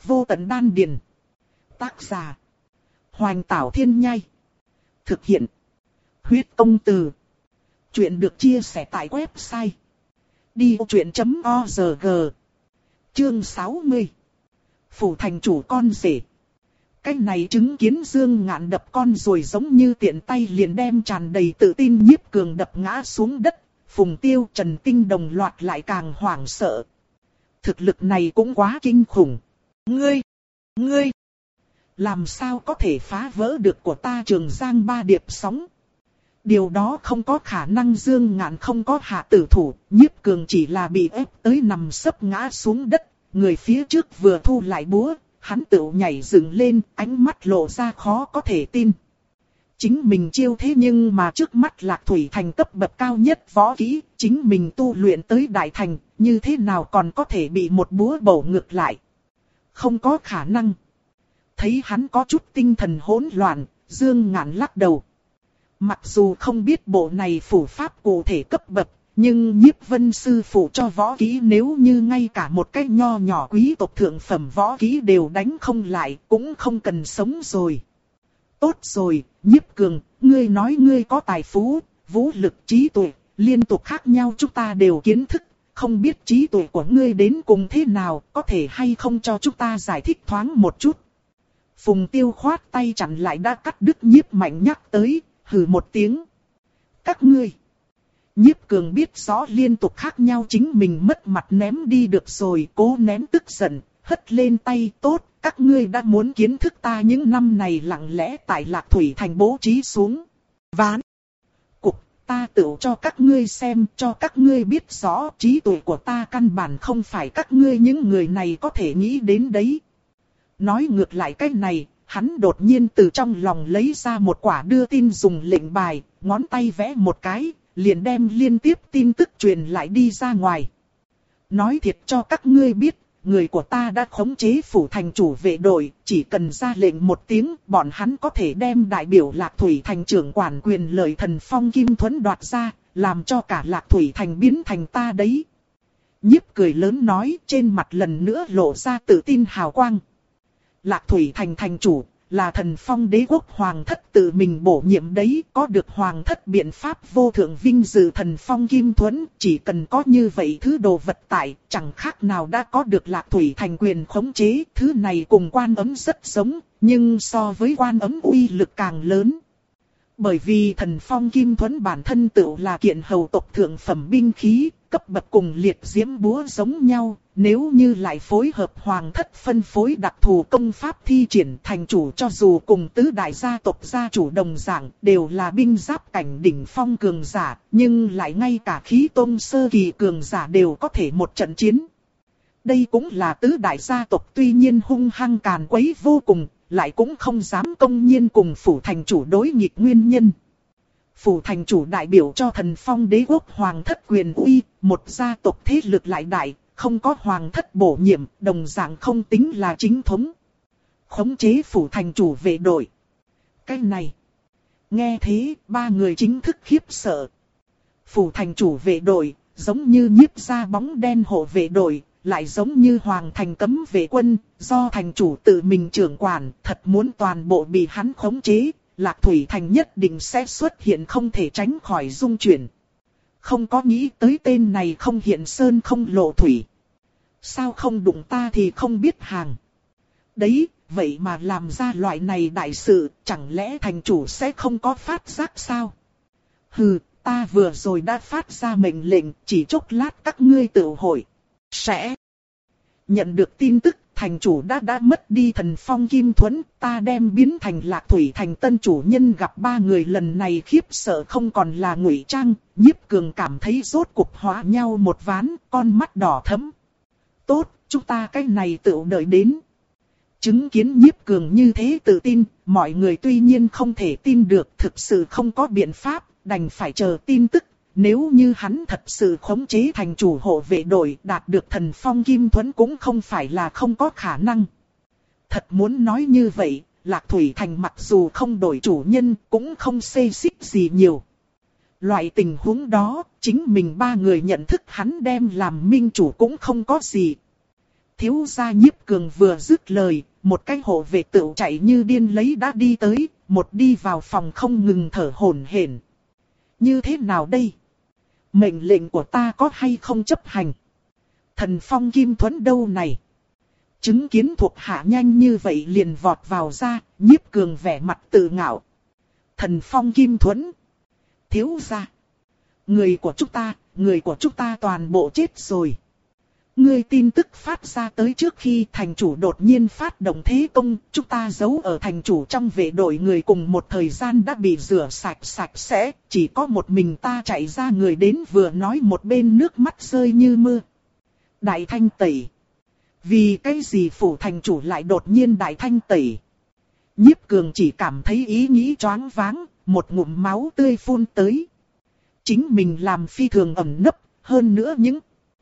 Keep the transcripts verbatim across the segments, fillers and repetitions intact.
Vô tận đan điền. Tác giả. Hoành Tảo Thiên Nhai. Thực hiện. Huyết Công Từ. Chuyện được chia sẻ tại website đi vô chuyện chấm org. Chương sáu mươi. Phủ thành chủ con rể. Cái này chứng kiến Dương Ngạn đập con rồi giống như tiện tay liền đem tràn đầy tự tin Nhiếp Cường đập ngã xuống đất. Phùng Tiêu, Trần Tinh đồng loạt lại càng hoảng sợ. Thực lực này cũng quá kinh khủng. Ngươi, ngươi, làm sao có thể phá vỡ được của ta Trường Giang ba điệp sóng? Điều đó không có khả năng. Dương Ngạn không có hạ tử thủ, Nhiếp Cường chỉ là bị ép tới nằm sấp ngã xuống đất. Người phía trước vừa thu lại búa, hắn tự nhảy dựng lên, ánh mắt lộ ra khó có thể tin. Chính mình chiêu thế nhưng mà trước mắt Lạc Thủy Thành cấp bậc cao nhất võ kỹ, chính mình tu luyện tới đại thành, như thế nào còn có thể bị một búa bổ ngược lại? Không có khả năng. Thấy hắn có chút tinh thần hỗn loạn, Dương Ngạn lắc đầu. Mặc dù không biết bộ này phủ pháp cụ thể cấp bậc, nhưng Nhiếp Vân sư phụ cho võ kỹ nếu như ngay cả một cái nho nhỏ quý tộc thượng phẩm võ kỹ đều đánh không lại, cũng không cần sống rồi. Tốt rồi, Nhiếp Cường, ngươi nói ngươi có tài phú, vũ lực, trí tuệ, liên tục khác nhau chúng ta đều kiến thức, không biết trí tuệ của ngươi đến cùng thế nào, có thể hay không cho chúng ta giải thích thoáng một chút. Phùng Tiêu khoát tay chặn lại đã cắt đứt Nhiếp Mạnh nhắc tới, hừ một tiếng. Các ngươi. Nhiếp Cường biết rõ liên tục khác nhau chính mình mất mặt ném đi được rồi, cố nén tức giận, hất lên tay. Tốt, các ngươi đã muốn kiến thức ta những năm này lặng lẽ tại Lạc Thủy Thành bố trí xuống. Ván. Cục, ta tự cho các ngươi xem, cho các ngươi biết rõ trí tuệ của ta căn bản không phải các ngươi những người này có thể nghĩ đến đấy. Nói ngược lại cái này, hắn đột nhiên từ trong lòng lấy ra một quả đưa tin dùng lệnh bài, ngón tay vẽ một cái, liền đem liên tiếp tin tức truyền lại đi ra ngoài. Nói thiệt cho các ngươi biết, người của ta đã khống chế phủ thành chủ vệ đội, chỉ cần ra lệnh một tiếng, bọn hắn có thể đem đại biểu Lạc Thủy Thành trưởng quản quyền lợi Thần Phong Kim Thuẫn đoạt ra, làm cho cả Lạc Thủy Thành biến thành ta đấy. Nhiếp cười lớn nói, trên mặt lần nữa lộ ra tự tin hào quang. Lạc Thủy Thành thành chủ, là Thần Phong đế quốc hoàng thất tự mình bổ nhiệm đấy, có được hoàng thất biện pháp vô thượng vinh dự Thần Phong Kim Thuẫn, chỉ cần có như vậy thứ đồ vật tại, chẳng khác nào đã có được Lạc Thủy Thành quyền khống chế, thứ này cùng quan ấm rất giống, nhưng so với quan ấm uy lực càng lớn. Bởi vì Thần Phong Kim Thuẫn bản thân tự là kiện hầu tộc thượng phẩm binh khí, cấp bậc cùng liệt diễm búa giống nhau, nếu như lại phối hợp hoàng thất phân phối đặc thù công pháp thi triển, thành chủ cho dù cùng tứ đại gia tộc gia chủ đồng dạng đều là binh giáp cảnh đỉnh phong cường giả, nhưng lại ngay cả khí tôn sơ kỳ cường giả đều có thể một trận chiến. Đây cũng là tứ đại gia tộc tuy nhiên hung hăng càn quấy vô cùng, lại cũng không dám công nhiên cùng phủ thành chủ đối nghịch nguyên nhân. Phủ thành chủ đại biểu cho Thần Phong đế quốc hoàng thất quyền uy, một gia tộc thế lực lại đại, không có hoàng thất bổ nhiệm, đồng dạng không tính là chính thống. Khống chế phủ thành chủ vệ đội. Cái này. Nghe thế, ba người chính thức khiếp sợ. Phủ thành chủ vệ đội, giống như Nhiếp gia bóng đen hộ vệ đội, lại giống như hoàng thành cấm vệ quân, do thành chủ tự mình trưởng quản, thật muốn toàn bộ bị hắn khống chế. Lạc Thủy Thành nhất định sẽ xuất hiện không thể tránh khỏi dung chuyển. Không có nghĩ tới tên này không hiện sơn không lộ thủy. Sao không đụng ta thì không biết hàng. Đấy, vậy mà làm ra loại này đại sự, chẳng lẽ thành chủ sẽ không có phát giác sao? Hừ, ta vừa rồi đã phát ra mệnh lệnh, chỉ chốc lát các ngươi tự hội. Sẽ nhận được tin tức. Thành chủ đã đã mất đi Thần Phong Kim Thuẫn, ta đem biến thành Lạc Thủy Thành tân chủ nhân. Gặp ba người lần này khiếp sợ không còn là ngụy trang, Nhiếp Cường cảm thấy rốt cục hóa nhau một ván, con mắt đỏ thẫm. Tốt, chúng ta cái này tự đợi đến. Chứng kiến Nhiếp Cường như thế tự tin, mọi người tuy nhiên không thể tin được, thực sự không có biện pháp, đành phải chờ tin tức. Nếu như hắn thật sự khống chế thành chủ hộ vệ đội, đạt được Thần Phong Kim Thuẫn cũng không phải là không có khả năng. Thật muốn nói như vậy, Lạc Thủy Thành mặc dù không đổi chủ nhân, cũng không xê xích gì nhiều. Loại tình huống đó, chính mình ba người nhận thức hắn đem làm minh chủ cũng không có gì. thiếu gia Nhiếp Cường vừa dứt lời, một cái hộ vệ tựu chạy như điên lấy đã đi tới, một đi vào phòng không ngừng thở hổn hển. Như thế nào đây? Mệnh lệnh của ta có hay không chấp hành? Thần Phong Kim Thuẫn đâu này? Chứng kiến thuộc hạ nhanh như vậy liền vọt vào ra, Nhiếp Cường vẻ mặt tự ngạo. Thần Phong Kim Thuẫn. Thiếu gia. Người của chúng ta, người của chúng ta toàn bộ chết rồi. Ngươi tin tức phát ra tới trước khi thành chủ đột nhiên phát động thế công, chúng ta giấu ở thành chủ trong vệ đội người cùng một thời gian đã bị rửa sạch sạch sẽ, chỉ có một mình ta chạy ra người đến vừa nói một bên nước mắt rơi như mưa. Đại thanh tẩy. Vì cái gì phủ thành chủ lại đột nhiên đại thanh tẩy? Nhiếp Cường chỉ cảm thấy ý nghĩ choáng váng, một ngụm máu tươi phun tới. Chính mình làm phi thường ẩn nấp, hơn nữa những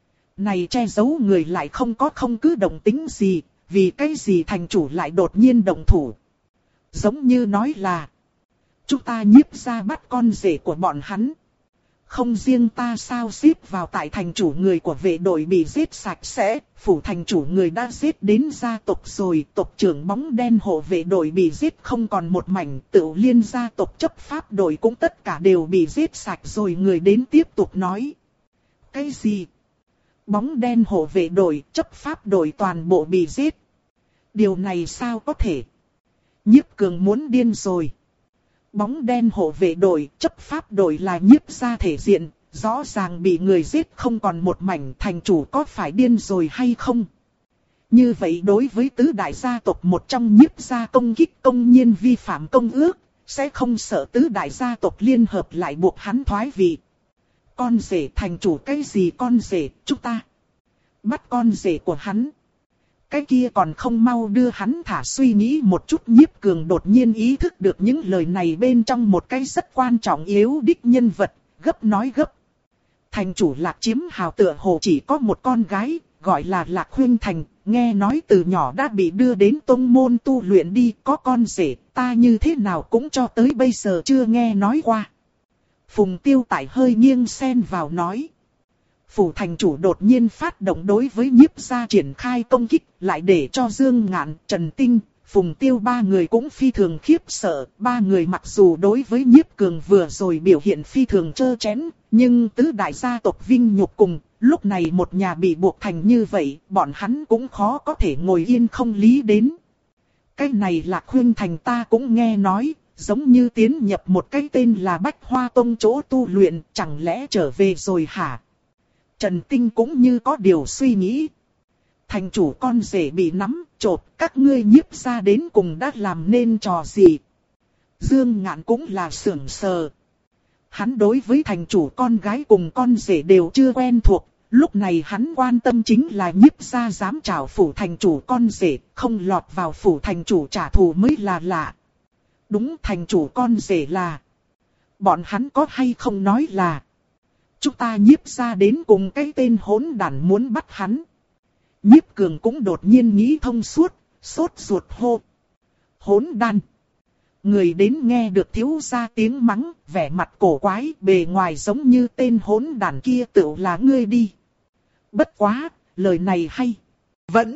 này che giấu người lại không có không cứ động tính gì, vì cái gì thành chủ lại đột nhiên động thủ. Giống như nói là, chúng ta Nhiếp gia bắt con rể của bọn hắn. Không riêng ta sao xếp vào tại thành chủ người của vệ đội bị giết sạch sẽ, phủ thành chủ người đã giết đến gia tộc rồi, tộc trưởng bóng đen hộ vệ đội bị giết không còn một mảnh, tự liên gia tộc chấp pháp đội cũng tất cả đều bị giết sạch rồi. Người đến tiếp tục nói. Cái gì? Bóng đen hộ vệ đội, chấp pháp đội toàn bộ bị giết. Điều này sao có thể? Nhiếp Cường muốn điên rồi. Bóng đen hộ vệ đội, chấp pháp đội là Nhiếp gia thể diện, rõ ràng bị người giết không còn một mảnh, thành chủ có phải điên rồi hay không? Như vậy đối với tứ đại gia tộc một trong Nhiếp gia công kích công nhiên vi phạm công ước, sẽ không sợ tứ đại gia tộc liên hợp lại buộc hắn thoái vị. Con rể thành chủ cái gì con rể, chúng ta bắt con rể của hắn. Cái kia còn không mau đưa hắn thả. Suy nghĩ một chút, Nhiếp Cường đột nhiên ý thức được những lời này bên trong một cái rất quan trọng yếu đích nhân vật, gấp nói gấp. Thành chủ Lạc Chiếm Hào tựa hồ chỉ có một con gái, gọi là Lạc Huyên Thành, nghe nói từ nhỏ đã bị đưa đến tông môn tu luyện đi, có con rể, ta như thế nào cũng cho tới bây giờ chưa nghe nói qua. Phùng Tiêu Tại hơi nghiêng xen vào nói. Phủ thành chủ đột nhiên phát động đối với Nhiếp gia triển khai công kích, lại để cho Dương Ngạn, Trần Tinh, Phùng Tiêu ba người cũng phi thường khiếp sợ. Ba người mặc dù đối với Nhiếp Cường vừa rồi biểu hiện phi thường trơ trẽn, nhưng tứ đại gia tộc vinh nhục cùng, lúc này một nhà bị buộc thành như vậy, bọn hắn cũng khó có thể ngồi yên không lý đến. Cái này Lạc Huyên Thành ta cũng nghe nói, giống như tiến nhập một cái tên là Bách Hoa Tông chỗ tu luyện, chẳng lẽ trở về rồi hả? Trần Tinh cũng như có điều suy nghĩ. Thành chủ con rể bị nắm, chộp, các ngươi Nhiếp gia đến cùng đã làm nên trò gì? Dương Ngạn cũng là sưởng sờ. Hắn đối với thành chủ con gái cùng con rể đều chưa quen thuộc, lúc này hắn quan tâm chính là Nhiếp gia dám trảo phủ thành chủ con rể, không lọt vào phủ thành chủ trả thù mới là lạ. Đúng, thành chủ con rể là. Bọn hắn có hay không nói là. Chúng ta Nhiếp gia đến cùng cái tên hỗn đản muốn bắt hắn. Nhiếp Cường cũng đột nhiên nghĩ thông suốt, sốt ruột hô. Hỗn đản. Người đến nghe được thiếu gia tiếng mắng, vẻ mặt cổ quái, bề ngoài giống như tên hỗn đản kia tựu là ngươi đi. Bất quá, lời này hay. Vẫn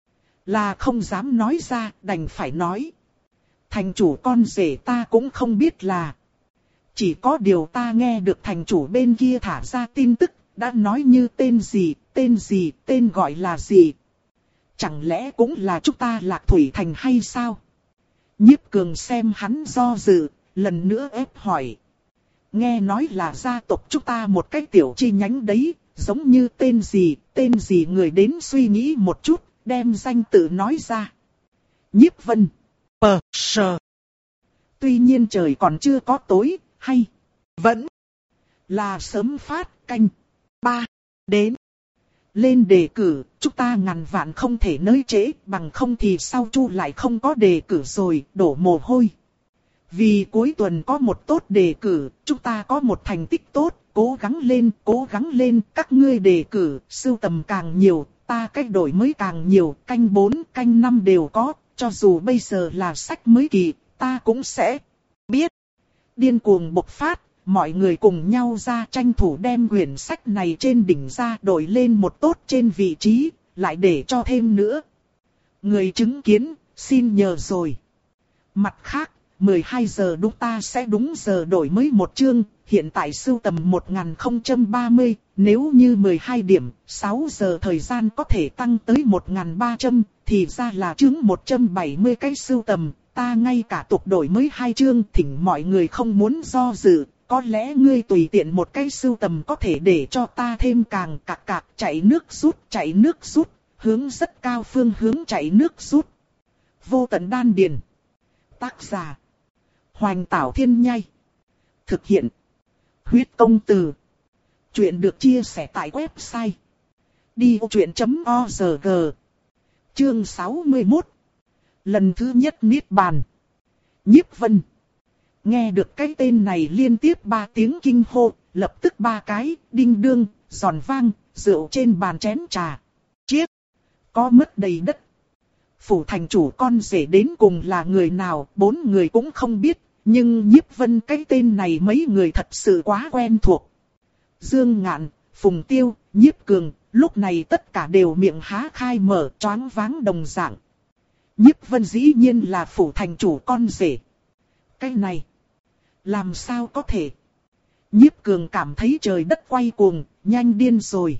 là không dám nói ra, đành phải nói. Thành chủ con rể ta cũng không biết là. Chỉ có điều ta nghe được thành chủ bên kia thả ra tin tức, đã nói như tên gì, tên gì, tên gọi là gì. Chẳng lẽ cũng là chúng ta Lạc Thủy Thành hay sao? Nhiếp Cường xem hắn do dự, lần nữa ép hỏi. Nghe nói là gia tộc chúng ta một cái tiểu chi nhánh đấy, giống như tên gì, tên gì người đến suy nghĩ một chút, đem danh tự nói ra. Nhiếp Vân. Pờ, sờ. Tuy nhiên trời còn chưa có tối, hay vẫn là sớm phát canh. Ba. Đến. Lên đề cử, chúng ta ngàn vạn không thể nới trễ, bằng không thì sau chu lại không có đề cử rồi, đổ mồ hôi. Vì cuối tuần có một tốt đề cử, chúng ta có một thành tích tốt, cố gắng lên, cố gắng lên, các ngươi đề cử, sưu tầm càng nhiều, ta cách đổi mới càng nhiều, canh bốn, canh năm đều có, cho dù bây giờ là sách mới kỳ, ta cũng sẽ biết. Điên cuồng bộc phát, mọi người cùng nhau ra tranh thủ đem quyển sách này trên đỉnh ra đổi lên một tốt trên vị trí, lại để cho thêm nữa. Người chứng kiến, xin nhờ rồi. Mặt khác, mười hai giờ đúng ta sẽ đúng giờ đổi mới một chương, hiện tại sưu tầm một nghìn không trăm ba mươi, nếu như mười hai điểm, sáu giờ thời gian có thể tăng tới một nghìn ba trăm, thì ra là chương một trăm bảy mươi cái sưu tầm, ta ngay cả tục đổi mới hai chương, thỉnh mọi người không muốn do dự, có lẽ ngươi tùy tiện một cái sưu tầm có thể để cho ta thêm càng cạc cạc chạy nước rút, chạy nước rút, hướng rất cao phương hướng chạy nước rút. Vô tận đan điền. Tác giả Hoành Tảo Thiên Nhai. Thực hiện Huyết Công Từ. Chuyện được chia sẻ tại website đi ô chuyện chấm org. Chương sáu mươi mốt. Lần thứ nhất Niết Bàn. Nhiếp Vân. Nghe được cái tên này liên tiếp ba tiếng kinh hô, lập tức ba cái, đinh đương, giòn vang, rượu trên bàn chén trà. Chiếc. Có mất đầy đất. Phủ thành chủ con rể đến cùng là người nào, bốn người cũng không biết, nhưng Nhiếp Vân cái tên này mấy người thật sự quá quen thuộc. Dương Ngạn, Phùng Tiêu, Nhiếp Cường, lúc này tất cả đều miệng há khai mở, choáng váng đồng dạng. Nhiếp Vân dĩ nhiên là phủ thành chủ con rể. Cái này, làm sao có thể? Nhiếp Cường cảm thấy trời đất quay cuồng, nhanh điên rồi.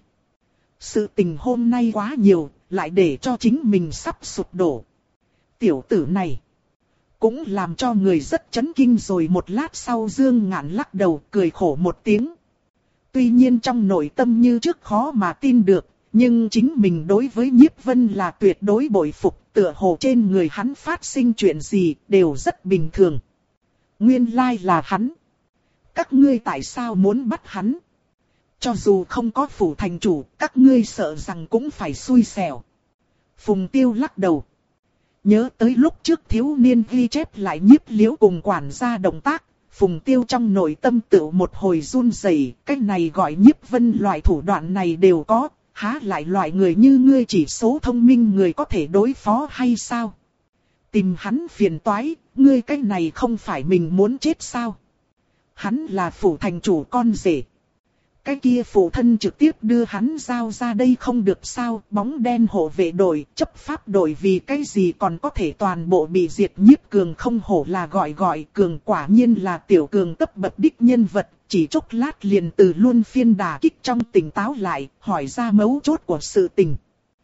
Sự tình hôm nay quá nhiều, lại để cho chính mình sắp sụp đổ. Tiểu tử này cũng làm cho người rất chấn kinh rồi. Một lát sau Dương Ngạn lắc đầu cười khổ một tiếng. Tuy nhiên trong nội tâm như trước khó mà tin được, nhưng chính mình đối với Nhiếp Vân là tuyệt đối bội phục, tựa hồ trên người hắn phát sinh chuyện gì đều rất bình thường. Nguyên lai là hắn. Các ngươi tại sao muốn bắt hắn? Cho dù không có phủ thành chủ, các ngươi sợ rằng cũng phải xui xẻo. Phùng Tiêu lắc đầu. Nhớ tới lúc trước thiếu niên ghi chép lại Nhiếp Liễu cùng quản gia động tác, Phùng Tiêu trong nội tâm tự một hồi run rẩy. Cái này gọi Nhiếp Vân loại thủ đoạn này đều có, há lại loại người như ngươi chỉ số thông minh người có thể đối phó hay sao? Tìm hắn phiền toái, ngươi cái này không phải mình muốn chết sao? Hắn là phủ thành chủ con rể. Cái kia phụ thân trực tiếp đưa hắn giao ra đây không được sao? Bóng đen hộ vệ đội, chấp pháp đội vì cái gì còn có thể toàn bộ bị diệt? Nhiếp Cường không hổ là gọi gọi Cường, quả nhiên là tiểu Cường cấp bậc đích nhân vật. Chỉ chốc lát liền từ luôn phiên đả kích trong tỉnh táo lại, hỏi ra mấu chốt của sự tình.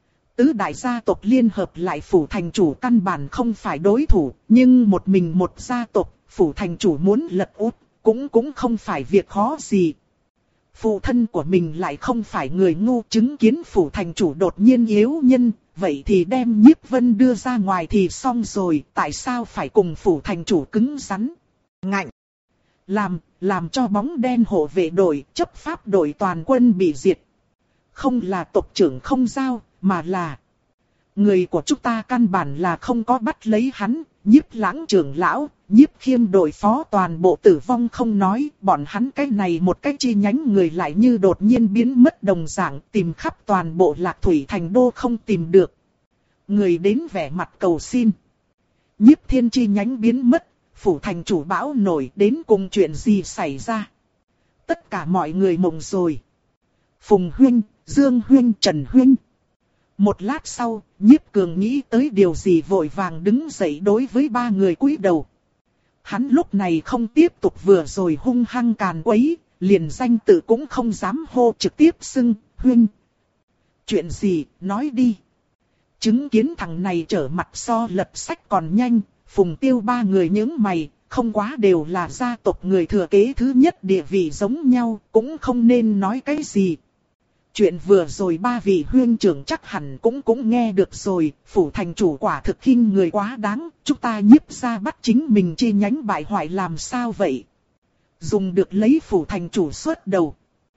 Tứ đại gia tộc liên hợp lại phủ thành chủ căn bản không phải đối thủ, nhưng một mình một gia tộc, phủ thành chủ muốn lật úp, cũng cũng không phải việc khó gì. Phụ thân của mình lại không phải người ngu, chứng kiến phủ thành chủ đột nhiên yếu nhân, vậy thì đem Nhiếp Vân đưa ra ngoài thì xong rồi, tại sao phải cùng phủ thành chủ cứng rắn? Ngạnh! Làm, làm cho bóng đen hộ vệ đội, chấp pháp đội toàn quân bị diệt. Không là tộc trưởng không giao, mà là người của chúng ta căn bản là không có bắt lấy hắn. Nhiếp Lãng trưởng lão, Nhiếp Khiêm đội phó toàn bộ tử vong không nói, bọn hắn cái này một cái chi nhánh người lại như đột nhiên biến mất đồng dạng, tìm khắp toàn bộ Lạc Thủy thành đô không tìm được. Người đến vẻ mặt cầu xin. Nhiếp Thiên chi nhánh biến mất, phủ thành chủ bão nổi, đến cùng chuyện gì xảy ra? Tất cả mọi người mộng rồi. Phùng huynh, Dương huynh, Trần huynh. Một lát sau, Nhiếp Cường nghĩ tới điều gì vội vàng đứng dậy đối với ba người cúi đầu. Hắn lúc này không tiếp tục vừa rồi hung hăng càn quấy, liền danh tự cũng không dám hô, trực tiếp xưng, huynh. Chuyện gì, nói đi. Chứng kiến thằng này trở mặt so lật sách còn nhanh, Phùng Tiêu ba người những mày, không quá đều là gia tộc người thừa kế thứ nhất địa vị giống nhau, cũng không nên nói cái gì. Chuyện vừa rồi ba vị huynh trưởng chắc hẳn cũng cũng nghe được rồi, phủ thành chủ quả thực khinh người quá đáng, chúng ta Nhiếp ra bắt chính mình chi nhánh bại hoại làm sao vậy? Dùng được lấy phủ thành chủ xuất đầu.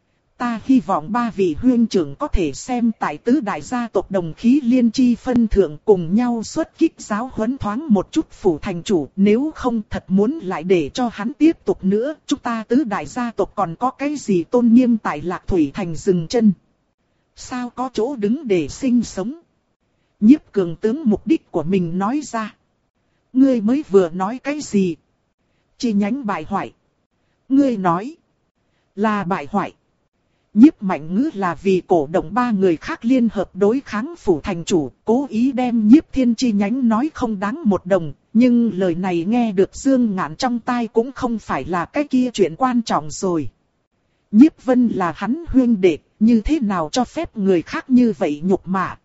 Ta hy vọng ba vị huynh trưởng có thể xem tại tứ đại gia tộc đồng khí liên chi phân thượng cùng nhau xuất kích giáo huấn thoáng một chút phủ thành chủ. Nếu không thật muốn lại để cho hắn tiếp tục nữa, chúng ta tứ đại gia tộc còn có cái gì tôn nghiêm tại Lạc Thủy thành dừng chân. Sao có chỗ đứng để sinh sống? Nhiếp Cường tướng mục đích của mình nói ra. Ngươi mới vừa nói cái gì? Chi nhánh bại hoại. Ngươi nói là bại hoại. Nhiếp Mạnh Ngữ là vì cổ động ba người khác liên hợp đối kháng phủ thành chủ, cố ý đem Nhiếp Thiên chi nhánh nói không đáng một đồng, nhưng lời này nghe được Dương Ngạn trong tai cũng không phải là cái kia chuyện quan trọng rồi. Nhiếp Vân là hắn huynh đệ, như thế nào cho phép người khác như vậy nhục mạ?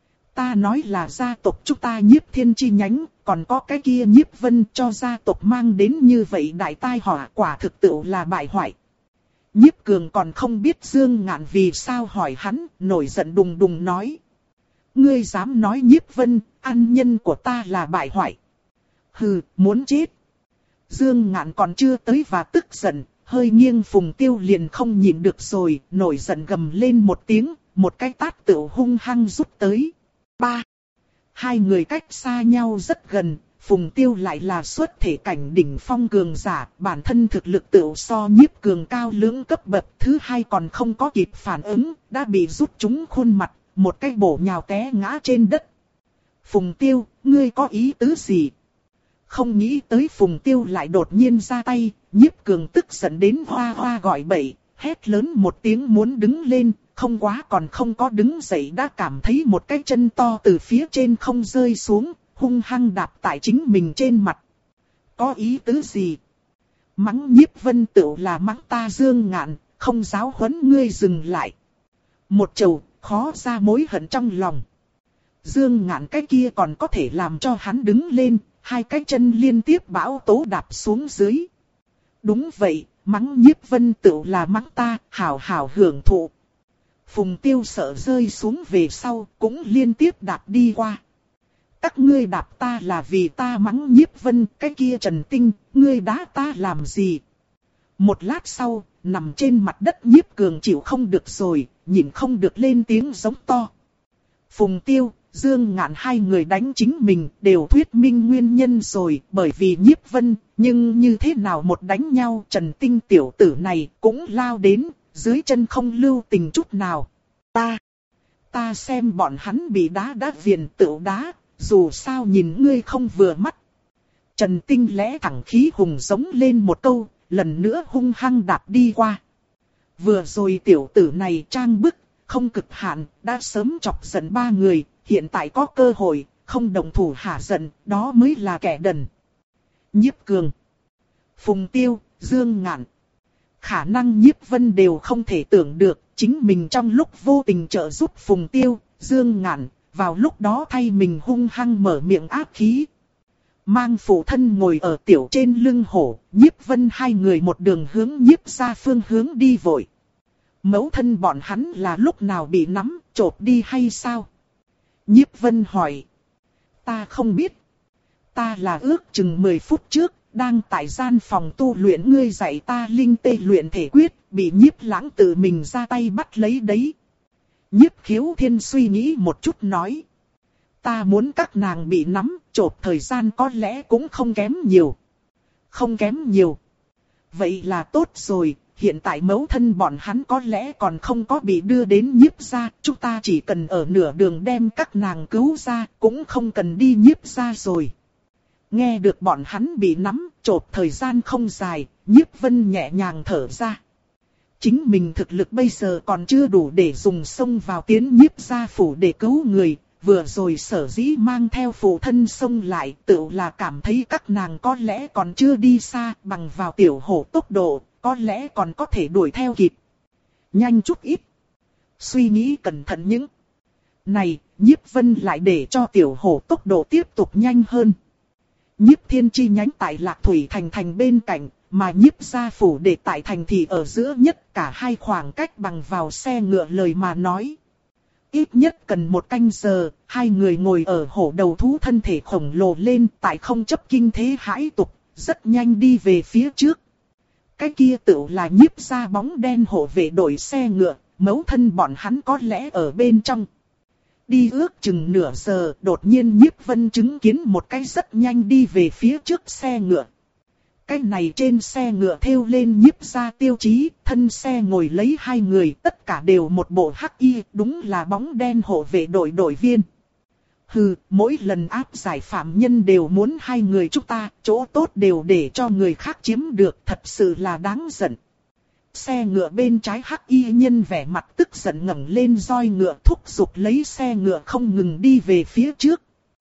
Ta nói là gia tộc chúng ta Nhiếp Thiên chi nhánh, còn có cái kia Nhiếp Vân cho gia tộc mang đến như vậy đại tai họa, quả thực tự là bại hoại. Nhiếp Cường còn không biết Dương Ngạn vì sao hỏi hắn, nổi giận đùng đùng nói. Ngươi dám nói Nhiếp Vân, ăn nhân của ta là bại hoại. Hừ, muốn chết. Dương Ngạn còn chưa tới và tức giận, hơi nghiêng Phùng Tiêu liền không nhịn được rồi, nổi giận gầm lên một tiếng, một cái tát tựu hung hăng rút tới. Ba. Hai người cách xa nhau rất gần, Phùng Tiêu lại là xuất thể cảnh đỉnh phong cường giả, bản thân thực lực tựu so Nhiếp Cường cao lưỡng cấp bậc, thứ hai còn không có kịp phản ứng, đã bị rút trúng khuôn mặt, một cái bổ nhào té ngã trên đất. Phùng Tiêu, ngươi có ý tứ gì? Không nghĩ tới Phùng Tiêu lại đột nhiên ra tay, Nhiếp Cường tức giận đến hoa hoa gọi bậy, hét lớn một tiếng muốn đứng lên, không quá còn không có đứng dậy đã cảm thấy một cái chân to từ phía trên không rơi xuống, hung hăng đạp tại chính mình trên mặt. Có ý tứ gì? Mắng Nhiếp Vân tựu là mắng ta Dương Ngạn, không giáo huấn ngươi dừng lại. Một chầu, khó ra mối hận trong lòng. Dương Ngạn cái kia còn có thể làm cho hắn đứng lên, hai cái chân liên tiếp bão tố đạp xuống dưới. Đúng vậy, mắng Nhiếp Vân tựu là mắng ta, hảo hảo hưởng thụ. Phùng Tiêu sợ rơi xuống về sau, cũng liên tiếp đạp đi qua. Các ngươi đạp ta là vì ta mắng Nhiếp Vân, cái kia Trần Tinh, ngươi đá ta làm gì? Một lát sau, nằm trên mặt đất Nhiếp Cường chịu không được rồi, nhìn không được lên tiếng giống to. Phùng Tiêu, Dương Ngạn hai người đánh chính mình đều thuyết minh nguyên nhân rồi, bởi vì Nhiếp Vân, nhưng như thế nào một đánh nhau Trần Tinh tiểu tử này cũng lao đến, dưới chân không lưu tình chút nào. Ta, ta xem bọn hắn bị đá đá viền tựu đá, dù sao nhìn ngươi không vừa mắt. Trần Tinh lẽ thẳng khí hùng giống lên một câu, lần nữa hung hăng đạp đi qua. Vừa rồi tiểu tử này trang bức, không cực hạn, đã sớm chọc giận ba người, hiện tại có cơ hội, không động thủ hạ giận, đó mới là kẻ đần. Nhiếp Cường, Phùng Tiêu, Dương Ngạn. Khả năng Nhiếp Vân đều không thể tưởng được, chính mình trong lúc vô tình trợ giúp Phùng Tiêu, Dương Ngạn, vào lúc đó thay mình hung hăng mở miệng áp khí. Mang phụ thân ngồi ở tiểu trên lưng hổ, Nhiếp Vân hai người một đường hướng Nhiếp ra phương hướng đi vội. Mẫu thân bọn hắn là lúc nào bị nắm, chộp đi hay sao? Nhiếp Vân hỏi. Ta không biết. Ta là ước chừng mười phút trước, đang tại gian phòng tu luyện ngươi dạy ta linh tê luyện thể quyết, bị Nhiếp Lãng tự mình ra tay bắt lấy đấy. Nhiếp Khiếu Thiên suy nghĩ một chút nói. Ta muốn các nàng bị nắm, chộp thời gian có lẽ cũng không kém nhiều. Không kém nhiều. Vậy là tốt rồi, hiện tại mẫu thân bọn hắn có lẽ còn không có bị đưa đến Nhiếp ra, chúng ta chỉ cần ở nửa đường đem các nàng cứu ra, cũng không cần đi Nhiếp ra rồi. Nghe được bọn hắn bị nắm, chộp thời gian không dài, Nhiếp Vân nhẹ nhàng thở ra. Chính mình thực lực bây giờ còn chưa đủ để dùng xông vào tiến Nhiếp gia phủ để cứu người, vừa rồi sở dĩ mang theo phụ thân xông lại, tự là cảm thấy các nàng có lẽ còn chưa đi xa, bằng vào tiểu hổ tốc độ, có lẽ còn có thể đuổi theo kịp. Nhanh chút ít. Suy nghĩ cẩn thận những. Này, Nhiếp Vân lại để cho tiểu hổ tốc độ tiếp tục nhanh hơn. Nhiếp Thiên chi nhánh tại Lạc Thủy thành thành bên cạnh, mà Nhiếp gia phủ để tại thành thị ở giữa nhất, cả hai khoảng cách bằng vào xe ngựa lời mà nói. Ít nhất cần một canh giờ, hai người ngồi ở hổ đầu thú thân thể khổng lồ lên, tại không chấp kinh thế hãi tục, rất nhanh đi về phía trước. Cái kia tự là Nhiếp gia bóng đen hộ vệ đội xe ngựa, mẫu thân bọn hắn có lẽ ở bên trong. Đi ước chừng nửa giờ, đột nhiên Nhiếp Vân chứng kiến một cái rất nhanh đi về phía trước xe ngựa. Cái này trên xe ngựa thêu lên Nhiếp gia tiêu chí, thân xe ngồi lấy hai người, tất cả đều một bộ hắc y, đúng là bóng đen hộ vệ đội đội viên. Hừ, mỗi lần áp giải phạm nhân đều muốn hai người chúng ta, chỗ tốt đều để cho người khác chiếm được, thật sự là đáng giận. Xe ngựa bên trái hắc y nhân vẻ mặt tức giận ngẩng lên roi ngựa thúc giục lấy xe ngựa không ngừng đi về phía trước.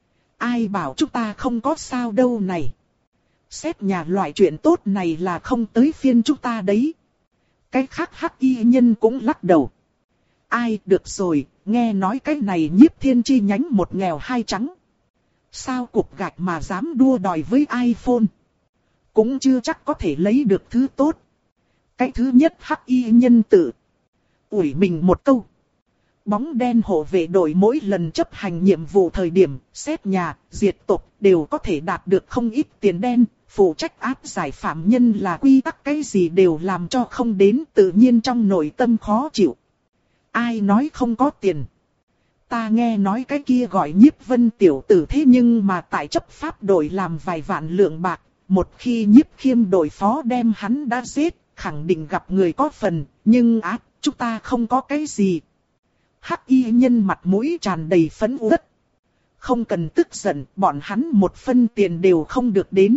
Ai bảo chúng ta không có sao đâu này. Xét nhà loại chuyện tốt này là không tới phiên chúng ta đấy. Cái khác hắc y nhân cũng lắc đầu. Ai được rồi, nghe nói cái này Nhiếp Thiên chi nhánh một nghèo hai trắng. Sao cục gạch mà dám đua đòi với iPhone. Cũng chưa chắc có thể lấy được thứ tốt. Cái thứ nhất hắc y nhân tự ủi mình một câu. Bóng đen hộ vệ đội mỗi lần chấp hành nhiệm vụ thời điểm, xét nhà, diệt tộc đều có thể đạt được không ít tiền đen. Phụ trách áp giải phạm nhân là quy tắc cái gì đều làm cho không đến, tự nhiên trong nội tâm khó chịu. Ai nói không có tiền? Ta nghe nói cái kia gọi Nhiếp Vân tiểu tử thế nhưng mà tại chấp pháp đội làm vài vạn lượng bạc. Một khi Nhiếp Khiêm đội phó đem hắn đã giết, khẳng định gặp người có phần, nhưng á, chúng ta không có cái gì. Hắc y nhân mặt mũi tràn đầy phẫn uất. Không cần tức giận, bọn hắn một phân tiền đều không được đến.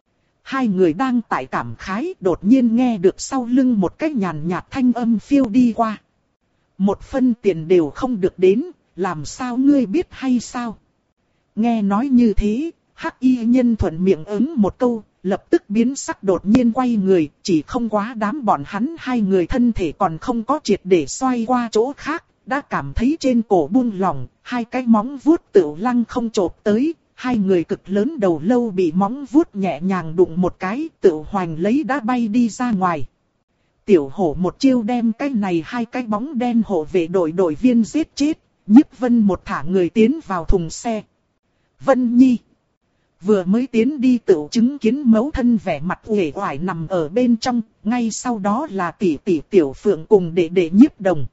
Hai người đang tại cảm khái, đột nhiên nghe được sau lưng một cái nhàn nhạt thanh âm phiêu đi qua. Một phân tiền đều không được đến, làm sao ngươi biết hay sao? Nghe nói như thế, hắc y nhân thuận miệng ứng một câu, lập tức biến sắc đột nhiên quay người, chỉ không quá đám bọn hắn hai người thân thể còn không có triệt để xoay qua chỗ khác, đã cảm thấy trên cổ buông lỏng, hai cái móng vuốt tựu lăng không chộp tới, hai người cực lớn đầu lâu bị móng vuốt nhẹ nhàng đụng một cái, tựu hoành lấy đã bay đi ra ngoài. Tiểu hổ một chiêu đem cái này hai cái bóng đen hộ vệ đội đội viên giết chết, Nhiếp Vân một thả người tiến vào thùng xe. Vân Nhi vừa mới tiến đi tựu chứng kiến mẫu thân vẻ mặt uể oải nằm ở bên trong, ngay sau đó là tỷ tỷ Tiểu Phượng cùng đệ đệ Nhiếp Đồng.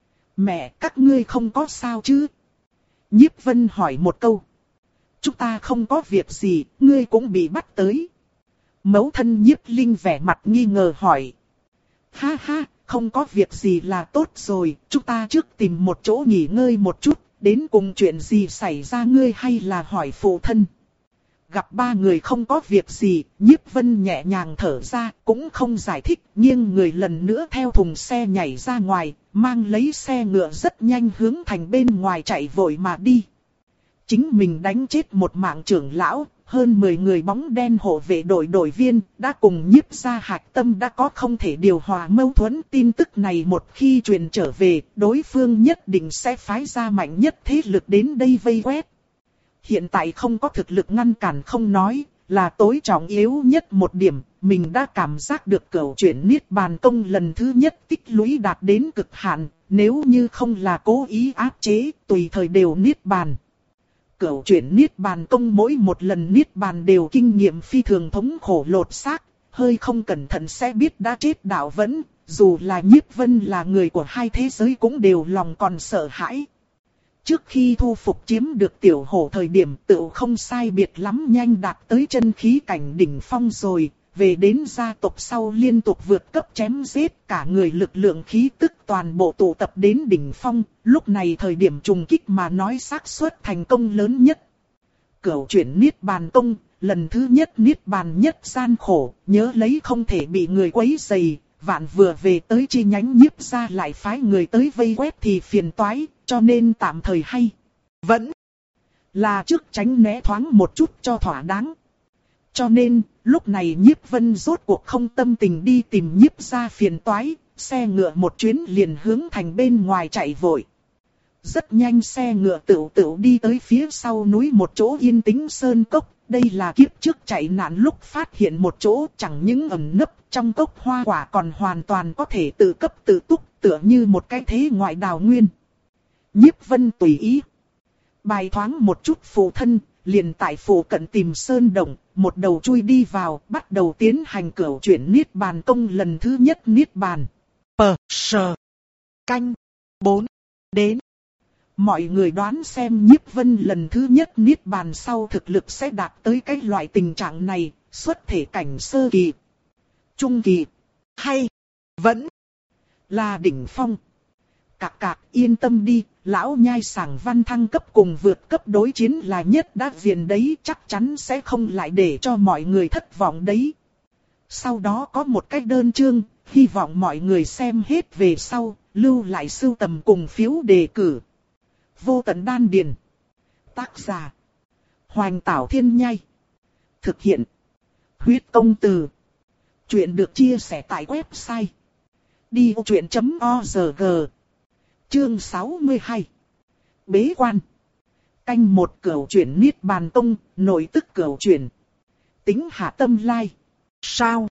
Mẹ, các ngươi không có sao chứ? Nhiếp Vân hỏi một câu. Chúng ta không có việc gì, ngươi cũng bị bắt tới. Mẫu thân Nhiếp Linh vẻ mặt nghi ngờ hỏi. Ha ha, không có việc gì là tốt rồi, chúng ta trước tìm một chỗ nghỉ ngơi một chút, đến cùng chuyện gì xảy ra ngươi hay là hỏi phụ thân. Gặp ba người không có việc gì, Nhiếp Vân nhẹ nhàng thở ra, cũng không giải thích, nghiêng người lần nữa theo thùng xe nhảy ra ngoài, mang lấy xe ngựa rất nhanh hướng thành bên ngoài chạy vội mà đi. Chính mình đánh chết một mạng trưởng lão, hơn mười người bóng đen hộ vệ đội đội viên, đã cùng Nhiếp gia hạch tâm đã có không thể điều hòa mâu thuẫn. Tin tức này một khi truyền trở về, đối phương nhất định sẽ phái ra mạnh nhất thế lực đến đây vây quét. Hiện tại không có thực lực ngăn cản không nói, là tối trọng yếu nhất một điểm, mình đã cảm giác được cửu chuyển niết bàn công lần thứ nhất tích lũy đạt đến cực hạn, nếu như không là cố ý áp chế, tùy thời đều niết bàn. Cửu chuyển niết bàn công mỗi một lần niết bàn đều kinh nghiệm phi thường thống khổ lột xác, hơi không cẩn thận sẽ biết đã chết đạo vẫn, dù là Nhiếp Vân là người của hai thế giới cũng đều lòng còn sợ hãi. Trước khi thu phục chiếm được tiểu hổ thời điểm tự không sai biệt lắm nhanh đạt tới chân khí cảnh đỉnh phong rồi, về đến gia tộc sau liên tục vượt cấp chém giết, cả người lực lượng khí tức toàn bộ tụ tập đến đỉnh phong, lúc này thời điểm trùng kích mà nói xác suất thành công lớn nhất. Cửu chuyển niết bàn công, lần thứ nhất niết bàn nhất gian khổ, nhớ lấy không thể bị người quấy rầy, vạn vừa về tới chi nhánh Nhiếp gia lại phái người tới vây quét thì phiền toái, cho nên tạm thời hay vẫn là trước tránh né thoáng một chút cho thỏa đáng. Cho nên, lúc này Nhiếp Vân rốt cuộc không tâm tình đi tìm Nhiếp gia phiền toái, xe ngựa một chuyến liền hướng thành bên ngoài chạy vội. Rất nhanh xe ngựa tựu tựu đi tới phía sau núi một chỗ yên tĩnh sơn cốc, đây là kiếp trước chạy nạn lúc phát hiện một chỗ chẳng những ẩn nấp trong cốc hoa quả còn hoàn toàn có thể tự cấp tự túc, tựa như một cái thế ngoại đào nguyên. Nhiếp Vân tùy ý bài thoáng một chút phụ thân, liền tại phủ cận tìm sơn động, một đầu chui đi vào, bắt đầu tiến hành cửu chuyển niết bàn công lần thứ nhất niết bàn. Pờ, sờ, canh, bốn, đến. Mọi người đoán xem Nhiếp Vân lần thứ nhất niết bàn sau thực lực sẽ đạt tới cái loại tình trạng này, xuất thể cảnh sơ kỳ, trung kỳ, hay vẫn là đỉnh phong. Cạc cạc yên tâm đi, lão nhai sảng văn thăng cấp cùng vượt cấp đối chiến là nhất đã viền đấy, chắc chắn sẽ không lại để cho mọi người thất vọng đấy. Sau đó có một cái đơn chương, hy vọng mọi người xem hết về sau, lưu lại sưu tầm cùng phiếu đề cử. Vô tận đan điền. Tác giả. Hoành Tảo Thiên Nhai. Thực hiện. Huyết Công Từ. Chuyện được chia sẻ tại website đi vô chuyện chấm org. Chương sáu mươi hai. Bế quan. Canh một cửu chuyển Niết Bàn Tông, nội tức cửu chuyển. Tính hạ tâm lai. Sao?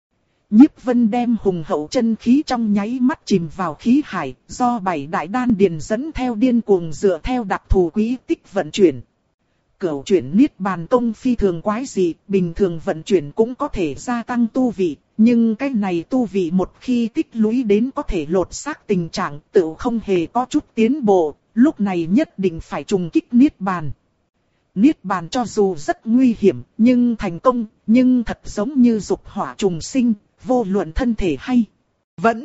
Nhiếp Vân đem hùng hậu chân khí trong nháy mắt chìm vào khí hải, do bảy đại đan điền dẫn theo điên cuồng dựa theo đặc thù quỹ tích vận chuyển. Cửu chuyển Niết Bàn Tông phi thường quái dị, bình thường vận chuyển cũng có thể gia tăng tu vị, nhưng cái này tu vị một khi tích lũy đến có thể lột xác tình trạng tự không hề có chút tiến bộ, lúc này nhất định phải trùng kích Niết Bàn. Niết Bàn cho dù rất nguy hiểm, nhưng thành công, nhưng thật giống như dục hỏa trùng sinh, vô luận thân thể hay vẫn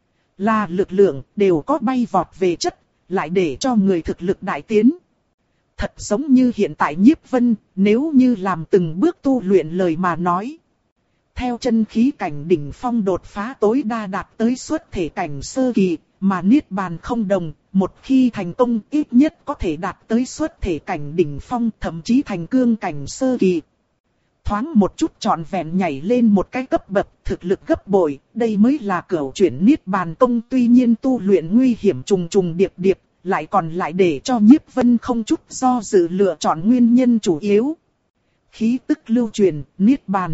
là lực lượng đều có bay vọt về chất, lại để cho người thực lực đại tiến. Thật giống như hiện tại Nhiếp Vân, nếu như làm từng bước tu luyện lời mà nói. Theo chân khí cảnh đỉnh phong đột phá tối đa đạt tới xuất thể cảnh sơ kỳ, mà Niết Bàn không đồng, một khi thành công ít nhất có thể đạt tới xuất thể cảnh đỉnh phong, thậm chí thành cương cảnh sơ kỳ. Thoáng một chút trọn vẹn nhảy lên một cái cấp bậc, thực lực gấp bội, đây mới là cửu chuyển Niết Bàn Tông. Tuy nhiên tu luyện nguy hiểm trùng trùng điệp điệp, lại còn lại để cho Nhiếp Vân không chút do dự lựa chọn nguyên nhân chủ yếu. Khí tức lưu truyền, Niết Bàn.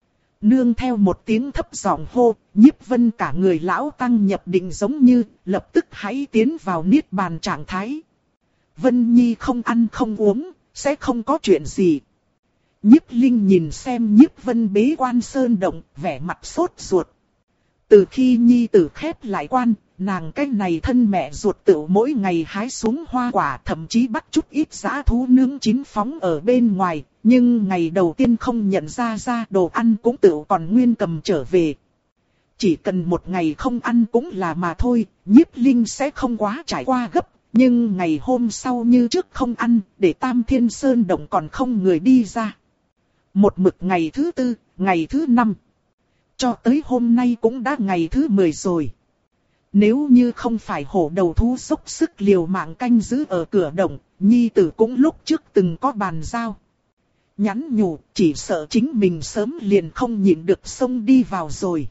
Nương theo một tiếng thấp giọng hô, Nhiếp Vân cả người lão tăng nhập định giống như, lập tức hãy tiến vào Niết Bàn trạng thái. Vân Nhi không ăn không uống, sẽ không có chuyện gì. Nhiếp Linh nhìn xem Nhiếp Vân bế quan sơn động, vẻ mặt sốt ruột. Từ khi Nhi tử khép lại quan, nàng cái này thân mẹ ruột tự mỗi ngày hái xuống hoa quả, thậm chí bắt chút ít dã thú nướng chín phóng ở bên ngoài, nhưng ngày đầu tiên không nhận ra ra đồ ăn cũng tự còn nguyên cầm trở về. Chỉ cần một ngày không ăn cũng là mà thôi, Nhiếp Linh sẽ không quá trải qua gấp, nhưng ngày hôm sau như trước không ăn, để Tam Thiên Sơn động còn không người đi ra. Một mực ngày thứ tư, ngày thứ năm, cho tới hôm nay cũng đã ngày thứ mười rồi. Nếu như không phải hổ đầu thú dốc sức liều mạng canh giữ ở cửa động, Nhi tử cũng lúc trước từng có bàn giao. Nhắn nhủ, chỉ sợ chính mình sớm liền không nhịn được xông đi vào rồi.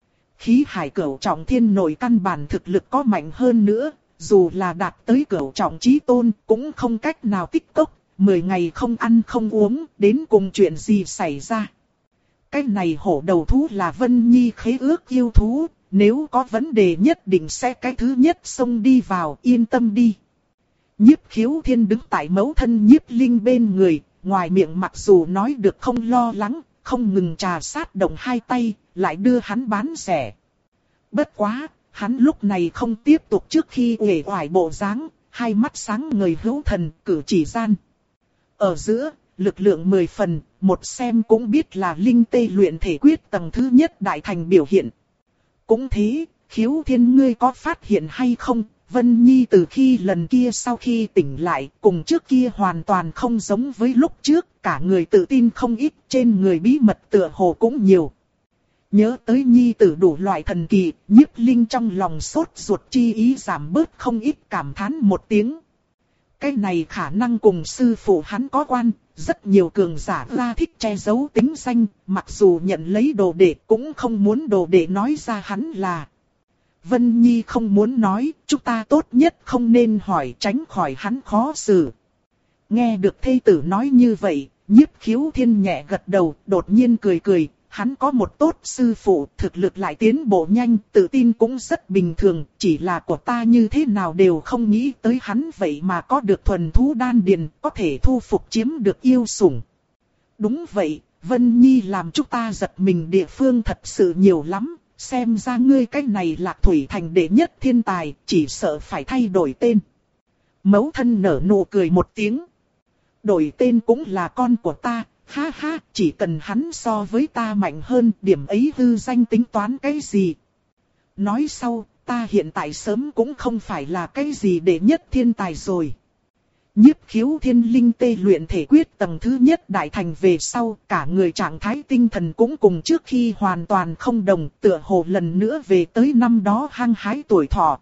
Khí hải cửu trọng thiên nội căn bản thực lực có mạnh hơn nữa, dù là đạt tới cửu trọng chí tôn, cũng không cách nào tích cốc. Mười ngày không ăn không uống, đến cùng chuyện gì xảy ra. Cái này hổ đầu thú là Vân Nhi khế ước yêu thú, nếu có vấn đề nhất định sẽ cái thứ nhất xông đi vào, yên tâm đi. Nhiếp Khiếu Thiên đứng tại mẫu thân Nhiếp Linh bên người, ngoài miệng mặc dù nói được không lo lắng, không ngừng trà sát động hai tay, lại đưa hắn bán rẻ. Bất quá, hắn lúc này không tiếp tục trước khi uể oải bộ dáng, hai mắt sáng ngời hữu thần, cử chỉ gian. Ở giữa, lực lượng mười phần, một xem cũng biết là linh tê luyện thể quyết tầng thứ nhất đại thành biểu hiện. Cũng thế, Khiếu Thiên ngươi có phát hiện hay không, Vân Nhi từ khi lần kia sau khi tỉnh lại, cùng trước kia hoàn toàn không giống với lúc trước, cả người tự tin không ít, trên người bí mật tựa hồ cũng nhiều. Nhớ tới Nhi tử đủ loại thần kỳ, Nhiếp Linh trong lòng sốt ruột chi ý giảm bớt không ít, cảm thán một tiếng. Cái này khả năng cùng sư phụ hắn có quan, rất nhiều cường giả ra thích che giấu tính danh, mặc dù nhận lấy đồ đệ cũng không muốn đồ đệ nói ra hắn là. Vân Nhi không muốn nói, chúng ta tốt nhất không nên hỏi, tránh khỏi hắn khó xử. Nghe được thê tử nói như vậy, Nhiếp Khiếu Thiên nhẹ gật đầu, đột nhiên cười cười. Hắn có một tốt sư phụ, thực lực lại tiến bộ nhanh, tự tin cũng rất bình thường, chỉ là của ta như thế nào đều không nghĩ tới hắn vậy mà có được thuần thú đan điền, có thể thu phục chiếm được yêu sủng. Đúng vậy, Vân Nhi làm chúng ta giật mình địa phương thật sự nhiều lắm, xem ra ngươi cái này Lạc Thủy Thành đệ nhất thiên tài, chỉ sợ phải thay đổi tên. Mẫu thân nở nụ cười một tiếng. Đổi tên cũng là con của ta. Ha ha, chỉ cần hắn so với ta mạnh hơn, điểm ấy hư danh tính toán cái gì. Nói sau, ta hiện tại sớm cũng không phải là cái gì đệ nhất thiên tài rồi. Nhiếp khiếu thiên linh tê luyện thể quyết tầng thứ nhất đại thành về sau, cả người trạng thái tinh thần cũng cùng trước khi hoàn toàn không đồng, tựa hồ lần nữa về tới năm đó hăng hái tuổi thọ.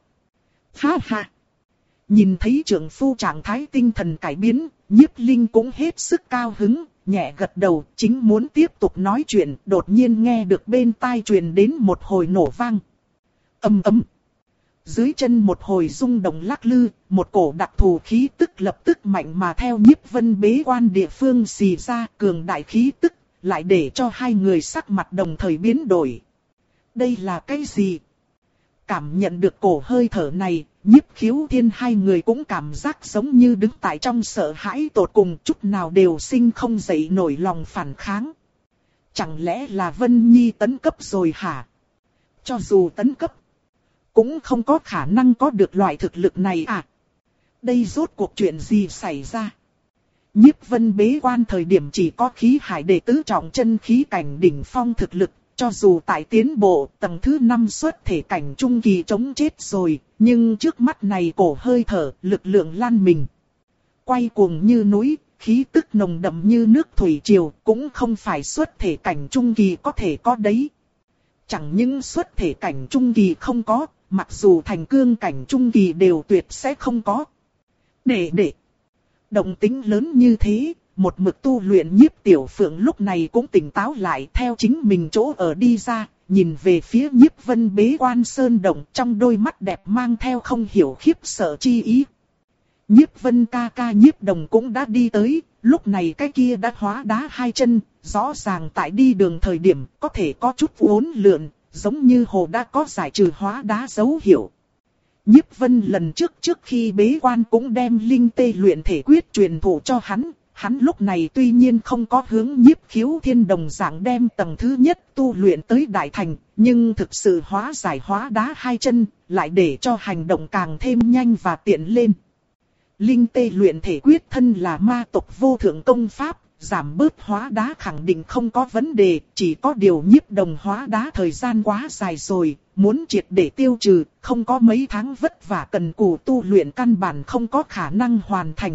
Ha ha! Nhìn thấy trưởng phu trạng thái tinh thần cải biến, nhiếp linh cũng hết sức cao hứng, nhẹ gật đầu, chính muốn tiếp tục nói chuyện, đột nhiên nghe được bên tai truyền đến một hồi nổ vang. Ầm ầm. Dưới chân một hồi rung động lắc lư, một cổ đặc thù khí tức lập tức mạnh mà theo nhiếp vân bế quan địa phương xì ra, cường đại khí tức, lại để cho hai người sắc mặt đồng thời biến đổi. Đây là cái gì? Cảm nhận được cổ hơi thở này, nhiếp khiếu thiên hai người cũng cảm giác giống như đứng tại trong sợ hãi tột cùng, chút nào đều sinh không dậy nổi lòng phản kháng. Chẳng lẽ là Vân Nhi tấn cấp rồi hả? Cho dù tấn cấp, cũng không có khả năng có được loại thực lực này à? Đây rốt cuộc chuyện gì xảy ra? Nhiếp vân bế quan thời điểm chỉ có khí hải đệ tứ trọng chân khí cảnh đỉnh phong thực lực, cho dù tại tiến bộ tầng thứ năm xuất thể cảnh trung kỳ chống chết rồi, nhưng trước mắt này cổ hơi thở, lực lượng lan mình. Quay cuồng như núi, khí tức nồng đậm như nước thủy triều, cũng không phải xuất thể cảnh trung kỳ có thể có đấy. Chẳng những xuất thể cảnh trung kỳ không có, mặc dù thành cương cảnh trung kỳ đều tuyệt sẽ không có. Để để. Động tính lớn như thế, một mực tu luyện nhiếp tiểu phượng lúc này cũng tỉnh táo lại theo chính mình chỗ ở đi ra, nhìn về phía nhiếp vân bế quan sơn động trong đôi mắt đẹp mang theo không hiểu khiếp sợ chi ý. Nhiếp vân ca ca nhiếp đồng cũng đã đi tới, lúc này cái kia đã hóa đá hai chân, rõ ràng tại đi đường thời điểm có thể có chút uốn lượn, giống như hồ đã có giải trừ hóa đá dấu hiệu. Nhiếp vân lần trước trước khi bế quan cũng đem linh tê luyện thể quyết truyền thụ cho hắn, hắn lúc này tuy nhiên không có hướng nhiếp khiếu thiên đồng dạng đem tầng thứ nhất tu luyện tới đại thành, nhưng thực sự hóa giải hóa đá hai chân, lại để cho hành động càng thêm nhanh và tiện lên. Linh tê luyện thể quyết thân là ma tộc vô thượng công pháp, giảm bớt hóa đá khẳng định không có vấn đề, chỉ có điều nhiếp đồng hóa đá thời gian quá dài rồi, muốn triệt để tiêu trừ, không có mấy tháng vất vả cần cù tu luyện căn bản không có khả năng hoàn thành.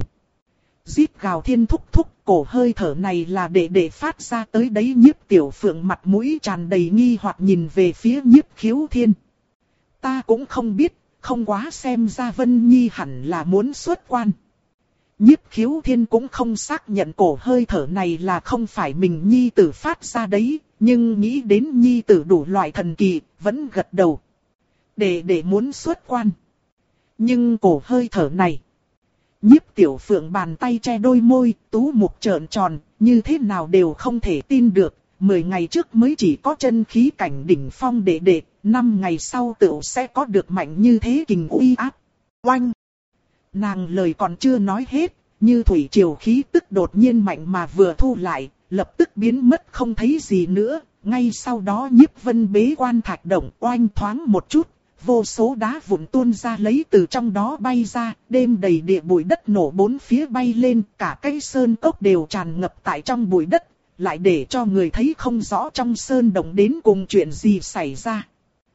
Rít gào thiên thúc thúc, cổ hơi thở này là để để phát ra tới đấy. Nhiếp tiểu phượng mặt mũi tràn đầy nghi hoặc nhìn về phía nhiếp khiếu thiên. Ta cũng không biết, không quá xem ra Vân Nhi hẳn là muốn xuất quan. Nhiếp khiếu thiên cũng không xác nhận cổ hơi thở này là không phải mình Nhi tử phát ra đấy, nhưng nghĩ đến Nhi tử đủ loại thần kỳ, vẫn gật đầu. Để để muốn xuất quan. Nhưng cổ hơi thở này. Nhiếp tiểu phượng bàn tay che đôi môi, tú mục trợn tròn, như thế nào đều không thể tin được. Mười ngày trước mới chỉ có chân khí cảnh đỉnh phong đệ đệ, năm ngày sau tựu sẽ có được mạnh như thế kình uy áp. Oanh! Nàng lời còn chưa nói hết, như thủy triều khí tức đột nhiên mạnh mà vừa thu lại, lập tức biến mất không thấy gì nữa. Ngay sau đó nhiếp vân bế quan thạch động oanh thoáng một chút, vô số đá vụn tuôn ra lấy từ trong đó bay ra, đêm đầy địa bụi đất nổ bốn phía bay lên, cả cây sơn cốc đều tràn ngập tại trong bụi đất, lại để cho người thấy không rõ trong sơn động đến cùng chuyện gì xảy ra.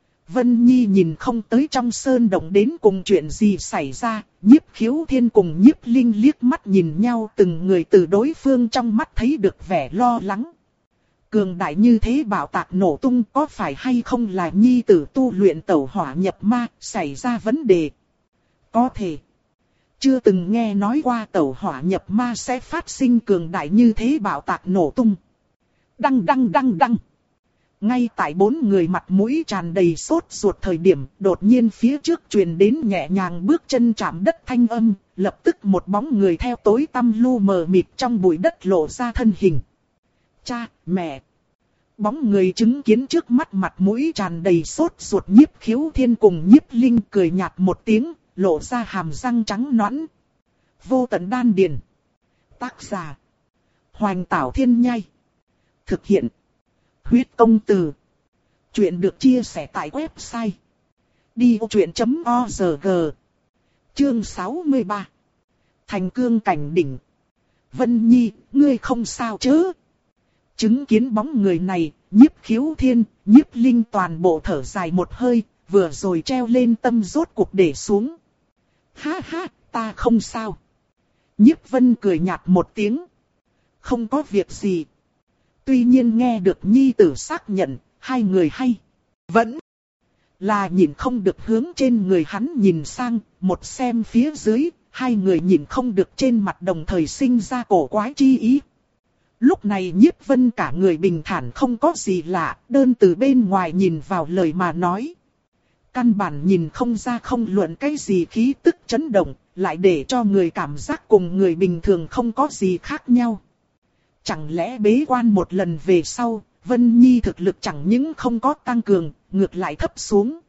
Vân Nhi nhìn không tới trong sơn động đến cùng chuyện gì xảy ra, nhiếp khiếu thiên cùng nhiếp linh liếc mắt nhìn nhau, từng người từ đối phương trong mắt thấy được vẻ lo lắng. Cường đại như thế bảo tạc nổ tung có phải hay không là Nhi tử tu luyện tẩu hỏa nhập ma, xảy ra vấn đề? Có thể. Chưa từng nghe nói qua tẩu hỏa nhập ma sẽ phát sinh cường đại như thế bảo tạc nổ tung. Đăng đăng đăng đăng. Ngay tại bốn người mặt mũi tràn đầy sốt ruột thời điểm, đột nhiên phía trước truyền đến nhẹ nhàng bước chân chạm đất thanh âm, lập tức một bóng người theo tối tăm lu mờ mịt trong bụi đất lộ ra thân hình. Cha, mẹ. Bóng người chứng kiến trước mắt mặt mũi tràn đầy sốt ruột nhiếp khiếu thiên cùng nhiếp linh cười nhạt một tiếng, lộ ra hàm răng trắng nõn. Vô tận đan điền. Tác giả. Hoành Tảo Thiên Nhai. Thực hiện. Huyết Công Từ. Chuyện được chia sẻ tại website. đi ô chuyện chấm org. Chương sáu mươi ba. Thành cương cảnh đỉnh. Vân Nhi, ngươi không sao chứ? Chứng kiến bóng người này, nhiếp khiếu thiên, nhiếp linh toàn bộ thở dài một hơi, vừa rồi treo lên tâm rốt cuộc để xuống. Ha ha, ta không sao. Nhiếp Vân cười nhạt một tiếng. Không có việc gì. Tuy nhiên nghe được nhi tử xác nhận, hai người hay. Vẫn là nhìn không được hướng trên người hắn nhìn sang, một xem phía dưới, hai người nhìn không được trên mặt đồng thời sinh ra cổ quái chi ý. Lúc này Nhiếp Vân cả người bình thản không có gì lạ, đơn từ bên ngoài nhìn vào lời mà nói. Căn bản nhìn không ra không luận cái gì khí tức chấn động, lại để cho người cảm giác cùng người bình thường không có gì khác nhau. Chẳng lẽ bế quan một lần về sau, Vân Nhi thực lực chẳng những không có tăng cường, ngược lại thấp xuống.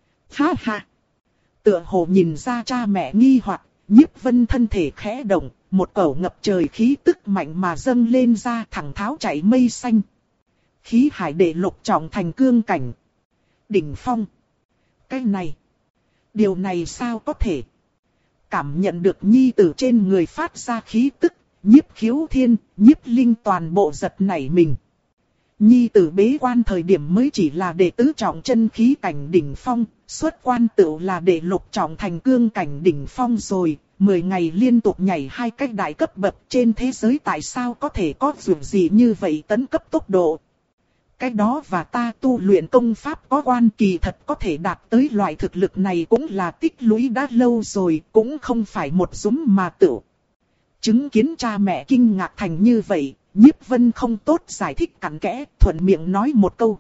Ha ha! Tựa hồ nhìn ra cha mẹ nghi hoặc, Nhiếp Vân thân thể khẽ động, một cẩu ngập trời khí tức mạnh mà dâng lên ra thẳng tháo chạy mây xanh. Khí hải đệ lục trọng thành cương cảnh. Đỉnh phong. Cái này. Điều này sao có thể? Cảm nhận được nhi tử trên người phát ra khí tức, Nhiếp Khiếu Thiên, Nhiếp Linh toàn bộ giật nảy mình. Nhi tử bế quan thời điểm mới chỉ là đệ tứ trọng chân khí cảnh đỉnh phong, xuất quan tựu là đệ lục trọng thành cương cảnh đỉnh phong rồi, mười ngày liên tục nhảy hai cách đại cấp bậc trên thế giới tại sao có thể có dù gì như vậy tấn cấp tốc độ. Cái đó và ta tu luyện công pháp có quan kỳ thật có thể đạt tới loại thực lực này cũng là tích lũy đã lâu rồi, cũng không phải một dúm mà tựu. Chứng kiến cha mẹ kinh ngạc thành như vậy, Nhiếp Vân không tốt giải thích cặn kẽ, thuận miệng nói một câu.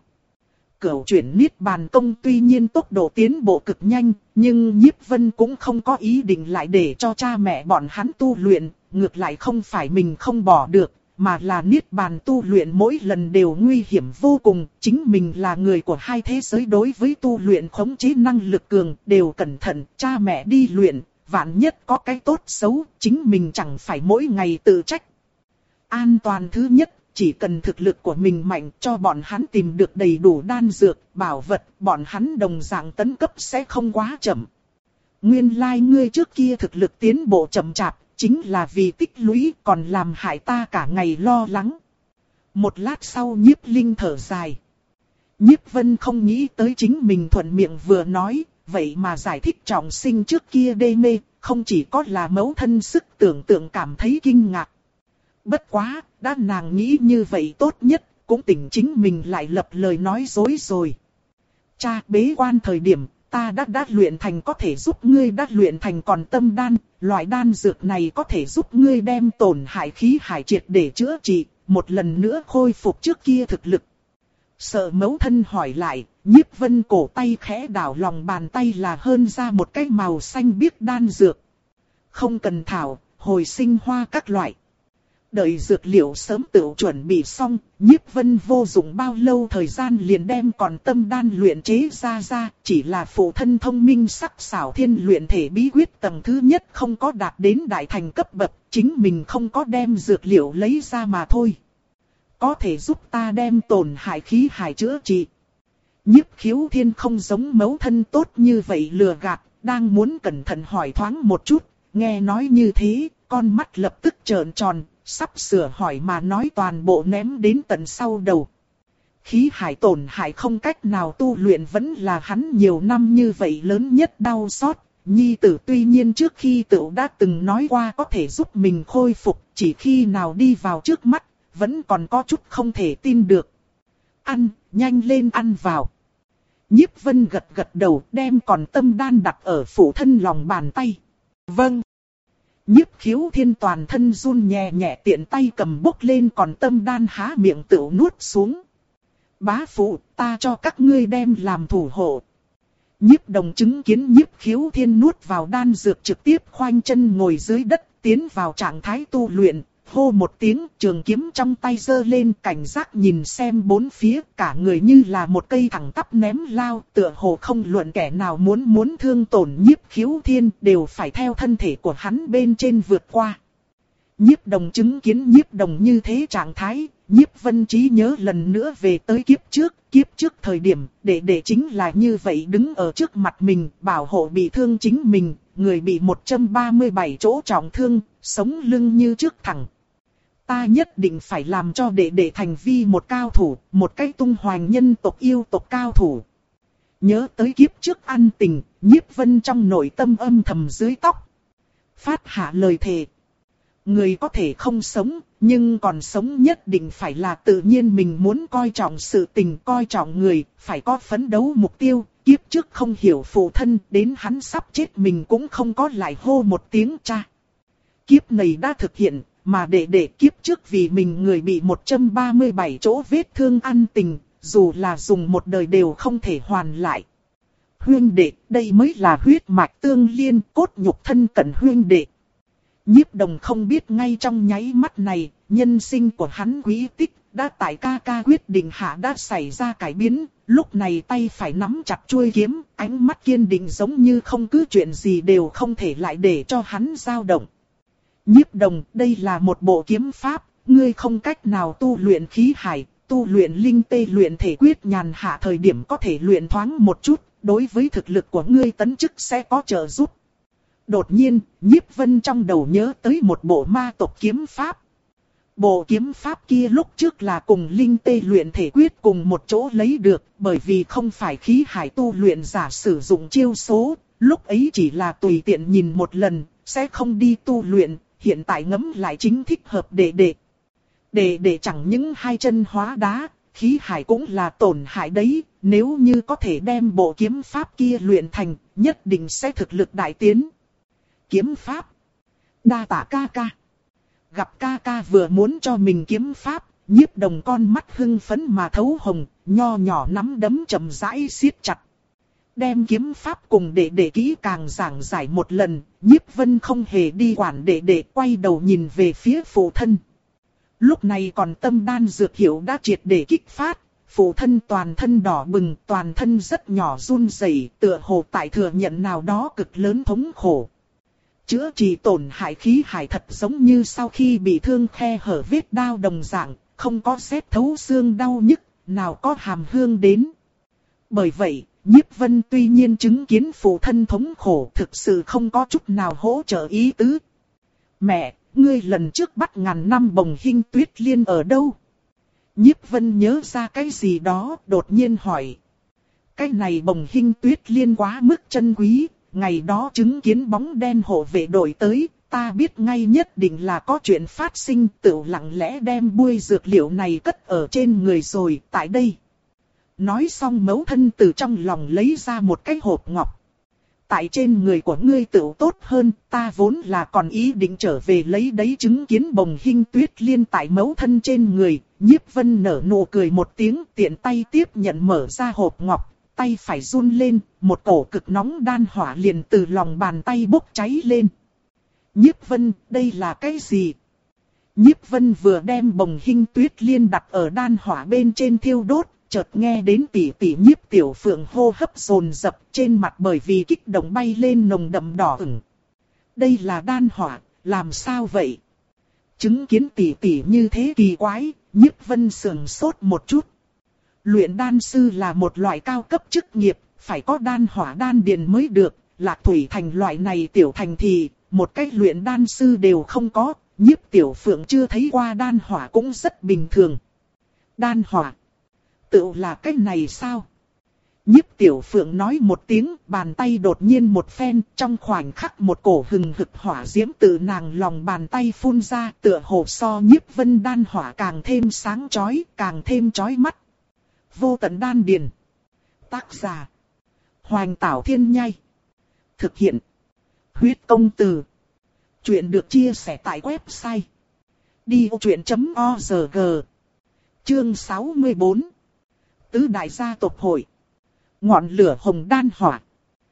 Cửu chuyển niết bàn công tuy nhiên tốc độ tiến bộ cực nhanh, nhưng Nhiếp Vân cũng không có ý định lại để cho cha mẹ bọn hắn tu luyện, ngược lại không phải mình không bỏ được, mà là niết bàn tu luyện mỗi lần đều nguy hiểm vô cùng, chính mình là người của hai thế giới đối với tu luyện khống chế năng lực cường, đều cẩn thận, cha mẹ đi luyện, vạn nhất có cái tốt xấu, chính mình chẳng phải mỗi ngày tự trách. An toàn thứ nhất, chỉ cần thực lực của mình mạnh cho bọn hắn tìm được đầy đủ đan dược, bảo vật, bọn hắn đồng dạng tấn cấp sẽ không quá chậm. Nguyên lai like ngươi trước kia thực lực tiến bộ chậm chạp, chính là vì tích lũy còn làm hại ta cả ngày lo lắng. Một lát sau Nhiếp Linh thở dài. Nhiếp Vân không nghĩ tới chính mình thuận miệng vừa nói, vậy mà giải thích trọng sinh trước kia đê mê, không chỉ có là mẫu thân sức tưởng tượng cảm thấy kinh ngạc. Bất quá, đã nàng nghĩ như vậy tốt nhất, cũng tỉnh chính mình lại lập lời nói dối rồi. Cha bế quan thời điểm, ta đã đã luyện thành có thể giúp ngươi đã luyện thành còn tâm đan, loại đan dược này có thể giúp ngươi đem tổn hại khí hải triệt để chữa trị, một lần nữa khôi phục trước kia thực lực. Sợ mẫu thân hỏi lại, Nhiếp Vân cổ tay khẽ đảo lòng bàn tay là hơn ra một cái màu xanh biếc đan dược. Không cần thảo, hồi sinh hoa các loại. Đợi dược liệu sớm tự chuẩn bị xong, Nhiếp Vân vô dụng bao lâu thời gian liền đem còn tâm đan luyện chế ra ra, chỉ là phụ thân thông minh sắc sảo thiên luyện thể bí quyết tầng thứ nhất không có đạt đến đại thành cấp bậc, chính mình không có đem dược liệu lấy ra mà thôi. Có thể giúp ta đem tổn hại khí hải chữa trị. Nhiếp Khiếu Thiên không giống mẫu thân tốt như vậy lừa gạt, đang muốn cẩn thận hỏi thoáng một chút, nghe nói như thế, con mắt lập tức trợn tròn. Sắp sửa hỏi mà nói toàn bộ ném đến tận sau đầu. Khí hải tổn hại không cách nào tu luyện vẫn là hắn nhiều năm như vậy lớn nhất đau xót. Nhi tử tuy nhiên trước khi tự đã từng nói qua có thể giúp mình khôi phục, chỉ khi nào đi vào trước mắt, vẫn còn có chút không thể tin được. Ăn, nhanh lên ăn vào. Nhiếp Vân gật gật đầu đem còn tâm đan đặt ở phụ thân lòng bàn tay. Vâng. Nhiếp Khiếu Thiên toàn thân run nhẹ nhẹ tiện tay cầm bốc lên còn tâm đan há miệng tự nuốt xuống. Bá phụ, ta cho các ngươi đem làm thủ hộ. Nhiếp Đồng chứng kiến Nhiếp Khiếu Thiên nuốt vào đan dược trực tiếp khoanh chân ngồi dưới đất, tiến vào trạng thái tu luyện, hô một tiếng, trường kiếm trong tay giơ lên, cảnh giác nhìn xem bốn phía, cả người như là một cây thẳng tắp ném lao, tựa hồ không luận kẻ nào muốn muốn thương tổn Nhiếp Khiếu Thiên, đều phải theo thân thể của hắn bên trên vượt qua. Nhiếp Đồng chứng kiến Nhiếp Đồng như thế trạng thái, Nhiếp Vân trí nhớ lần nữa về tới kiếp trước, kiếp trước thời điểm, để để chính là như vậy đứng ở trước mặt mình, bảo hộ bị thương chính mình, người bị một trăm ba mươi bảy chỗ trọng thương, sống lưng như trước thẳng. Ta nhất định phải làm cho đệ đệ thành vi một cao thủ, một cái tung hoành nhân tộc yêu tộc cao thủ. Nhớ tới kiếp trước ăn tình, Nhiếp Vân trong nội tâm âm thầm dưới tóc. Phát hạ lời thề. người có thể không sống, nhưng còn sống nhất định phải là tự nhiên mình muốn coi trọng sự tình, coi trọng người, phải có phấn đấu mục tiêu. Kiếp trước không hiểu phụ thân, đến hắn sắp chết mình cũng không có lại hô một tiếng cha. Kiếp này đã thực hiện, mà đệ đệ kiếp trước vì mình người bị một trăm ba mươi bảy chỗ vết thương ăn tình, dù là dùng một đời đều không thể hoàn lại. Huynh đệ, đây mới là huyết mạch tương liên, cốt nhục thân cận huynh đệ. Nhiếp Đồng không biết ngay trong nháy mắt này, nhân sinh của hắn quý tích, đã tại ca ca quyết định hạ đã xảy ra cải biến, lúc này tay phải nắm chặt chuôi kiếm, ánh mắt kiên định giống như không cứ chuyện gì đều không thể lại để cho hắn dao động. Nhiếp Đồng, đây là một bộ kiếm pháp, ngươi không cách nào tu luyện khí hải, tu luyện linh tê luyện thể quyết nhàn hạ thời điểm có thể luyện thoáng một chút, đối với thực lực của ngươi tấn chức sẽ có trợ giúp. Đột nhiên, Nhiếp Vân trong đầu nhớ tới một bộ ma tộc kiếm pháp. Bộ kiếm pháp kia lúc trước là cùng linh tê luyện thể quyết cùng một chỗ lấy được, bởi vì không phải khí hải tu luyện giả sử dụng chiêu số, lúc ấy chỉ là tùy tiện nhìn một lần, sẽ không đi tu luyện, hiện tại ngẫm lại chính thích hợp đệ đệ. Đệ đệ chẳng những hai chân hóa đá, khí hải cũng là tổn hại đấy, nếu như có thể đem bộ kiếm pháp kia luyện thành, nhất định sẽ thực lực đại tiến. Kiếm pháp. Đa tạ ca ca. Gặp ca ca vừa muốn cho mình kiếm pháp, Nhiếp Đồng con mắt hưng phấn mà thấu hồng, nho nhỏ nắm đấm chậm rãi siết chặt. Đem kiếm pháp cùng đệ đệ kỹ càng giảng giải một lần, Nhiếp Vân không hề đi quản đệ đệ, quay đầu nhìn về phía phụ thân. Lúc này còn tâm đan dược hiệu đã triệt để kích phát, phụ thân toàn thân đỏ bừng, toàn thân rất nhỏ run rẩy, tựa hồ tại thừa nhận nào đó cực lớn thống khổ. Chữa trị tổn hại khí hải thật giống như sau khi bị thương khe hở vết đao đồng dạng, không có xét thấu xương đau nhức, nào có hàm hương đến. Bởi vậy, Nhiếp Vân tuy nhiên chứng kiến phụ thân thống khổ thực sự không có chút nào hỗ trợ ý tứ. Mẹ, ngươi lần trước bắt ngàn năm bồng hinh tuyết liên ở đâu? Nhiếp Vân nhớ ra cái gì đó, đột nhiên hỏi. Cái này bồng hinh tuyết liên quá mức chân quý, ngày đó chứng kiến bóng đen hộ vệ đội tới, ta biết ngay nhất định là có chuyện phát sinh, tự lặng lẽ đem buôi dược liệu này cất ở trên người rồi, tại đây. Nói xong mẫu thân từ trong lòng lấy ra một cái hộp ngọc. Tại trên người của ngươi tự tốt hơn, ta vốn là còn ý định trở về lấy đấy, chứng kiến bồng hinh tuyết liên tại mẫu thân trên người. Nhiếp Vân nở nụ cười một tiếng, tiện tay tiếp nhận mở ra hộp ngọc, tay phải run lên, một cổ cực nóng đan hỏa liền từ lòng bàn tay bốc cháy lên. Nhiếp Vân, đây là cái gì? Nhiếp Vân vừa đem bồng hinh tuyết liên đặt ở đan hỏa bên trên thiêu đốt, chợt nghe đến tỷ tỷ Nhiếp Tiểu Phượng hô hấp dồn dập, trên mặt bởi vì kích động bay lên nồng đậm đỏ ửng. Đây là đan hỏa, làm sao vậy? Chứng kiến tỷ tỷ như thế kỳ quái, Nhiếp Vân sườn sốt một chút. Luyện đan sư là một loại cao cấp chức nghiệp, phải có đan hỏa đan điền mới được. Lạc Thủy Thành loại này tiểu thành thì một cách luyện đan sư đều không có. Nhiếp Tiểu Phượng chưa thấy qua đan hỏa cũng rất bình thường. Đan hỏa, tự là cái này sao? Nhiếp Tiểu Phượng nói một tiếng, bàn tay đột nhiên một phen, trong khoảnh khắc một cổ hừng hực hỏa diễm từ nàng lòng bàn tay phun ra, tựa hồ so Nhiếp Vân đan hỏa càng thêm sáng chói, càng thêm chói mắt. Vô tận đan điền. Tác giả: Hoành Tảo Thiên Nhai. Thực hiện: Huyết Công Từ. Chuyện được chia sẻ tại website đi vô chuyện chấm org. Chương sáu mươi bốn. Tứ đại gia tộc hội. Ngọn lửa hồng đan hỏa.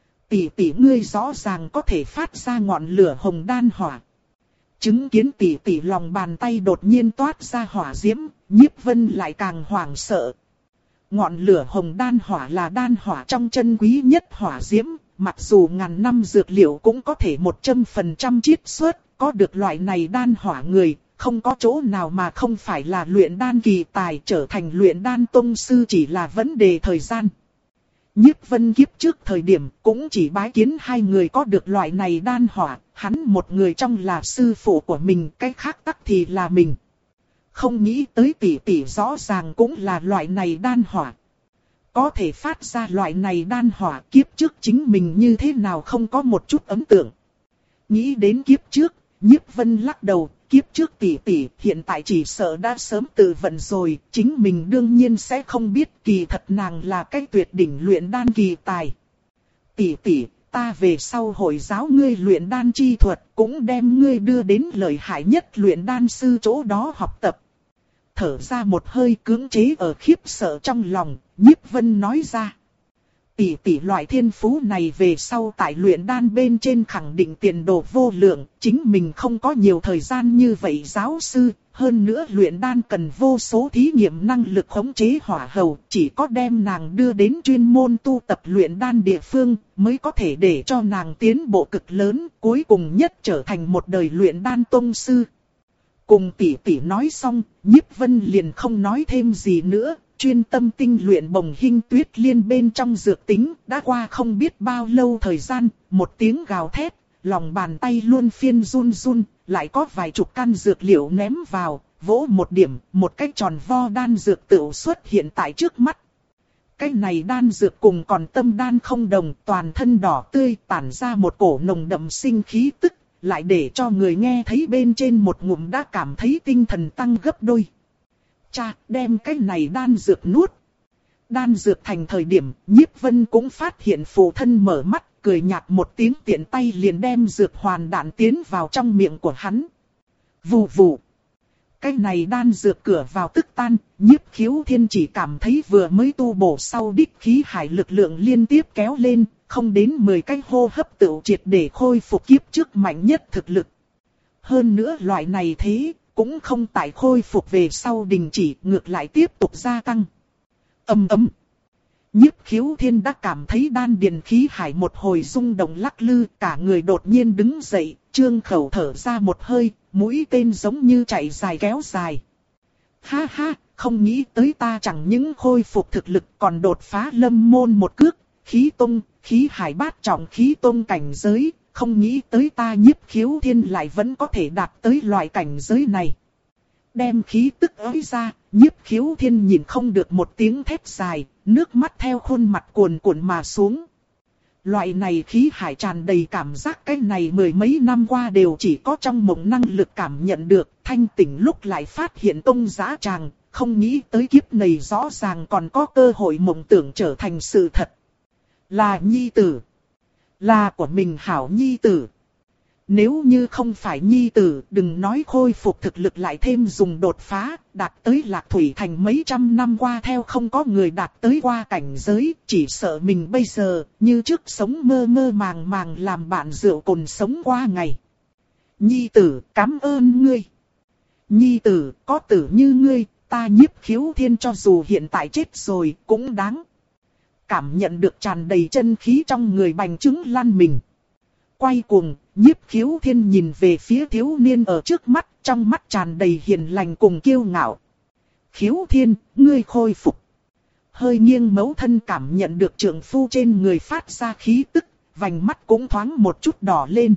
Tỷ tỷ ngươi rõ ràng có thể phát ra ngọn lửa hồng đan hỏa. Chứng kiến tỷ tỷ lòng bàn tay đột nhiên toát ra hỏa diễm, Nhiếp Vân lại càng hoảng sợ. Ngọn lửa hồng đan hỏa là đan hỏa trong chân quý nhất hỏa diễm, mặc dù ngàn năm dược liệu cũng có thể một trăm phần trăm chiết xuất, có được loại này đan hỏa người, không có chỗ nào mà không phải là luyện đan kỳ tài, trở thành luyện đan tông sư chỉ là vấn đề thời gian. Nhiếp Vân kiếp trước thời điểm cũng chỉ bái kiến hai người có được loại này đan hỏa, hắn một người trong là sư phụ của mình, cái khác tắc thì là mình. Không nghĩ tới tỷ tỷ rõ ràng cũng là loại này đan hỏa. Có thể phát ra loại này đan hỏa, kiếp trước chính mình như thế nào không có một chút ấn tượng. Nghĩ đến kiếp trước, Nhiếp Vân lắc đầu, kiếp trước tỷ tỷ hiện tại chỉ sợ đã sớm tự vận rồi, chính mình đương nhiên sẽ không biết kỳ thật nàng là cái tuyệt đỉnh luyện đan kỳ tài. Tỷ tỷ, ta về sau hội giáo ngươi luyện đan chi thuật, cũng đem ngươi đưa đến lợi hại nhất luyện đan sư chỗ đó học tập. Thở ra một hơi cưỡng chế ở khiếp sợ trong lòng, Nhiếp Vân nói ra. Tỷ tỷ loại thiên phú này về sau tại luyện đan bên trên khẳng định tiền đồ vô lượng, chính mình không có nhiều thời gian như vậy giáo sư, hơn nữa luyện đan cần vô số thí nghiệm năng lực khống chế hỏa hầu, chỉ có đem nàng đưa đến chuyên môn tu tập luyện đan địa phương, mới có thể để cho nàng tiến bộ cực lớn, cuối cùng nhất trở thành một đời luyện đan tông sư. Cùng tỷ tỷ nói xong, Nhiếp Vân liền không nói thêm gì nữa. Chuyên tâm tinh luyện bồng hinh tuyết liên bên trong dược tính, đã qua không biết bao lâu thời gian, một tiếng gào thét, lòng bàn tay luôn phiên run run, lại có vài chục căn dược liệu ném vào, vỗ một điểm, một cái tròn vo đan dược tựu xuất hiện tại trước mắt. Cái này đan dược cùng còn tâm đan không đồng, toàn thân đỏ tươi, tản ra một cổ nồng đậm sinh khí tức, lại để cho người nghe thấy bên trên một ngụm đã cảm thấy tinh thần tăng gấp đôi. Cha, đem cái này đan dược nuốt. Đan dược thành thời điểm, Nhiếp Vân cũng phát hiện phụ thân mở mắt, cười nhạt một tiếng tiện tay liền đem dược hoàn đạn tiến vào trong miệng của hắn. Vù vù. Cái này đan dược cửa vào tức tan, Nhiếp Khiếu Thiên chỉ cảm thấy vừa mới tu bổ sau đích khí hải lực lượng liên tiếp kéo lên, không đến mười cái hô hấp tựu triệt để khôi phục kiếp trước mạnh nhất thực lực. Hơn nữa loại này thế, cũng không tại khôi phục về sau đình chỉ, ngược lại tiếp tục gia tăng. Ầm ầm. Nhiếp Khiếu Thiên đã cảm thấy đan điền khí hải một hồi rung động lắc lư, cả người đột nhiên đứng dậy, trương khẩu thở ra một hơi, mũi tên giống như chạy dài kéo dài. Ha ha, không nghĩ tới ta chẳng những khôi phục thực lực còn đột phá lâm môn một cước, khí tông, khí hải bát trọng khí tông cảnh giới. Không nghĩ tới ta Nhiếp Khiếu Thiên lại vẫn có thể đạt tới loại cảnh giới này. Đem khí tức ấy ra, Nhiếp Khiếu Thiên nhìn không được một tiếng thét dài, nước mắt theo khuôn mặt cuồn cuộn mà xuống. Loại này khí hải tràn đầy cảm giác, cái này mười mấy năm qua đều chỉ có trong mộng năng lực cảm nhận được, thanh tỉnh lúc lại phát hiện tông dã tràng, không nghĩ tới kiếp này rõ ràng còn có cơ hội mộng tưởng trở thành sự thật. Là nhi tử. Là của mình hảo nhi tử. Nếu như không phải nhi tử, đừng nói khôi phục thực lực lại thêm dùng đột phá, đạt tới Lạc Thủy Thành mấy trăm năm qua theo không có người đạt tới qua cảnh giới, chỉ sợ mình bây giờ, như trước sống mơ mơ màng màng làm bạn rượu cồn sống qua ngày. Nhi tử, cảm ơn ngươi. Nhi tử, có tử như ngươi, ta Nhiếp Khiếu Thiên cho dù hiện tại chết rồi, cũng đáng. Cảm nhận được tràn đầy chân khí trong người bành trướng lăn mình. Quay cuồng, Nhiếp Khiếu Thiên nhìn về phía thiếu niên ở trước mắt, trong mắt tràn đầy hiền lành cùng kiêu ngạo. Khiếu Thiên, ngươi khôi phục. Hơi nghiêng mấu thân cảm nhận được trượng phu trên người phát ra khí tức, vành mắt cũng thoáng một chút đỏ lên.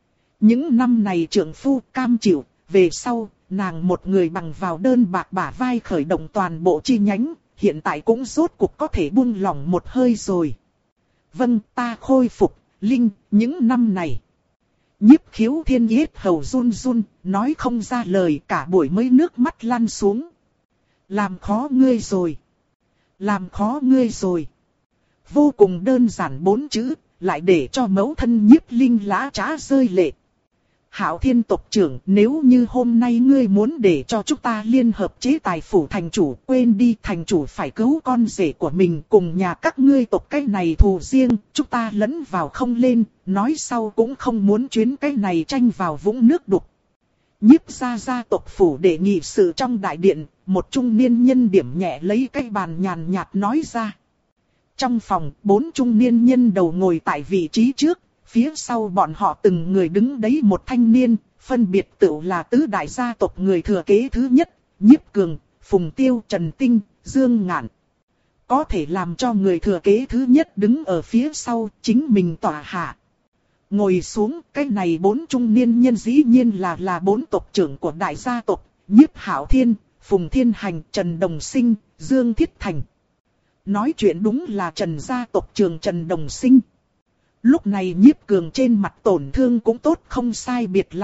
Những năm này trượng phu cam chịu, về sau, nàng một người bằng vào đơn bạc bả vai khởi động toàn bộ chi nhánh. Hiện tại cũng rốt cuộc có thể buông lỏng một hơi rồi. Vâng, ta khôi phục, Linh, những năm này. Nhiếp Khiếu Thiên yết hầu run run, nói không ra lời, cả buổi mới nước mắt lăn xuống. Làm khó ngươi rồi. Làm khó ngươi rồi. Vô cùng đơn giản bốn chữ, lại để cho mẫu thân Nhiếp Linh lã trá rơi lệ. Hạo Thiên tộc trưởng, nếu như hôm nay ngươi muốn để cho chúng ta liên hợp chế tài phủ thành chủ, quên đi, thành chủ phải cứu con rể của mình, cùng nhà các ngươi tộc cái này thù riêng, chúng ta lẫn vào không lên, nói sau cũng không muốn chuyến cái này tranh vào vũng nước đục. Nhiếp gia gia tộc phủ để nghị sự trong đại điện, một trung niên nhân điểm nhẹ lấy cái bàn nhàn nhạt nói ra. Trong phòng, bốn trung niên nhân đầu ngồi tại vị trí trước. Phía sau bọn họ từng người đứng đấy một thanh niên, phân biệt tự là tứ đại gia tộc người thừa kế thứ nhất, Nhiếp Cường, Phùng Tiêu, Trần Tinh, Dương Ngạn. Có thể làm cho người thừa kế thứ nhất đứng ở phía sau, chính mình tỏa hạ. Ngồi xuống, cái này bốn trung niên nhân dĩ nhiên là là bốn tộc trưởng của đại gia tộc, Nhiếp Hạo Thiên, Phùng Thiên Hành, Trần Đồng Sinh, Dương Thiết Thành. Nói chuyện đúng là Trần gia tộc trưởng Trần Đồng Sinh. Lúc này Nhiếp Cường trên mặt tổn thương cũng tốt không sai biệt lắm,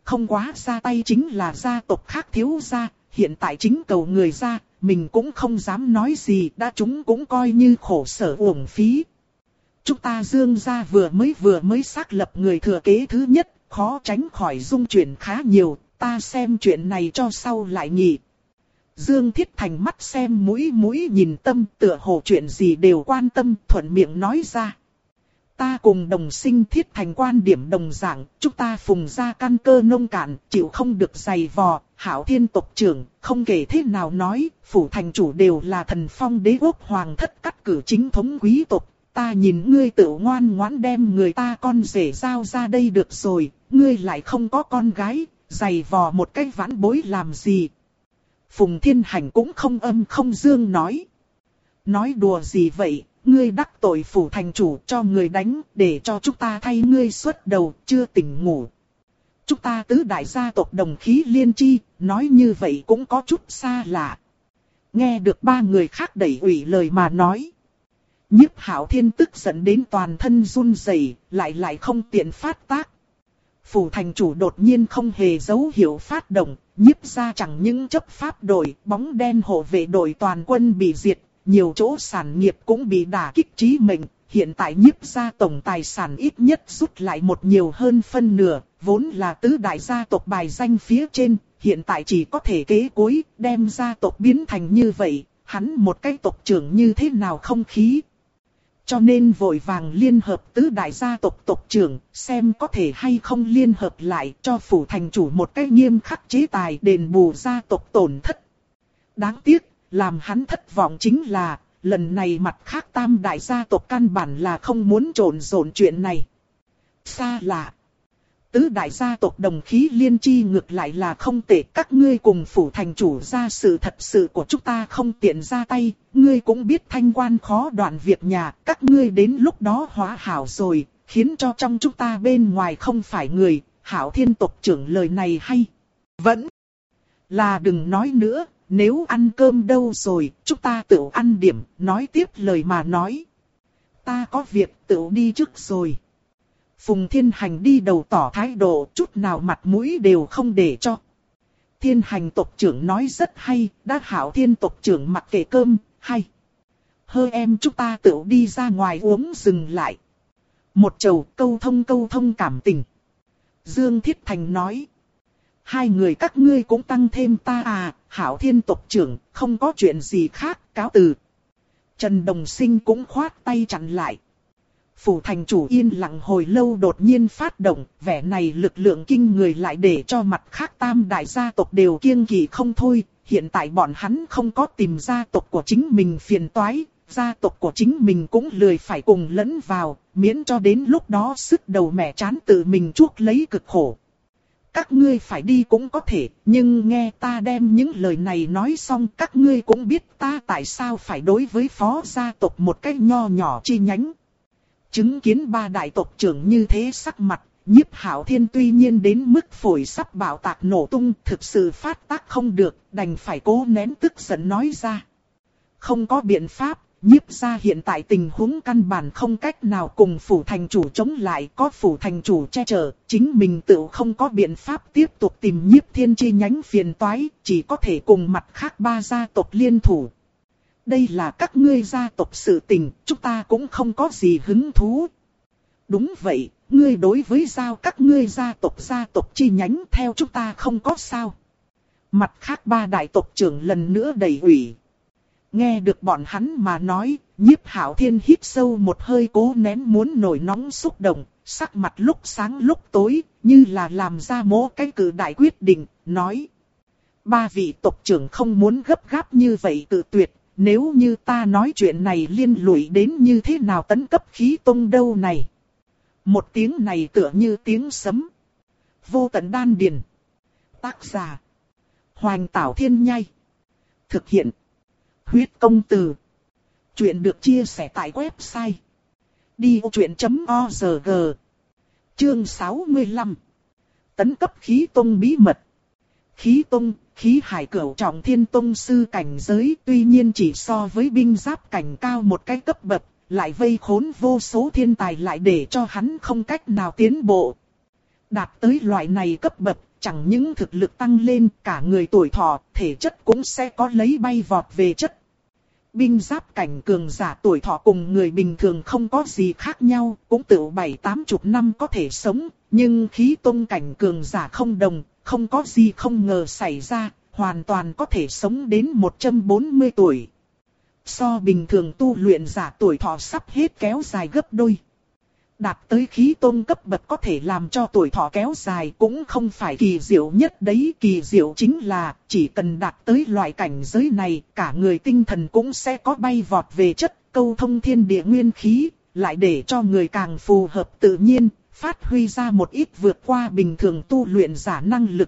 không quá ra tay chính là gia tộc khác thiếu gia, hiện tại chính cầu người ra, mình cũng không dám nói gì, đã chúng cũng coi như khổ sở uổng phí. Chúng ta Dương gia vừa mới vừa mới xác lập người thừa kế thứ nhất, khó tránh khỏi dung chuyển khá nhiều, ta xem chuyện này cho sau lại nhỉ. Dương Thiết Thành mắt xem mũi mũi nhìn tâm, tựa hồ chuyện gì đều quan tâm, thuận miệng nói ra. Ta cùng đồng sinh Thiết Thành quan điểm đồng dạng, chúng ta Phùng gia căn cơ nông cạn, chịu không được dày vò, Hạo Thiên tộc trưởng, không kể thế nào nói, phủ thành chủ đều là thần phong đế quốc hoàng thất cắt cử chính thống quý tộc. Ta nhìn ngươi tự ngoan ngoãn đem người ta con rể giao ra đây được rồi, ngươi lại không có con gái, dày vò một cái vãn bối làm gì. Phùng Thiên Hành cũng không âm không dương nói. Nói đùa gì vậy, ngươi đắc tội phủ thành chủ cho người đánh, để cho chúng ta thay ngươi xuất đầu, chưa tỉnh ngủ. Chúng ta tứ đại gia tộc đồng khí liên chi, nói như vậy cũng có chút xa lạ. Nghe được ba người khác đẩy ủy lời mà nói. Nhiếp Hạo Thiên tức giận đến toàn thân run rẩy, lại lại không tiện phát tác. Phủ thành chủ đột nhiên không hề dấu hiệu phát động, nhiếp ra chẳng những chấp pháp đội, bóng đen hộ vệ đội toàn quân bị diệt, nhiều chỗ sản nghiệp cũng bị đả kích chí mệnh. Hiện tại nhiếp ra tổng tài sản ít nhất rút lại một nhiều hơn phân nửa, vốn là tứ đại gia tộc bài danh phía trên, hiện tại chỉ có thể kế cuối, đem gia tộc biến thành như vậy, hắn một cái tộc trưởng như thế nào không khí. Cho nên vội vàng liên hợp tứ đại gia tộc tộc trưởng, xem có thể hay không liên hợp lại cho phủ thành chủ một cái nghiêm khắc chế tài đền bù gia tộc tổn thất. Đáng tiếc, làm hắn thất vọng chính là, lần này mặt khác tam đại gia tộc căn bản là không muốn trộn rộn chuyện này. Xa lạ. Tứ đại gia tộc đồng khí liên chi ngược lại là không tệ, các ngươi cùng phủ thành chủ ra sự thật sự của chúng ta không tiện ra tay, ngươi cũng biết thanh quan khó đoạn việc nhà, các ngươi đến lúc đó hóa hảo rồi, khiến cho trong chúng ta bên ngoài không phải người, Hạo Thiên tộc trưởng lời này hay. Vẫn là đừng nói nữa, nếu ăn cơm đâu rồi, chúng ta tự ăn điểm, nói tiếp lời mà nói. Ta có việc tự đi trước rồi. Phùng Thiên Hành đi đầu tỏ thái độ, chút nào mặt mũi đều không để cho. Thiên Hành tộc trưởng nói rất hay, đã Hạo Thiên tộc trưởng mặc kệ cơm, hay. Hơ em chúng ta tự đi ra ngoài uống dừng lại. Một chầu câu thông câu thông cảm tình. Dương Thiết Thành nói. Hai người các ngươi cũng tăng thêm ta à, Hạo Thiên tộc trưởng, không có chuyện gì khác, cáo từ. Trần Đồng Sinh cũng khoát tay chặn lại. Phủ thành chủ yên lặng hồi lâu đột nhiên phát động, vẻ này lực lượng kinh người lại để cho mặt khác tam đại gia tộc đều kiêng kỵ không thôi. Hiện tại bọn hắn không có tìm gia tộc của chính mình phiền toái, gia tộc của chính mình cũng lười phải cùng lẫn vào, miễn cho đến lúc đó sức đầu mẻ chán tự mình chuốc lấy cực khổ. Các ngươi phải đi cũng có thể, nhưng nghe ta đem những lời này nói xong các ngươi cũng biết ta tại sao phải đối với phó gia tộc một cách nho nhỏ chi nhánh. Chứng kiến ba đại tộc trưởng như thế sắc mặt, Nhiếp Hạo Thiên tuy nhiên đến mức phổi sắp bạo tạc nổ tung, thực sự phát tác không được, đành phải cố nén tức giận nói ra. Không có biện pháp, Nhiếp gia hiện tại tình huống căn bản không cách nào cùng phủ thành chủ chống lại, có phủ thành chủ che chở, chính mình tự không có biện pháp tiếp tục tìm Nhiếp Thiên chi nhánh phiền toái, chỉ có thể cùng mặt khác ba gia tộc liên thủ. Đây là các ngươi gia tộc sự tình, chúng ta cũng không có gì hứng thú. Đúng vậy, ngươi đối với giao các ngươi gia tộc gia tộc chi nhánh theo chúng ta không có sao. Mặt khác ba đại tộc trưởng lần nữa đẩy ủy. Nghe được bọn hắn mà nói, Nhiếp Hạo Thiên hít sâu một hơi cố nén muốn nổi nóng xúc động, sắc mặt lúc sáng lúc tối, như là làm ra mố cái cử đại quyết định, nói. Ba vị tộc trưởng không muốn gấp gáp như vậy tự tuyệt. Nếu như ta nói chuyện này liên lụy đến như thế nào tấn cấp khí tông đâu này. Một tiếng này tựa như tiếng sấm. Vô tận đan điền. Tác giả. Hoành Tảo Thiên Nhai. Thực hiện. Huyết công từ. Chuyện được chia sẻ tại website. đi ô chuyện chấm o rờ giê. Chương sáu mươi lăm. Tấn cấp khí tông bí mật. Khí tông, khí hải cửu trọng thiên tông sư cảnh giới tuy nhiên chỉ so với binh giáp cảnh cao một cái cấp bậc, lại vây khốn vô số thiên tài lại để cho hắn không cách nào tiến bộ. Đạt tới loại này cấp bậc, chẳng những thực lực tăng lên, cả người tuổi thọ, thể chất cũng sẽ có lấy bay vọt về chất. Binh giáp cảnh cường giả tuổi thọ cùng người bình thường không có gì khác nhau, cũng tự bảy tám chục năm có thể sống, nhưng khí tông cảnh cường giả không đồng, không có gì không ngờ xảy ra, hoàn toàn có thể sống đến một trăm bốn mươi tuổi. So bình thường tu luyện giả tuổi thọ sắp hết kéo dài gấp đôi. Đạt tới khí tôn cấp bậc có thể làm cho tuổi thọ kéo dài cũng không phải kỳ diệu nhất đấy. Kỳ diệu chính là chỉ cần đạt tới loại cảnh giới này, cả người tinh thần cũng sẽ có bay vọt về chất, câu thông thiên địa nguyên khí, lại để cho người càng phù hợp tự nhiên, phát huy ra một ít vượt qua bình thường tu luyện giả năng lực.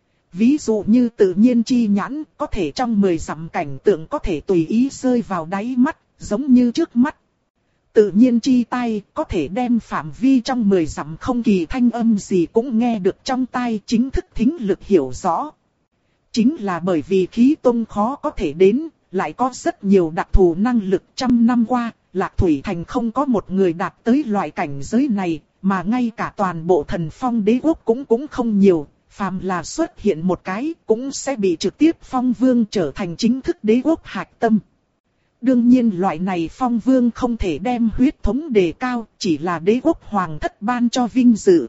Ví dụ như tự nhiên chi nhãn, có thể trong mười dặm cảnh tượng có thể tùy ý rơi vào đáy mắt, giống như trước mắt. Tự nhiên chi tai, có thể đem phạm vi trong mười dặm không kỳ thanh âm gì cũng nghe được trong tai, chính thức thính lực hiểu rõ. Chính là bởi vì khí tông khó có thể đến, lại có rất nhiều đặc thù năng lực. Trăm năm qua, Lạc Thủy Thành không có một người đạt tới loại cảnh giới này, mà ngay cả toàn bộ thần phong đế quốc cũng cũng không nhiều. Phàm là xuất hiện một cái, cũng sẽ bị trực tiếp phong vương trở thành chính thức đế quốc hạch tâm. Đương nhiên loại này phong vương không thể đem huyết thống đề cao, chỉ là đế quốc hoàng thất ban cho vinh dự.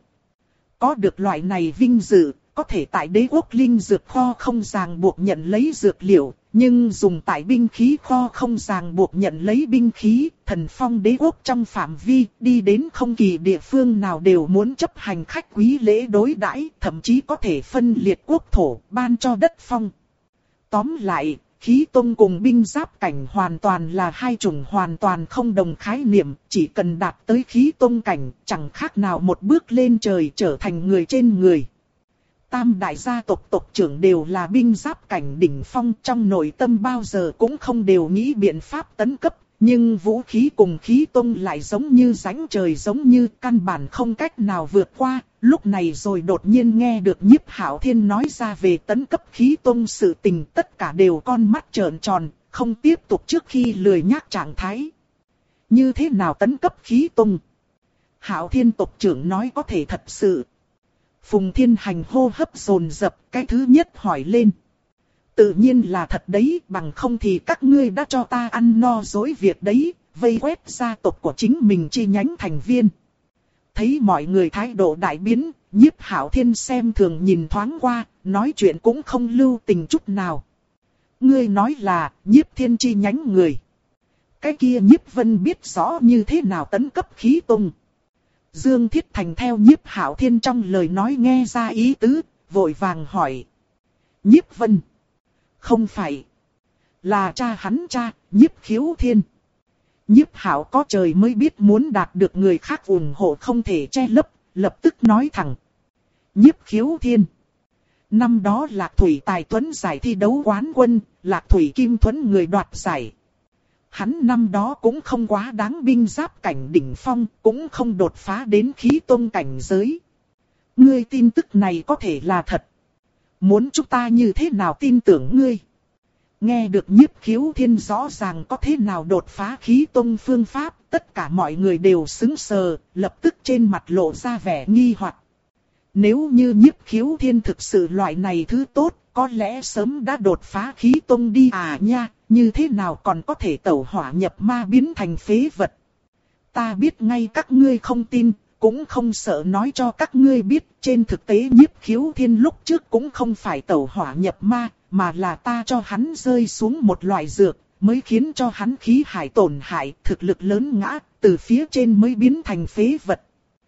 Có được loại này vinh dự, có thể tại đế quốc linh dược kho không ràng buộc nhận lấy dược liệu, nhưng dùng tại binh khí kho không ràng buộc nhận lấy binh khí. Thần phong đế quốc trong phạm vi, đi đến không kỳ địa phương nào đều muốn chấp hành khách quý lễ đối đãi, thậm chí có thể phân liệt quốc thổ, ban cho đất phong. Tóm lại, khí tông cùng binh giáp cảnh hoàn toàn là hai chủng hoàn toàn không đồng khái niệm, chỉ cần đạt tới khí tông cảnh, chẳng khác nào một bước lên trời trở thành người trên người. Tam đại gia tộc tộc trưởng đều là binh giáp cảnh đỉnh phong, trong nội tâm bao giờ cũng không đều nghĩ biện pháp tấn cấp, nhưng vũ khí cùng khí tông lại giống như rãnh trời, giống như căn bản không cách nào vượt qua. Lúc này rồi đột nhiên nghe được Nhiếp Hạo Thiên nói ra về tấn cấp khí tông sự tình, tất cả đều con mắt trợn tròn, không tiếp tục trước khi lười nhác trạng thái. Như thế nào tấn cấp khí tông? Hạo Thiên tộc trưởng nói có thể thật sự. Phùng Thiên Hành hô hấp dồn dập, cái thứ nhất hỏi lên. Tự nhiên là thật đấy, bằng không thì các ngươi đã cho ta ăn no dối việc đấy, vây quét gia tộc của chính mình chi nhánh thành viên. Thấy mọi người thái độ đại biến, Nhiếp Hạo Thiên xem thường nhìn thoáng qua, nói chuyện cũng không lưu tình chút nào. Ngươi nói là Nhiếp Thiên chi nhánh người. Cái kia Nhiếp Vân biết rõ như thế nào tấn cấp khí tông. Dương Thiết Thành theo Nhiếp Hạo Thiên trong lời nói nghe ra ý tứ, vội vàng hỏi. Nhiếp Vân? Không phải. Là cha hắn cha, Nhiếp Khiếu Thiên. Nhiếp Hạo có trời mới biết muốn đạt được người khác ủng hộ không thể che lấp, lập tức nói thẳng. Nhiếp Khiếu Thiên. Năm đó Lạc Thủy Tài Tuấn giải thi đấu quán quân, Lạc Thủy Kim Tuấn người đoạt giải. Hắn năm đó cũng không quá đáng binh giáp cảnh đỉnh phong, cũng không đột phá đến khí tôn cảnh giới. Ngươi tin tức này có thể là thật. Muốn chúng ta như thế nào tin tưởng ngươi? Nghe được Nhiếp Khiếu Thiên rõ ràng có thế nào đột phá khí tôn phương pháp, tất cả mọi người đều sững sờ, lập tức trên mặt lộ ra vẻ nghi hoặc. Nếu như Nhiếp Khiếu Thiên thực sự loại này thứ tốt, có lẽ sớm đã đột phá khí tôn đi à nha, như thế nào còn có thể tẩu hỏa nhập ma biến thành phế vật. Ta biết ngay các ngươi không tin, cũng không sợ nói cho các ngươi biết, trên thực tế Nhiếp Khiếu Thiên lúc trước cũng không phải tẩu hỏa nhập ma, mà là ta cho hắn rơi xuống một loại dược, mới khiến cho hắn khí hải tổn hại, thực lực lớn ngã, từ phía trên mới biến thành phế vật.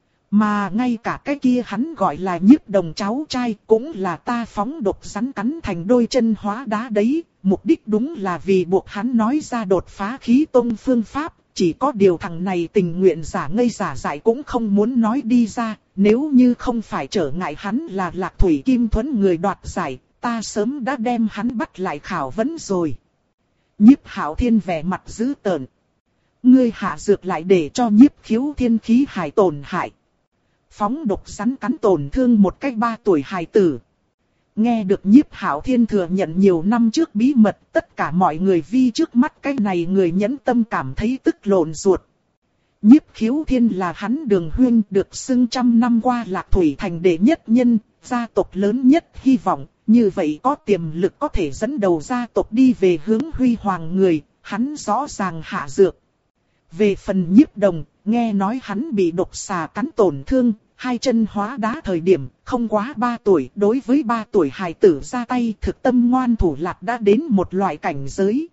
Mà ngay cả cái kia hắn gọi là Nhiếp Đồng cháu trai cũng là ta phóng độc rắn cắn thành đôi chân hóa đá đấy, mục đích đúng là vì buộc hắn nói ra đột phá khí tông phương pháp, chỉ có điều thằng này tình nguyện giả ngây giả dại cũng không muốn nói đi ra, nếu như không phải trở ngại hắn là Lạc Thủy Kim Tuấn người đoạt giải, ta sớm đã đem hắn bắt lại khảo vấn rồi. Nhiếp Hạo Thiên vẻ mặt dữ tợn. Ngươi hạ dược lại để cho Nhiếp Khiếu Thiên khí hải tổn hại. Phóng độc rắn cắn tổn thương một cái ba tuổi hài tử. Nghe được Nhiếp Hạo Thiên thừa nhận nhiều năm trước bí mật, tất cả mọi người vi trước mắt cái này người nhẫn tâm cảm thấy tức lộn ruột. Nhiếp Khiếu Thiên là hắn Đường huynh, được xưng trăm năm qua Lạc Thủy Thành đệ nhất nhân, gia tộc lớn nhất hy vọng, như vậy có tiềm lực có thể dẫn đầu gia tộc đi về hướng huy hoàng người, hắn rõ ràng hạ dược. Về phần Nhiếp Đồng, nghe nói hắn bị độc xà cắn tổn thương, hai chân hóa đá thời điểm, không quá ba tuổi, đối với ba tuổi hài tử ra tay thực tâm ngoan thủ lạt đã đến một loại cảnh giới.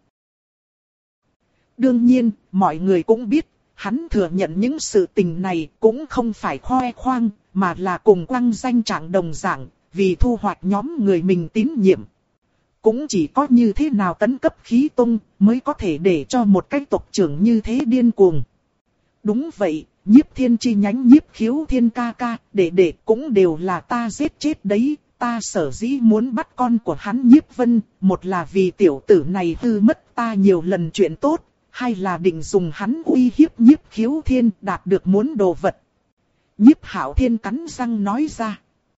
Đương nhiên, mọi người cũng biết, hắn thừa nhận những sự tình này cũng không phải khoe khoang, mà là cùng quăng danh trạng đồng dạng, vì thu hoạch nhóm người mình tín nhiệm. Cũng chỉ có như thế nào tấn cấp khí tông mới có thể để cho một cái tộc trưởng như thế điên cuồng. Đúng vậy, Nhiếp Thiên chi nhánh Nhiếp Khiếu Thiên ca ca, đệ đệ cũng đều là ta giết chết đấy. Ta sở dĩ muốn bắt con của hắn Nhiếp Vân, một là vì tiểu tử này hư mất ta nhiều lần chuyện tốt, hai là định dùng hắn uy hiếp Nhiếp Khiếu Thiên đạt được muốn đồ vật. Nhiếp Hạo Thiên cắn răng nói ra.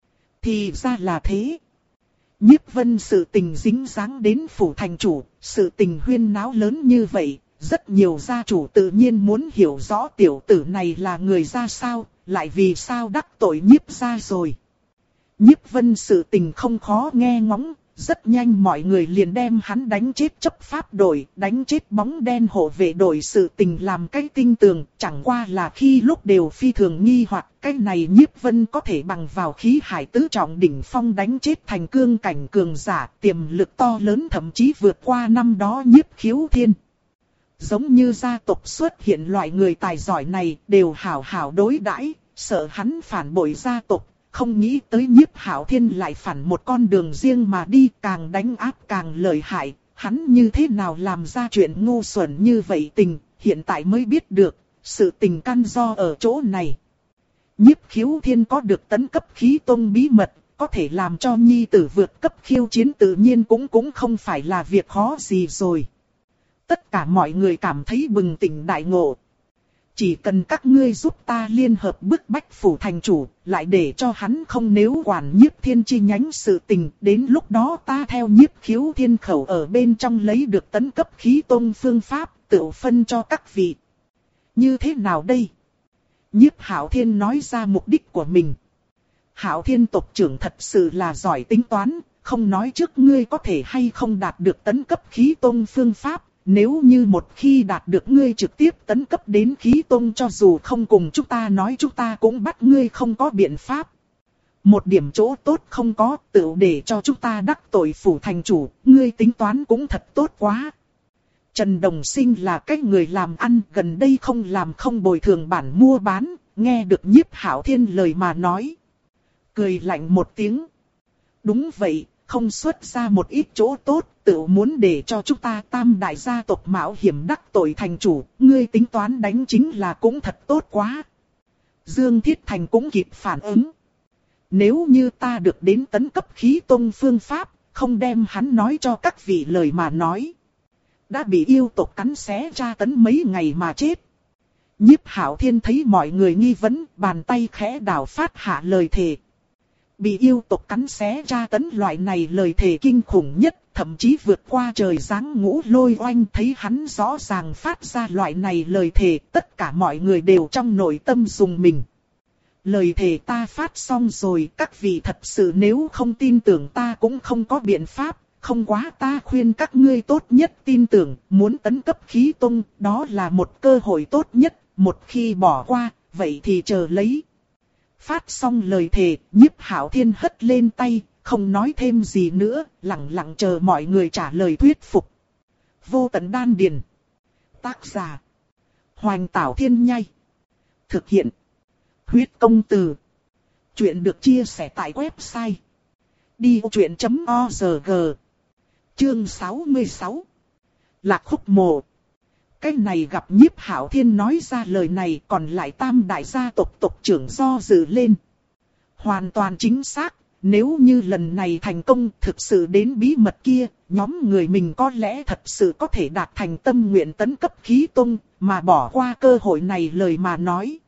Thì ra là thế. Nhiếp Vân sự tình dính dáng đến phủ thành chủ, sự tình huyên náo lớn như vậy, rất nhiều gia chủ tự nhiên muốn hiểu rõ tiểu tử này là người ra sao, lại vì sao đắc tội Nhiếp gia rồi. Nhiếp Vân sự tình không khó nghe ngóng, rất nhanh mọi người liền đem hắn đánh chết chấp pháp đội, đánh chết bóng đen hộ vệ đội sự tình làm cái tinh tường, chẳng qua là khi lúc đều phi thường nghi hoặc cái này Nhiếp Vân có thể bằng vào khí hải tứ trọng đỉnh phong đánh chết thành cương cảnh cường giả, tiềm lực to lớn thậm chí vượt qua năm đó Nhiếp Khiếu Thiên. Giống như gia tộc xuất hiện loại người tài giỏi này đều hảo hảo đối đãi, sợ hắn phản bội gia tộc. Không nghĩ tới Nhiếp Hạo Thiên lại phản một con đường riêng mà đi, càng đánh áp càng lợi hại, hắn như thế nào làm ra chuyện ngu xuẩn như vậy tình, hiện tại mới biết được, sự tình căn do ở chỗ này. Nhiếp Khiếu Thiên có được tấn cấp khí tông bí mật, có thể làm cho nhi tử vượt cấp khiêu chiến tự nhiên cũng cũng không phải là việc khó gì rồi. Tất cả mọi người cảm thấy bừng tỉnh đại ngộ. Chỉ cần các ngươi giúp ta liên hợp bức bách phủ thành chủ, lại để cho hắn không nếu quản Nhiếp Thiên chi nhánh sự tình, đến lúc đó ta theo Nhiếp Khiếu Thiên khẩu ở bên trong lấy được tấn cấp khí tôn phương pháp, tự phân cho các vị. Như thế nào đây? Nhiếp Hạo Thiên nói ra mục đích của mình. Hạo Thiên tộc trưởng thật sự là giỏi tính toán, không nói trước ngươi có thể hay không đạt được tấn cấp khí tôn phương pháp. Nếu như một khi đạt được ngươi trực tiếp tấn cấp đến khí tông cho dù không cùng chúng ta nói chúng ta cũng bắt ngươi không có biện pháp. Một điểm chỗ tốt không có, tự để cho chúng ta đắc tội phủ thành chủ, ngươi tính toán cũng thật tốt quá. Trần Đồng Sinh là cái người làm ăn, gần đây không làm không bồi thường bản mua bán, nghe được Nhiếp Hạo Thiên lời mà nói. Cười lạnh một tiếng. Đúng vậy, không xuất ra một ít chỗ tốt. Tự muốn để cho chúng ta tam đại gia tộc mạo hiểm đắc tội thành chủ, ngươi tính toán đánh chính là cũng thật tốt quá. Dương Thiết Thành cũng kịp phản ứng. Nếu như ta được đến tấn cấp khí tông phương pháp, không đem hắn nói cho các vị lời mà nói. Đã bị yêu tộc cắn xé tra tấn mấy ngày mà chết. Nhiếp Hạo Thiên thấy mọi người nghi vấn, bàn tay khẽ đảo phát hạ lời thề. Bị yêu tộc cắn xé tra tấn loại này lời thề kinh khủng nhất. Thậm chí vượt qua trời giáng ngũ lôi oanh thấy hắn rõ ràng phát ra loại này lời thề, tất cả mọi người đều trong nội tâm dùng mình. Lời thề ta phát xong rồi, các vị thật sự nếu không tin tưởng ta cũng không có biện pháp, không quá ta khuyên các ngươi tốt nhất tin tưởng, muốn tấn cấp khí tông, đó là một cơ hội tốt nhất, một khi bỏ qua, vậy thì chờ lấy. Phát xong lời thề, Nhiếp Hạo Thiên hất lên tay. Không nói thêm gì nữa, lặng lặng chờ mọi người trả lời thuyết phục. Vô tận đan điền. Tác giả. Hoành Tảo Thiên Nhai. Thực hiện. Huyết công từ. Chuyện được chia sẻ tại website. đi ô chuyện chấm o rờ gờ. Chương sáu mươi sáu. Lạc Khúc Mộ. Cái này gặp Nhiếp Hạo Thiên nói ra lời này còn lại tam đại gia tộc tộc trưởng do dự lên. Hoàn toàn chính xác. Nếu như lần này thành công thực sự đến bí mật kia, nhóm người mình có lẽ thật sự có thể đạt thành tâm nguyện tấn cấp khí tông, mà bỏ qua cơ hội này lời mà nói.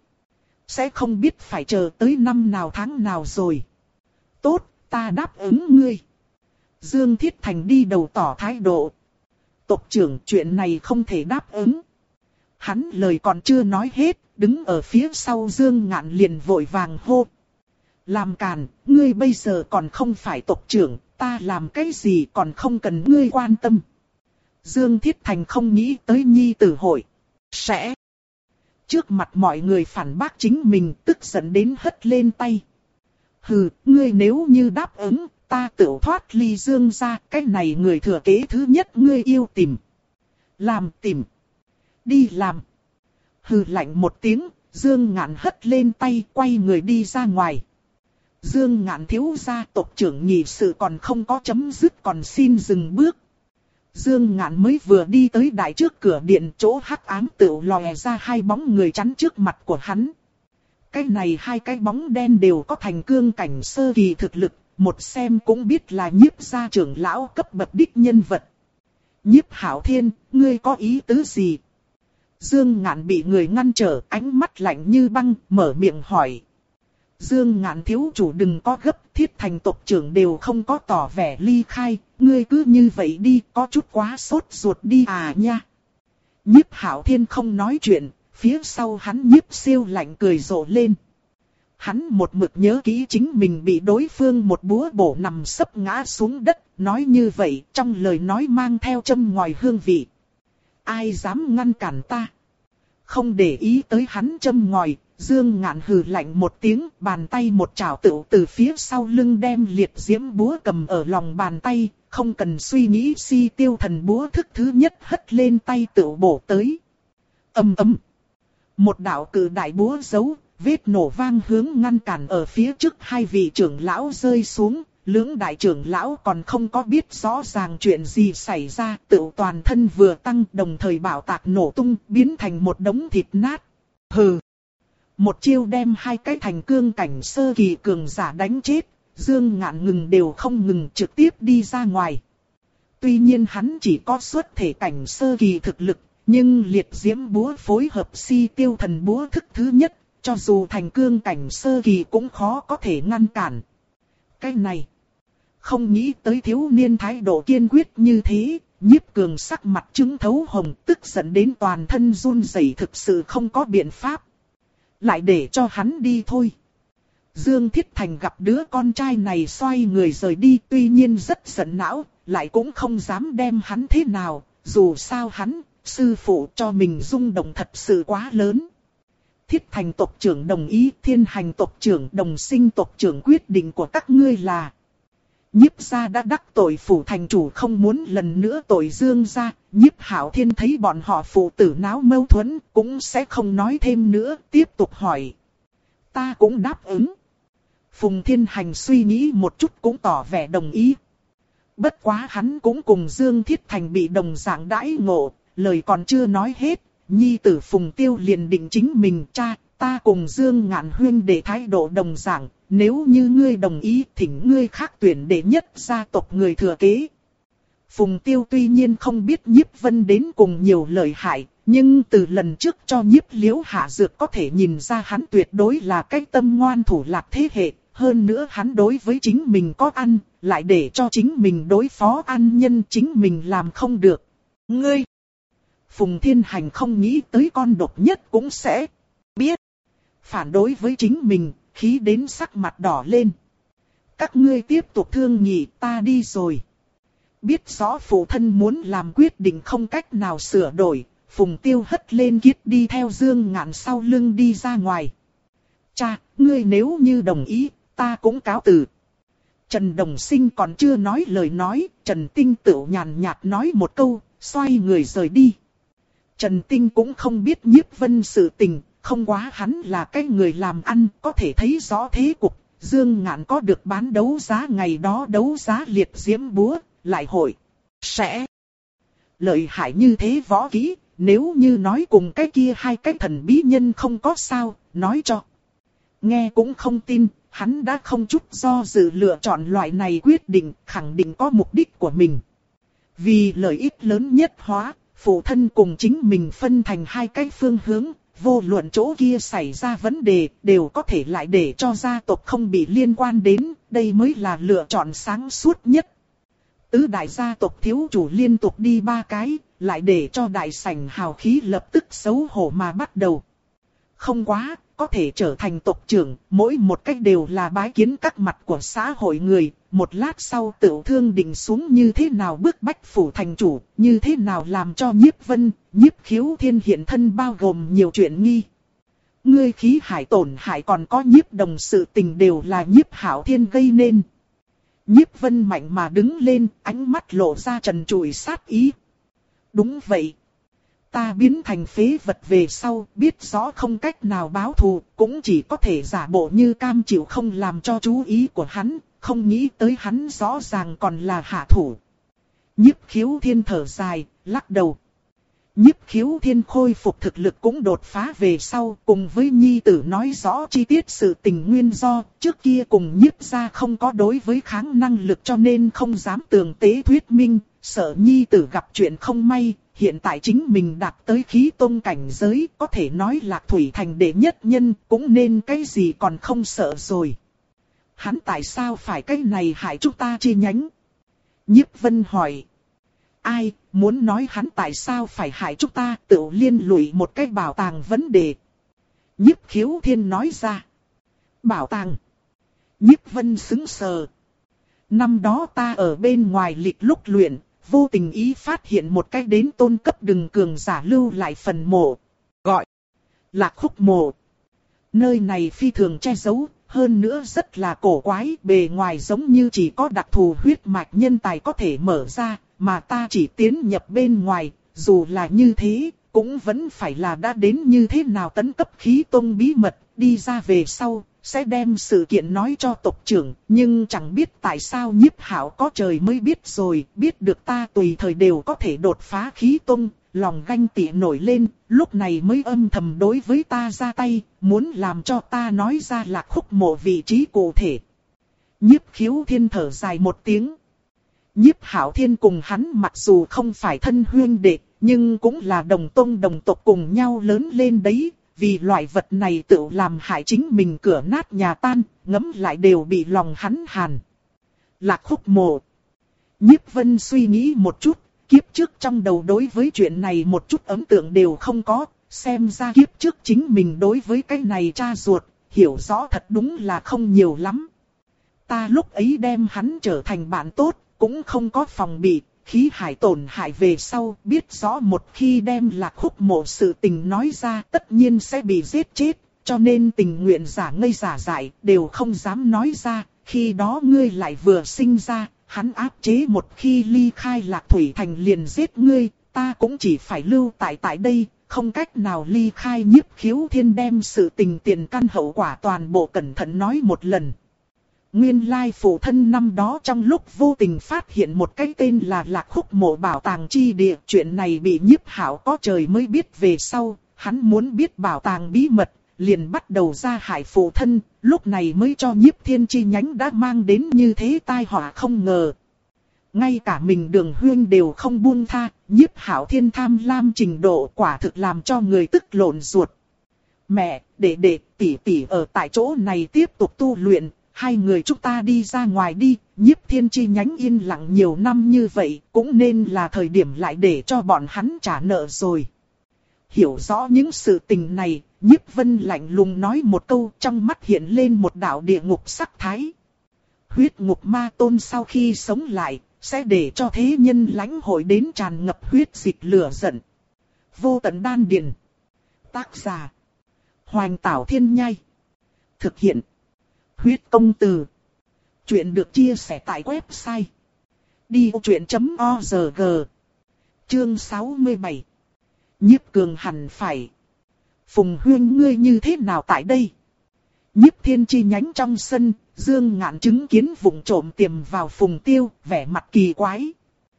Sẽ không biết phải chờ tới năm nào tháng nào rồi. Tốt, ta đáp ứng ngươi. Dương Thiết Thành đi đầu tỏ thái độ. Tộc trưởng chuyện này không thể đáp ứng. Hắn lời còn chưa nói hết, đứng ở phía sau Dương Ngạn liền vội vàng hô. Làm càn, ngươi bây giờ còn không phải tộc trưởng, ta làm cái gì còn không cần ngươi quan tâm. Dương Thiết Thành không nghĩ tới nhi tử hội. Sẽ. Trước mặt mọi người phản bác chính mình, tức giận đến hất lên tay. Hừ, ngươi nếu như đáp ứng, ta tự thoát ly Dương ra, cái này người thừa kế thứ nhất ngươi yêu tìm. Làm tìm. Đi làm. Hừ lạnh một tiếng, Dương Ngạn hất lên tay, quay người đi ra ngoài. Dương Ngạn thiếu gia tộc trưởng nhị sự còn không có chấm dứt còn xin dừng bước. Dương Ngạn mới vừa đi tới đại trước cửa điện, chỗ hắc ám tựu lòe ra hai bóng người chắn trước mặt của hắn. Cái này hai cái bóng đen đều có thành cương cảnh sơ kỳ thực lực, một xem cũng biết là Nhiếp gia trưởng lão cấp bậc đích nhân vật. Nhiếp Hạo Thiên, ngươi có ý tứ gì? Dương Ngạn bị người ngăn trở, ánh mắt lạnh như băng, mở miệng hỏi. Dương Ngạn thiếu chủ đừng có gấp, Thiết Thành tộc trưởng đều không có tỏ vẻ ly khai, ngươi cứ như vậy đi, có chút quá sốt ruột đi à nha. Nhiếp Hạo Thiên không nói chuyện, phía sau hắn Nhiếp Siêu lạnh cười rộ lên. Hắn một mực nhớ kỹ chính mình bị đối phương một búa bổ nằm sấp ngã xuống đất, nói như vậy trong lời nói mang theo châm ngòi hương vị. Ai dám ngăn cản ta? Không để ý tới hắn châm ngòi, Dương Ngạn hừ lạnh một tiếng, bàn tay một chảo tựu từ phía sau lưng đem liệt diễm búa cầm ở lòng bàn tay, không cần suy nghĩ si tiêu thần búa thức thứ nhất hất lên tay tựu bổ tới. Ầm ầm. Một đạo cự đại búa giấu, vết nổ vang hướng ngăn cản ở phía trước hai vị trưởng lão rơi xuống, lưỡng đại trưởng lão còn không có biết rõ ràng chuyện gì xảy ra, tựu toàn thân vừa tăng đồng thời bảo tạc nổ tung, biến thành một đống thịt nát. Hừ. Một chiêu đem hai cái thành cương cảnh sơ kỳ cường giả đánh chết, Dương Ngạn ngừng đều không ngừng trực tiếp đi ra ngoài. Tuy nhiên hắn chỉ có xuất thể cảnh sơ kỳ thực lực, nhưng liệt diễm búa phối hợp si tiêu thần búa thức thứ nhất, cho dù thành cương cảnh sơ kỳ cũng khó có thể ngăn cản. Cái này, không nghĩ tới thiếu niên thái độ kiên quyết như thế, Nhiếp Cường sắc mặt trứng thấu hồng, tức giận đến toàn thân run rẩy, thực sự không có biện pháp. Lại để cho hắn đi thôi. Dương Thiết Thành gặp đứa con trai này xoay người rời đi, tuy nhiên rất giận não, lại cũng không dám đem hắn thế nào, dù sao hắn, sư phụ cho mình rung động thật sự quá lớn. Thiết Thành tộc trưởng đồng ý, Thiên Hành tộc trưởng đồng sinh tộc trưởng quyết định của các ngươi là. Nhiếp gia đã đắc tội phủ thành chủ không muốn lần nữa tội Dương gia, Nhiếp Hạo Thiên thấy bọn họ phụ tử náo mâu thuẫn, cũng sẽ không nói thêm nữa, tiếp tục hỏi. Ta cũng đáp ứng. Phùng Thiên Hành suy nghĩ một chút cũng tỏ vẻ đồng ý. Bất quá hắn cũng cùng Dương Thiết Thành bị đồng dạng đãi ngộ, lời còn chưa nói hết, nhi tử Phùng Tiêu liền định chính mình, cha, ta cùng Dương Ngạn huyên để thái độ đồng dạng. Nếu như ngươi đồng ý thỉnh ngươi khác tuyển đệ nhất gia tộc người thừa kế. Phùng Tiêu tuy nhiên không biết Nhiếp Vân đến cùng nhiều lợi hại, nhưng từ lần trước cho Nhiếp Liễu hạ dược có thể nhìn ra hắn tuyệt đối là cái tâm ngoan thủ lạc thế hệ. Hơn nữa hắn đối với chính mình có ăn, lại để cho chính mình đối phó ăn nhân chính mình làm không được. Ngươi! Phùng Thiên Hành không nghĩ tới con độc nhất cũng sẽ biết. Phản đối với chính mình. Khí đến sắc mặt đỏ lên. Các ngươi tiếp tục thương nghị, ta đi rồi. Biết rõ phụ thân muốn làm quyết định không cách nào sửa đổi, Phùng Tiêu hất lên kiết đi theo Dương Ngạn sau lưng đi ra ngoài. Cha, ngươi nếu như đồng ý, ta cũng cáo từ. Trần Đồng Sinh còn chưa nói lời nói, Trần Tinh Tửu nhàn nhạt nói một câu, xoay người rời đi. Trần Tinh cũng không biết Nhiếp Vân sự tình. Không quá hắn là cái người làm ăn, có thể thấy rõ thế cục. Dương Ngạn có được bán đấu giá ngày đó đấu giá liệt diễm búa, lại hội. Sẽ. Lợi hại như thế võ kỹ, nếu như nói cùng cái kia hai cái thần bí nhân không có sao, nói cho. Nghe cũng không tin, hắn đã không chút do dự lựa chọn loại này quyết định, khẳng định có mục đích của mình. Vì lợi ích lớn nhất hóa, phụ thân cùng chính mình phân thành hai cái phương hướng. Vô luận chỗ kia xảy ra vấn đề, đều có thể lại để cho gia tộc không bị liên quan đến, đây mới là lựa chọn sáng suốt nhất. Tứ đại gia tộc thiếu chủ liên tục đi ba cái, lại để cho đại sảnh hào khí lập tức xấu hổ mà bắt đầu. không quá, có thể trở thành tộc trưởng, mỗi một cách đều là bái kiến các mặt của xã hội người, một lát sau Tửu Thương định xuống như thế nào bức bách phủ thành chủ, như thế nào làm cho Nhiếp Vân, Nhiếp Khiếu Thiên hiện thân bao gồm nhiều chuyện nghi. Ngươi khí hải tổn hại còn có Nhiếp Đồng sự tình đều là Nhiếp Hạo Thiên gây nên. Nhiếp Vân mạnh mà đứng lên, ánh mắt lộ ra trần trụi sát ý. Đúng vậy. Ta biến thành phế vật về sau, biết rõ không cách nào báo thù, cũng chỉ có thể giả bộ như cam chịu không làm cho chú ý của hắn, không nghĩ tới hắn rõ ràng còn là hạ thủ. Nhiếp Khiếu Thiên thở dài, lắc đầu. Nhiếp Khiếu Thiên khôi phục thực lực cũng đột phá về sau, cùng với nhi tử nói rõ chi tiết sự tình nguyên do, trước kia cùng nhiếp gia không có đối với kháng năng lực cho nên không dám tường tế thuyết minh, sợ nhi tử gặp chuyện không may, hiện tại chính mình đạt tới khí tôn cảnh giới, có thể nói Lạc Thủy Thành đệ nhất nhân, cũng nên cái gì còn không sợ rồi. Hắn tại sao phải cái này hại chúng ta chi nhánh? Nhiếp Vân hỏi. Ai, muốn nói hắn tại sao phải hại chúng ta, tự liên lụy một cái bảo tàng vấn đề. Nhiếp Khiếu Thiên nói ra. Bảo tàng. Nhiếp Vân sững sờ. Năm đó ta ở bên ngoài lịch lúc luyện, vô tình ý phát hiện một cái đến tôn cấp đừng cường giả lưu lại phần mộ. Gọi. Lạc Khúc mộ. Nơi này phi thường che giấu, hơn nữa rất là cổ quái, bề ngoài giống như chỉ có đặc thù huyết mạch nhân tài có thể mở ra. Mà ta chỉ tiến nhập bên ngoài, dù là như thế, cũng vẫn phải là đã đến như thế nào tấn cấp khí tông bí mật, đi ra về sau, sẽ đem sự kiện nói cho tộc trưởng, nhưng chẳng biết tại sao Nhiếp Hạo có trời mới biết rồi, biết được ta tùy thời đều có thể đột phá khí tông, lòng ganh tị nổi lên, lúc này mới âm thầm đối với ta ra tay, muốn làm cho ta nói ra Lạc Khúc mộ vị trí cụ thể. Nhiếp Khiếu Thiên thở dài một tiếng. Nhiếp Hạo Thiên cùng hắn mặc dù không phải thân huynh đệ, nhưng cũng là đồng tông đồng tộc cùng nhau lớn lên đấy, vì loại vật này tự làm hại chính mình cửa nát nhà tan, ngấm lại đều bị lòng hắn hàn. Lạc Khúc mộ. Nhiếp Vân suy nghĩ một chút, kiếp trước trong đầu đối với chuyện này một chút ấn tượng đều không có, xem ra kiếp trước chính mình đối với cái này cha ruột, hiểu rõ thật đúng là không nhiều lắm. Ta lúc ấy đem hắn trở thành bạn tốt, cũng không có phòng bị, khí hải tổn hại về sau, biết rõ một khi đem Lạc Khúc mộ sự tình nói ra tất nhiên sẽ bị giết chết, cho nên tình nguyện giả ngây giả dại, đều không dám nói ra, khi đó ngươi lại vừa sinh ra, hắn áp chế một khi ly khai Lạc Thủy Thành liền giết ngươi, ta cũng chỉ phải lưu tại tại đây, không cách nào ly khai. Nhiếp Khiếu Thiên đem sự tình tiền căn hậu quả toàn bộ cẩn thận nói một lần. Nguyên lai phụ thân năm đó trong lúc vô tình phát hiện một cái tên là Lạc Khúc mộ bảo tàng chi địa. Chuyện này bị Nhiếp Hạo có trời mới biết về sau, hắn muốn biết bảo tàng bí mật, liền bắt đầu ra hại phụ thân, lúc này mới cho Nhiếp Thiên chi nhánh đã mang đến như thế tai họa không ngờ. Ngay cả mình Đường Huyên đều không buông tha, Nhiếp Hạo Thiên tham lam trình độ quả thực làm cho người tức lộn ruột. Mẹ, đệ đệ, tỷ tỷ ở tại chỗ này tiếp tục tu luyện. Hai người chúng ta đi ra ngoài đi, Nhiếp Thiên chi nhánh yên lặng nhiều năm như vậy, cũng nên là thời điểm lại để cho bọn hắn trả nợ rồi. Hiểu rõ những sự tình này, Nhiếp Vân lạnh lùng nói một câu, trong mắt hiện lên một đạo địa ngục sắc thái. Huyết ngục ma tôn sau khi sống lại, sẽ để cho thế nhân lãnh hội đến tràn ngập huyết dịch lửa giận. Vô tận đan điền. Tác giả. Hoành Tảo Thiên Nhai. Thực hiện. Huyết công từ. Chuyện được chia sẻ tại website đi ô chuyện chấm org. Chương sáu mươi bảy. Nhiếp Cường hẳn phải. Phùng Huyên ngươi như thế nào tại đây? Nhiếp Thiên chi nhánh trong sân, Dương Ngạn chứng kiến vụng trộm tiềm vào Phùng Tiêu, vẻ mặt kỳ quái.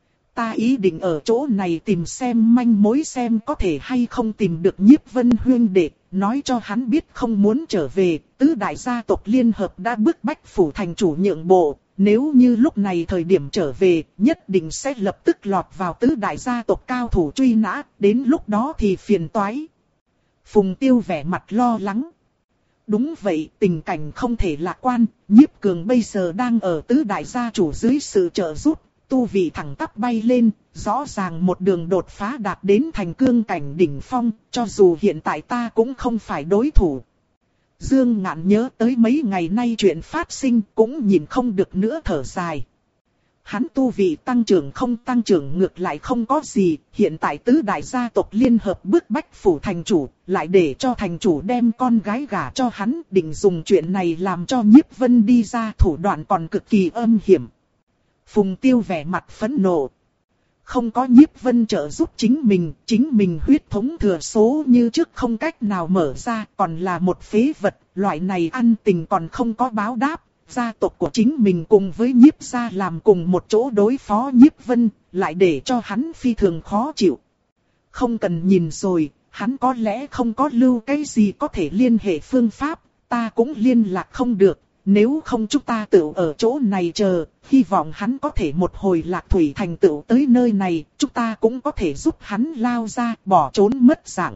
Ta ý định ở chỗ này tìm xem manh mối xem có thể hay không tìm được Nhiếp Vân Huyên đệ, nói cho hắn biết không muốn trở về, tứ đại gia tộc liên hợp đã bức bách phủ thành chủ nhượng bộ, nếu như lúc này thời điểm trở về, nhất định sẽ lập tức lọt vào tứ đại gia tộc cao thủ truy nã, đến lúc đó thì phiền toái. Phùng Tiêu vẻ mặt lo lắng. Đúng vậy, tình cảnh không thể lạc quan, Nhiếp Cường bây giờ đang ở tứ đại gia chủ dưới sự trợ giúp, tu vị thẳng tắp bay lên, rõ ràng một đường đột phá đạt đến thành cương cảnh đỉnh phong, cho dù hiện tại ta cũng không phải đối thủ. Dương Ngạn nhớ tới mấy ngày nay chuyện phát sinh cũng nhìn không được nữa thở dài. Hắn tu vị tăng trưởng không tăng trưởng ngược lại không có gì, hiện tại tứ đại gia tộc liên hợp bức bách phủ thành chủ, lại để cho thành chủ đem con gái gả cho hắn, định dùng chuyện này làm cho Nhiếp Vân đi ra, thủ đoạn còn cực kỳ âm hiểm. Phùng Tiêu vẻ mặt phẫn nộ. Không có Nhiếp Vân trợ giúp chính mình, chính mình huyết thống thừa số như trước không cách nào mở ra, còn là một phế vật, loại này ăn tình còn không có báo đáp. Gia tộc của chính mình cùng với Nhiếp gia làm cùng một chỗ đối phó Nhiếp Vân, lại để cho hắn phi thường khó chịu. Không cần nhìn rồi, hắn có lẽ không có lưu cái gì có thể liên hệ phương pháp, ta cũng liên lạc không được. Nếu không chúng ta tự ở chỗ này chờ, hy vọng hắn có thể một hồi lạc thủy thành tựu tới nơi này, chúng ta cũng có thể giúp hắn lao ra, bỏ trốn mất dạng.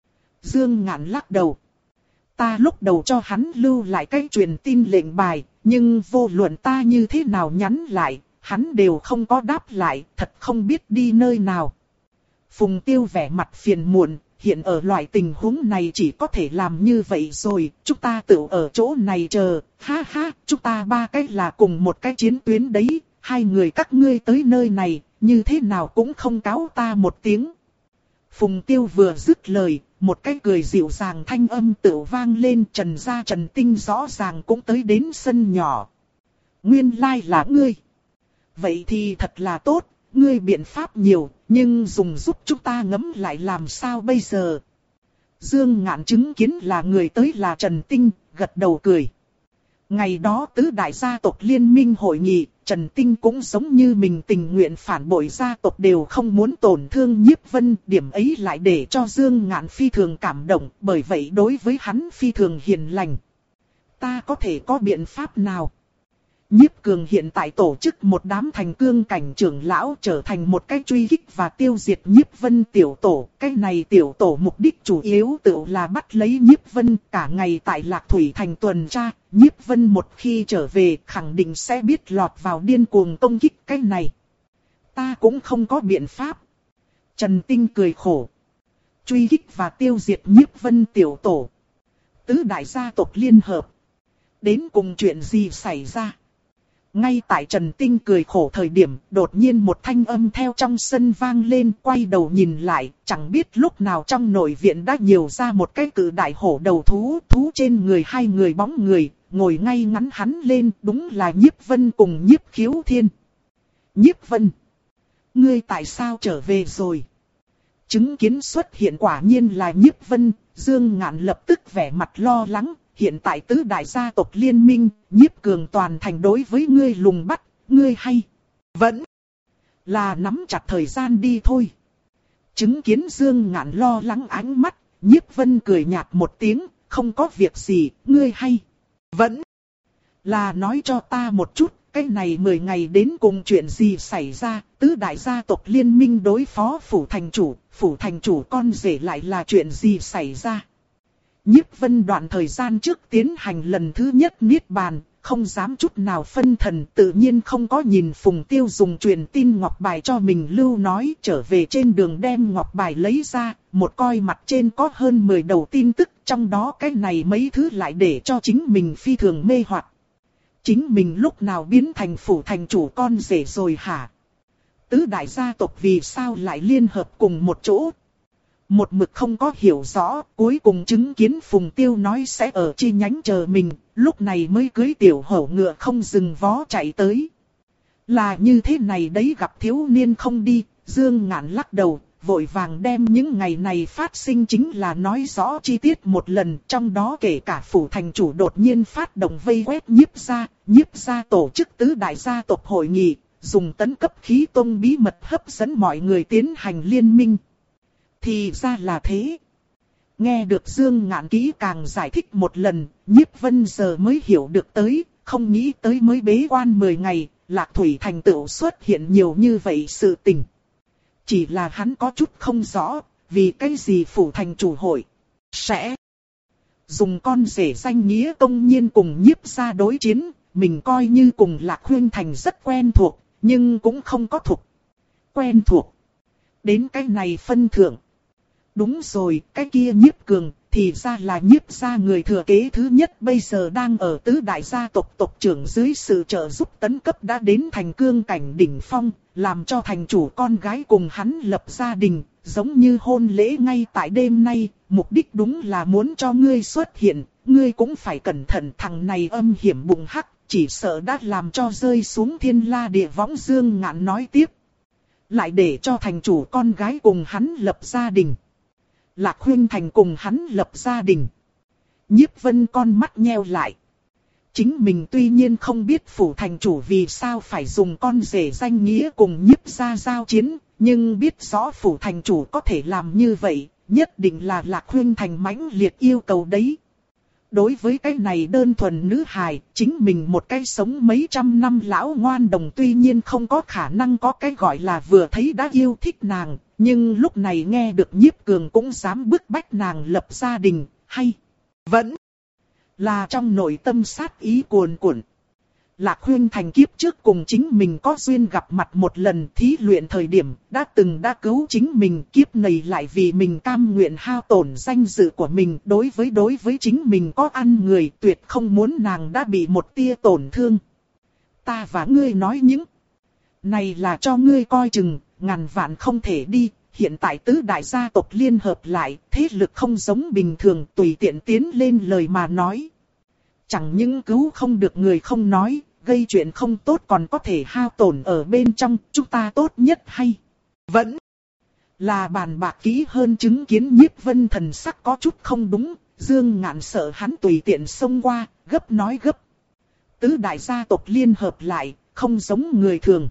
Dương Ngạn lắc đầu. Ta lúc đầu cho hắn lưu lại cái truyền tin lệnh bài, nhưng vô luận ta như thế nào nhắn lại, hắn đều không có đáp lại, thật không biết đi nơi nào. Phùng Tiêu vẻ mặt phiền muộn, hiện ở loại tình huống này chỉ có thể làm như vậy rồi, chúng ta tự ở chỗ này chờ, ha ha, chúng ta ba cái là cùng một cái chiến tuyến đấy, hai người các ngươi tới nơi này, như thế nào cũng không cáo ta một tiếng. Phùng Tiêu vừa dứt lời, một cái cười dịu dàng thanh âm tự vang lên, Trần gia Trần Tinh rõ ràng cũng tới đến sân nhỏ. Nguyên lai là ngươi. Vậy thì thật là tốt, ngươi biện pháp nhiều, nhưng dùng giúp chúng ta ngẫm lại làm sao bây giờ. Dương Ngạn chứng kiến là người tới là Trần Tinh, gật đầu cười. Ngày đó tứ đại gia tộc liên minh hội nghị, Trần Tinh cũng giống như mình tình nguyện phản bội gia tộc đều không muốn tổn thương Nhiếp Vân, điểm ấy lại để cho Dương Ngạn phi thường cảm động, bởi vậy đối với hắn phi thường hiền lành. Ta có thể có biện pháp nào? Nhiếp Cường hiện tại tổ chức một đám thành cương cảnh trưởng lão trở thành một cái truy kích và tiêu diệt Nhiếp Vân tiểu tổ. Cái này tiểu tổ mục đích chủ yếu tự là bắt lấy Nhiếp Vân, cả ngày tại Lạc Thủy thành tuần tra. Nhiếp Vân một khi trở về khẳng định sẽ biết lọt vào điên cuồng công kích cái này. Ta cũng không có biện pháp. Trần Tinh cười khổ. Truy kích và tiêu diệt Nhiếp Vân tiểu tổ. Tứ đại gia tộc liên hợp. Đến cùng chuyện gì xảy ra? Ngay tại Trần Tinh cười khổ thời điểm, đột nhiên một thanh âm theo trong sân vang lên, quay đầu nhìn lại, chẳng biết lúc nào trong nội viện đã nhiều ra một cái cự đại hổ đầu thú, thú trên người hai người bóng người, ngồi ngay ngắn hắn lên, đúng là Nhiếp Vân cùng Nhiếp Khiếu Thiên. Nhiếp Vân, ngươi tại sao trở về rồi? Chứng kiến xuất hiện quả nhiên là Nhiếp Vân, Dương Ngạn lập tức vẻ mặt lo lắng. Hiện tại tứ đại gia tộc liên minh, Nhiếp Cường toàn thành đối với ngươi lùng bắt, ngươi hay vẫn là nắm chặt thời gian đi thôi. Chứng kiến Dương Ngạn lo lắng ánh mắt, Nhiếp Vân cười nhạt một tiếng, không có việc gì, ngươi hay vẫn là nói cho ta một chút, cái này mười ngày đến cùng chuyện gì xảy ra, tứ đại gia tộc liên minh đối phó phủ thành chủ, phủ thành chủ con rể lại là chuyện gì xảy ra. Nhiếp Vân đoạn thời gian trước tiến hành lần thứ nhất niết bàn, không dám chút nào phân thần, tự nhiên không có nhìn Phùng Tiêu dùng truyền tin ngọc bài cho mình lưu nói, trở về trên đường đem ngọc bài lấy ra, một coi mặt trên có hơn mười đầu tin tức, trong đó cái này mấy thứ lại để cho chính mình phi thường mê hoặc. Chính mình lúc nào biến thành phủ thành chủ con rể rồi hả? Tứ đại gia tộc vì sao lại liên hợp cùng một chỗ? Một mực không có hiểu rõ, cuối cùng chứng kiến Phùng Tiêu nói sẽ ở chi nhánh chờ mình, lúc này mới cưới tiểu hổ ngựa không dừng vó chạy tới. Là như thế này đấy, gặp thiếu niên không đi, Dương Ngạn lắc đầu, vội vàng đem những ngày này phát sinh chính là nói rõ chi tiết một lần, trong đó kể cả phủ thành chủ đột nhiên phát động vây quét Nhiếp gia, Nhiếp gia tổ chức tứ đại gia tộc hội nghị, dùng tấn cấp khí tông bí mật hấp dẫn mọi người tiến hành liên minh. Thì ra là thế. Nghe được Dương Ngạn kỹ càng giải thích một lần, Nhiếp Vân giờ mới hiểu được tới, không nghĩ tới mới bế quan mười ngày, Lạc Thủy thành tựu xuất hiện nhiều như vậy sự tình. Chỉ là hắn có chút không rõ, vì cái gì phủ thành chủ hội sẽ dùng con rể danh nghĩa công nhiên cùng Nhiếp gia đối chiến, mình coi như cùng Lạc Huyên thành rất quen thuộc, nhưng cũng không có thuộc. Quen thuộc. Đến cái này phân thượng. Đúng rồi, cái kia Nhiếp Cường, thì ra là Nhiếp gia người thừa kế thứ nhất bây giờ đang ở tứ đại gia tộc tộc trưởng dưới sự trợ giúp tấn cấp đã đến thành cương cảnh đỉnh phong, làm cho thành chủ con gái cùng hắn lập gia đình, giống như hôn lễ ngay tại đêm nay, mục đích đúng là muốn cho ngươi xuất hiện, ngươi cũng phải cẩn thận, thằng này âm hiểm bụng hắc, chỉ sợ đã làm cho rơi xuống thiên la địa võng. Dương Ngạn nói tiếp. Lại để cho thành chủ con gái cùng hắn lập gia đình. Lạc Huyên Thành cùng hắn lập gia đình. Nhiếp Vân con mắt nheo lại. Chính mình tuy nhiên không biết phủ thành chủ vì sao phải dùng con rể danh nghĩa cùng Nhiếp gia giao chiến, nhưng biết rõ phủ thành chủ có thể làm như vậy, nhất định là Lạc Huyên Thành mãnh liệt yêu cầu đấy. Đối với cái này đơn thuần nữ hài, chính mình một cái sống mấy trăm năm lão ngoan đồng tuy nhiên không có khả năng có cái gọi là vừa thấy đã yêu thích nàng, nhưng lúc này nghe được Nhiếp Cường cũng dám bức bách nàng lập gia đình, hay vẫn là trong nội tâm sát ý cuồn cuộn. Lạc Huyên Thành kiếp trước cùng chính mình có duyên gặp mặt một lần, thí luyện thời điểm đã từng đã cứu chính mình, kiếp này lại vì mình cam nguyện hao tổn danh dự của mình, đối với đối với chính mình có ăn người, tuyệt không muốn nàng đã bị một tia tổn thương. Ta và ngươi nói những này là cho ngươi coi chừng, ngàn vạn không thể đi. Hiện tại tứ đại gia tộc liên hợp lại, thế lực không giống bình thường, tùy tiện tiến lên lời mà nói. Chẳng những cứu không được người không nói, gây chuyện không tốt còn có thể hao tổn ở bên trong, chúng ta tốt nhất hay vẫn là bàn bạc kỹ hơn. Chứng kiến Nhiếp Vân thần sắc có chút không đúng, Dương Ngạn sợ hắn tùy tiện xông qua, gấp nói gấp. Tứ đại gia tộc liên hợp lại, không giống người thường.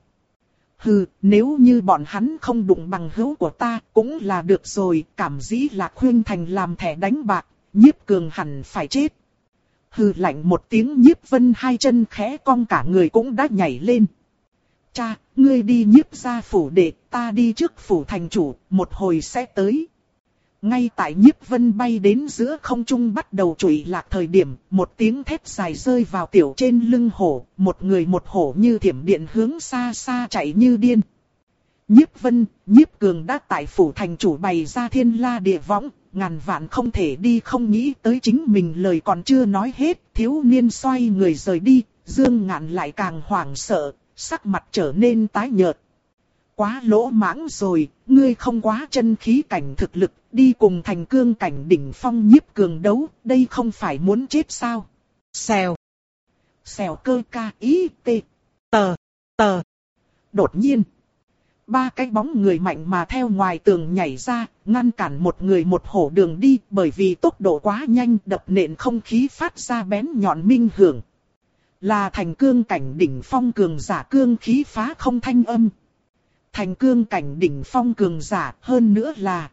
Hừ, nếu như bọn hắn không đụng bằng hữu của ta, cũng là được rồi, cảm dĩ Lạc Huyên Thành làm thẻ đánh bạc, Nhiếp Cường hẳn phải chết. Hừ lạnh một tiếng, Nhiếp Vân hai chân khẽ cong, cả người cũng đã nhảy lên. Cha, ngươi đi Nhiếp gia phủ để, ta đi trước phủ thành chủ, một hồi sẽ tới. Ngay tại Nhiếp Vân bay đến giữa không trung bắt đầu trụy lạc thời điểm, một tiếng thét dài rơi vào tiểu trên lưng hổ, một người một hổ như thiểm điện hướng xa xa chạy như điên. Nhiếp Vân, Nhiếp Cường đã tại phủ thành chủ bày ra thiên la địa võng, ngàn vạn không thể đi, không nghĩ tới chính mình lời còn chưa nói hết, thiếu niên xoay người rời đi, Dương Ngạn lại càng hoảng sợ, sắc mặt trở nên tái nhợt. Quá lỗ mãng rồi, ngươi không quá chân khí cảnh thực lực, đi cùng thành cương cảnh đỉnh phong Nhiếp Cường đấu, đây không phải muốn chết sao? Xèo, xèo cơ ca ý tê, tờ, tờ. Đột nhiên, ba cái bóng người mạnh mà theo ngoài tường nhảy ra, ngăn cản một người một hổ đường đi, bởi vì tốc độ quá nhanh, đập nện không khí phát ra bén nhọn minh hưởng. Là thành cương cảnh đỉnh phong cường giả, cương khí phá không thanh âm. Thành cương cảnh đỉnh phong cường giả, hơn nữa là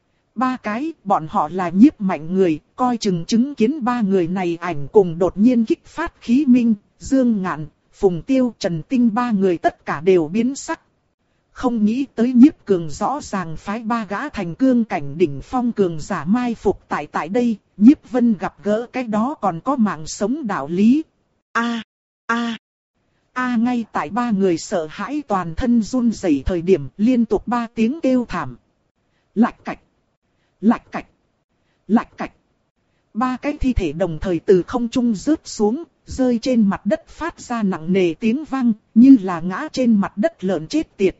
ba cái, bọn họ là Nhiếp mạnh người, coi chừng chứng kiến ba người này ảnh cùng đột nhiên kích phát khí minh, Dương Ngạn, Phùng Tiêu, Trần Tinh ba người tất cả đều biến sắc. Không nghĩ tới Nhiếp Cường rõ ràng phái ba gã thành cương cảnh đỉnh phong cường giả mai phục tại tại đây, Nhiếp Vân gặp gỡ cái đó còn có mạng sống đạo lý. A, a, a ngay tại ba người sợ hãi toàn thân run rẩy thời điểm, liên tục ba tiếng kêu thảm. Lạch cạch, lạch cạch, lạch cạch. Ba cái thi thể đồng thời từ không trung rớt xuống, rơi trên mặt đất phát ra nặng nề tiếng vang, như là ngã trên mặt đất lợn chết tiệt.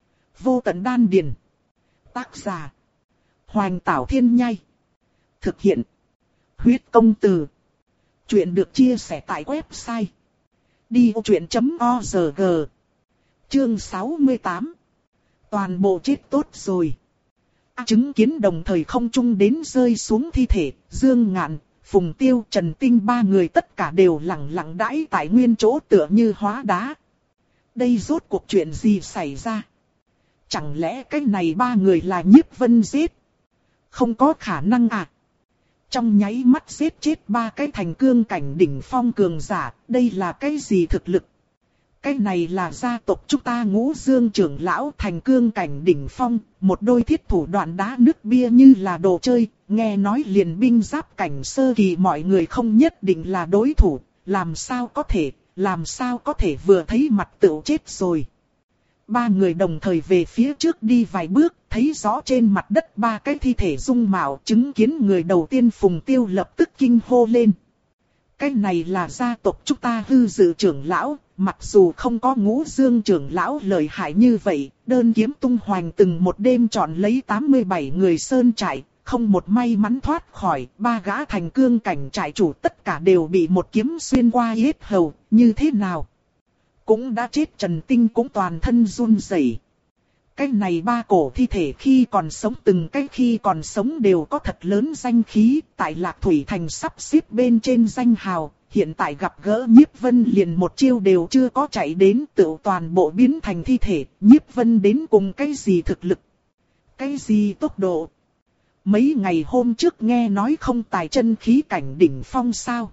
Vô tận đan điền. Tác giả: Hoành Tảo Thiên Nhai. Thực hiện: Huyết Công Từ. Chuyện được chia sẻ tại website đi ô chuyện chấm org. Chương sáu mươi tám. Toàn bộ chết tốt rồi. À, chứng kiến đồng thời không trung đến rơi xuống thi thể, Dương Ngạn, Phùng Tiêu, Trần Tinh ba người tất cả đều lặng lặng đãi tại nguyên chỗ tựa như hóa đá. Đây rốt cuộc chuyện gì xảy ra? Chẳng lẽ cái này ba người là Nhiếp Vân giết? Không có khả năng à? Trong nháy mắt giết chết ba cái thành cương cảnh đỉnh phong cường giả, đây là cái gì thực lực? Cái này là gia tộc chúng ta Ngũ Dương trưởng lão thành cương cảnh đỉnh phong, một đôi thiết thủ đoạn đá nước bia như là đồ chơi, nghe nói liền binh giáp cảnh sơ kỳ mọi người không nhất định là đối thủ, làm sao có thể, làm sao có thể vừa thấy mặt tựu chết rồi. ba người đồng thời về phía trước đi vài bước, thấy rõ trên mặt đất ba cái thi thể dung mạo, chứng kiến người đầu tiên Phùng Tiêu lập tức kinh hô lên. Cái này là gia tộc chúng ta Hư Dự trưởng lão, mặc dù không có Ngũ Dương trưởng lão lợi hại như vậy, đơn kiếm tung hoành từng một đêm chọn lấy tám mươi bảy người sơn trại, không một may mắn thoát khỏi, ba gã thành cương cảnh trại chủ tất cả đều bị một kiếm xuyên qua yết hầu, như thế nào? Cũng đã chết. Trần Tinh cũng toàn thân run rẩy. Cái này ba cổ thi thể khi còn sống, từng cái khi còn sống đều có thật lớn danh khí, tại Lạc Thủy Thành sắp xếp bên trên danh hào, hiện tại gặp gỡ Nhiếp Vân liền một chiêu đều chưa có chạy đến, tự toàn bộ biến thành thi thể. Nhiếp Vân đến cùng cái gì thực lực, cái gì tốc độ? Mấy ngày hôm trước nghe nói không tài chân khí cảnh đỉnh phong sao?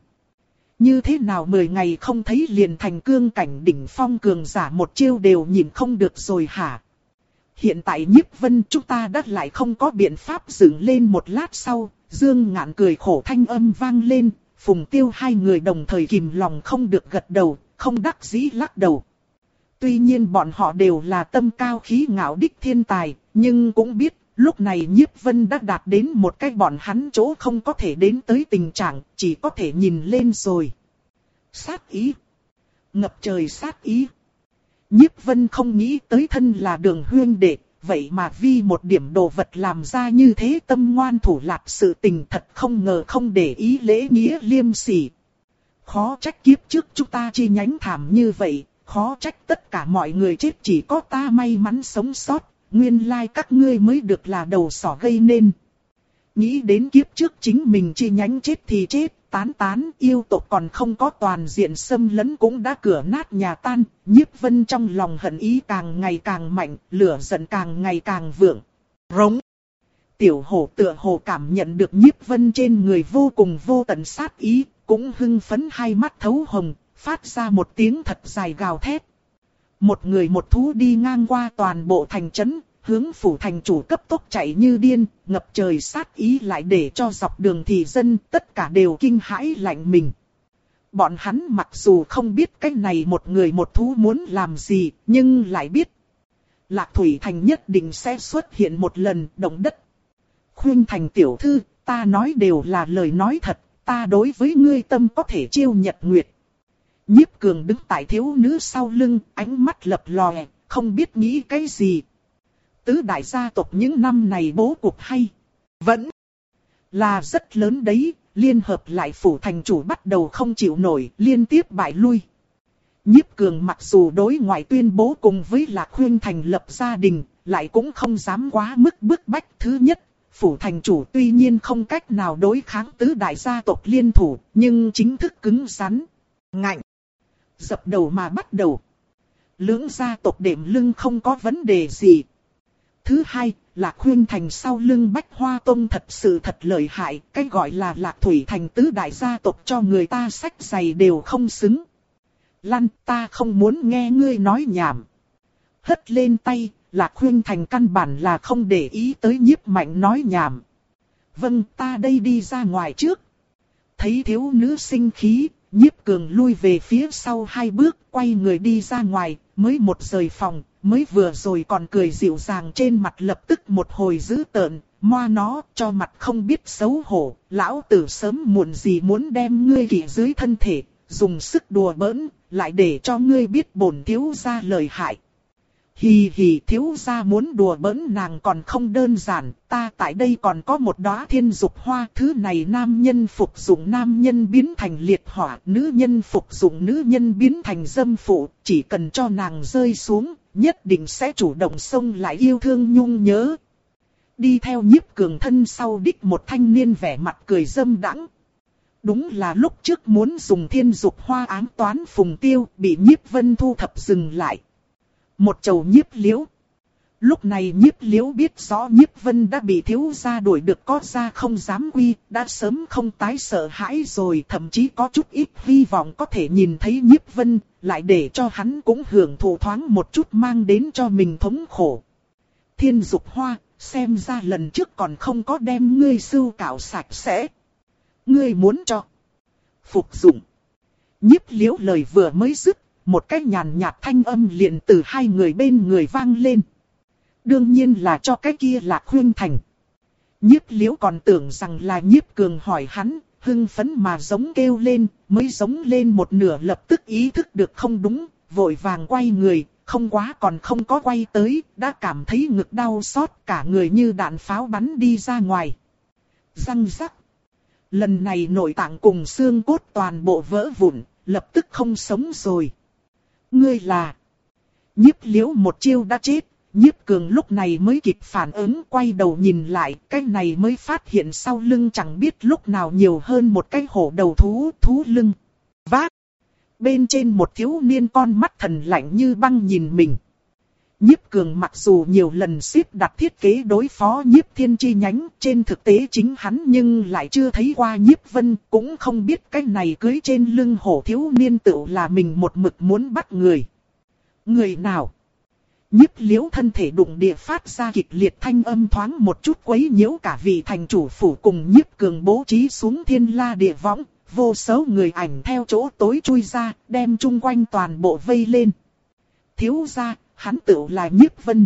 Như thế nào mười ngày không thấy liền thành cương cảnh đỉnh phong cường giả, một chiêu đều nhìn không được rồi hả? Hiện tại Nhiếp Vân chúng ta đã lại không có biện pháp dựng lên. Một lát sau, Dương Ngạn cười khổ thanh âm vang lên, Phùng Tiêu hai người đồng thời kìm lòng không được gật đầu, không đắc dĩ lắc đầu. Tuy nhiên bọn họ đều là tâm cao khí ngạo đích thiên tài, nhưng cũng biết lúc này Nhiếp Vân đã đạt đến một cái bọn hắn chỗ không có thể đến tới tình trạng, chỉ có thể nhìn lên rồi. Sát ý, ngập trời sát ý. Nhiếp Vân không nghĩ tới thân là Đường huynh đệ, vậy mà vì một điểm đồ vật làm ra như thế tâm ngoan thủ lạt sự tình, thật không ngờ không để ý lễ nghĩa liêm sỉ. Khó trách kiếp trước chúng ta chi nhánh thảm như vậy, khó trách tất cả mọi người chết chỉ có ta may mắn sống sót, nguyên lai các ngươi mới được là đầu sỏ gây nên. Nghĩ đến kiếp trước chính mình chi nhánh chết thì chết, tán tán, yêu tộc còn không có toàn diện xâm lấn cũng đã cửa nát nhà tan. Nhiếp Vân trong lòng hận ý càng ngày càng mạnh, lửa giận càng ngày càng vượng. Rống. Tiểu hổ tựa hồ cảm nhận được Nhiếp Vân trên người vô cùng vô tận sát ý, cũng hưng phấn hai mắt thấu hồng, phát ra một tiếng thật dài gào thét. Một người một thú đi ngang qua toàn bộ thành trấn, hướng phủ thành chủ cấp tốc chạy như điên, ngập trời sát ý lại để cho dọc đường thị dân tất cả đều kinh hãi lạnh mình. Bọn hắn mặc dù không biết cái này một người một thú muốn làm gì, nhưng lại biết Lạc Thủy Thành nhất định sẽ xuất hiện một lần động đất. Khuyên Thành tiểu thư, ta nói đều là lời nói thật, ta đối với ngươi tâm có thể chiêu nhật nguyệt. Nhiếp Cường đứng tại thiếu nữ sau lưng, ánh mắt lập lòe, không biết nghĩ cái gì. Tứ đại gia tộc những năm này bố cục hay vẫn là rất lớn đấy, liên hợp lại phủ thành chủ bắt đầu không chịu nổi, liên tiếp bại lui. Nhiếp Cường mặc dù đối ngoại tuyên bố cùng với Lạc Khuyên thành lập gia đình, lại cũng không dám quá mức bức bách. Thứ nhất, phủ thành chủ tuy nhiên không cách nào đối kháng tứ đại gia tộc liên thủ, nhưng chính thức cứng rắn, ngạnh, dập đầu mà bắt đầu. Lưỡng gia tộc đệm lưng không có vấn đề gì. Thứ hai, Lạc Khuyên thành sau lưng Bách Hoa Tông thật sự thật lợi hại, cái gọi là Lạc Thủy thành tứ đại gia tộc cho người ta sách giày đều không xứng. Lăn, ta không muốn nghe ngươi nói nhảm. Hất lên tay, Lạc Khuyên thành căn bản là không để ý tới Nhiếp Mạnh nói nhảm. Vâng, ta đây đi ra ngoài trước. Thấy thiếu nữ sinh khí, Nhiếp Cường lui về phía sau hai bước, quay người đi ra ngoài, mới một rời phòng, mới vừa rồi còn cười dịu dàng trên mặt lập tức một hồi dữ tợn, moa nó, cho mặt không biết xấu hổ, lão tử sớm muộn gì muốn đem ngươi kỵ dưới thân thể, dùng sức đùa bỡn, lại để cho ngươi biết bổn thiếu gia lợi hại. Hì hì, thiếu gia muốn đùa bỡn nàng còn không đơn giản, ta tại đây còn có một đóa thiên dục hoa, thứ này nam nhân phục dụng nam nhân biến thành liệt hỏa, nữ nhân phục dụng nữ nhân biến thành dâm phụ, chỉ cần cho nàng rơi xuống, nhất định sẽ chủ động xông lại yêu thương nhung nhớ. Đi theo Nhiếp Cường thân sau đích một thanh niên vẻ mặt cười dâm đãng. Đúng là lúc trước muốn dùng thiên dục hoa ám toán Phùng Tiêu, bị Nhiếp Vân thu thập dừng lại. Một chầu Nhiếp Liễu. Lúc này Nhiếp Liễu biết rõ Nhiếp Vân đã bị thiếu gia đuổi được có ra không dám quy, đã sớm không tái sợ hãi rồi, thậm chí có chút ít hy vọng có thể nhìn thấy Nhiếp Vân, lại để cho hắn cũng hưởng thụ thoáng một chút mang đến cho mình thống khổ. Thiên dục hoa, xem ra lần trước còn không có đem ngươi sưu cạo sạch sẽ. Ngươi muốn cho phục dụng. Nhiếp Liễu lời vừa mới dứt, một cái nhàn nhạt thanh âm liền từ hai người bên người vang lên. Đương nhiên là cho cái kia Lạc Khuynh Thành. Nhiếp Liễu còn tưởng rằng là Nhiếp Cường hỏi hắn, hưng phấn mà giống kêu lên, mới giống lên một nửa lập tức ý thức được không đúng, vội vàng quay người, không quá còn không có quay tới, đã cảm thấy ngực đau xót, cả người như đạn pháo bắn đi ra ngoài. Răng rắc. Lần này nội tạng cùng xương cốt toàn bộ vỡ vụn, lập tức không sống rồi. Ngươi là... Nhiếp Liễu một chiêu đã chết. Nhiếp Cường lúc này mới kịp phản ứng, quay đầu nhìn lại, cái này mới phát hiện sau lưng chẳng biết lúc nào nhiều hơn một cái hổ đầu thú, thú lưng. Vác! Bên trên một thiếu niên con mắt thần lạnh như băng nhìn mình. Nhiếp Cường mặc dù nhiều lần xếp đặt thiết kế đối phó Nhiếp Thiên chi nhánh, trên thực tế chính hắn nhưng lại chưa thấy qua Nhiếp Vân, cũng không biết cái này cưới trên lưng hổ thiếu niên tự là mình một mực muốn bắt người. Người nào? Nhiếp Liễu thân thể đụng địa phát ra kịch liệt thanh âm thoáng một chút quấy nhiễu cả vị thành chủ phủ cùng Nhiếp Cường bố trí xuống thiên la địa võng, vô số người ảnh theo chỗ tối chui ra, đem chung quanh toàn bộ vây lên. Thiếu gia, hắn tự là Nhiếp Vân.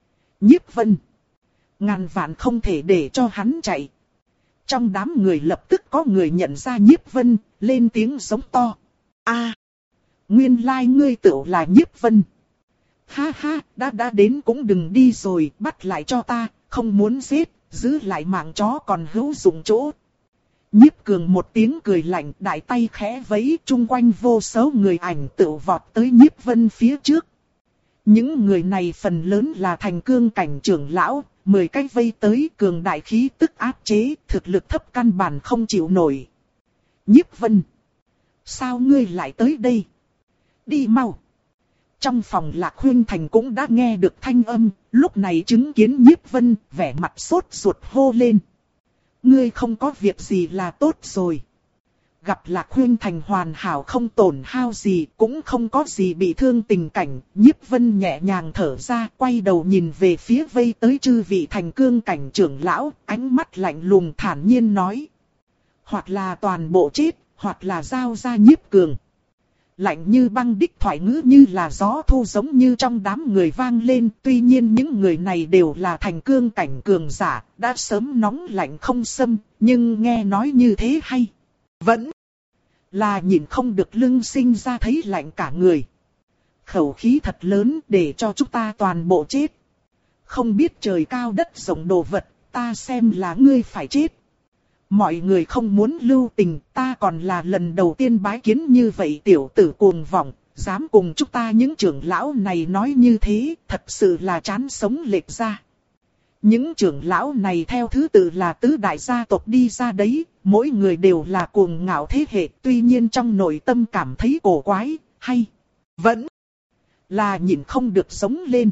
Nhiếp Vân. Ngàn vạn không thể để cho hắn chạy. Trong đám người lập tức có người nhận ra Nhiếp Vân, lên tiếng giống to. A, nguyên lai ngươi tự là Nhiếp Vân. Ha ha, đã đã đến cũng đừng đi rồi, bắt lại cho ta, không muốn giết, giữ lại mạng chó còn hữu dụng chỗ. Nhiếp Cường một tiếng cười lạnh, đại tay khẽ vẫy, chung quanh vô số người ảnh tự vọt tới Nhiếp Vân phía trước. Những người này phần lớn là thành cương cảnh trưởng lão, mười cái vây tới cường đại khí tức áp chế, thực lực thấp căn bản không chịu nổi. Nhiếp Vân, sao ngươi lại tới đây? Đi mau! Trong phòng Lạc Khuynh Thành cũng đã nghe được thanh âm, lúc này chứng kiến Nhiếp Vân, vẻ mặt sốt ruột hô lên. Ngươi không có việc gì là tốt rồi. Gặp Lạc Khuynh Thành hoàn hảo không tổn hao gì, cũng không có gì bị thương tình cảnh, Nhiếp Vân nhẹ nhàng thở ra, quay đầu nhìn về phía vây tới chư vị thành cương cảnh trưởng lão, ánh mắt lạnh lùng thản nhiên nói. Hoặc là toàn bộ chết, hoặc là giao ra Nhiếp Cường. Lạnh như băng đích thoại ngữ như là gió thu giống như trong đám người vang lên. Tuy nhiên những người này đều là thành cương cảnh cường giả, đã sớm nóng lạnh không xâm, nhưng nghe nói như thế hay. Vẫn là nhìn không được lưng sinh ra thấy lạnh cả người. Khẩu khí thật lớn để cho chúng ta toàn bộ chết. Không biết trời cao đất rộng đồ vật, ta xem là ngươi phải chết. Mọi người không muốn lưu tình, ta còn là lần đầu tiên bái kiến như vậy tiểu tử cuồng vọng, dám cùng chúng ta những trưởng lão này nói như thế, thật sự là chán sống lệch ra. Những trưởng lão này theo thứ tự là tứ đại gia tộc đi ra đấy, mỗi người đều là cuồng ngạo thế hệ, tuy nhiên trong nội tâm cảm thấy cổ quái, hay vẫn là nhìn không được sống lên.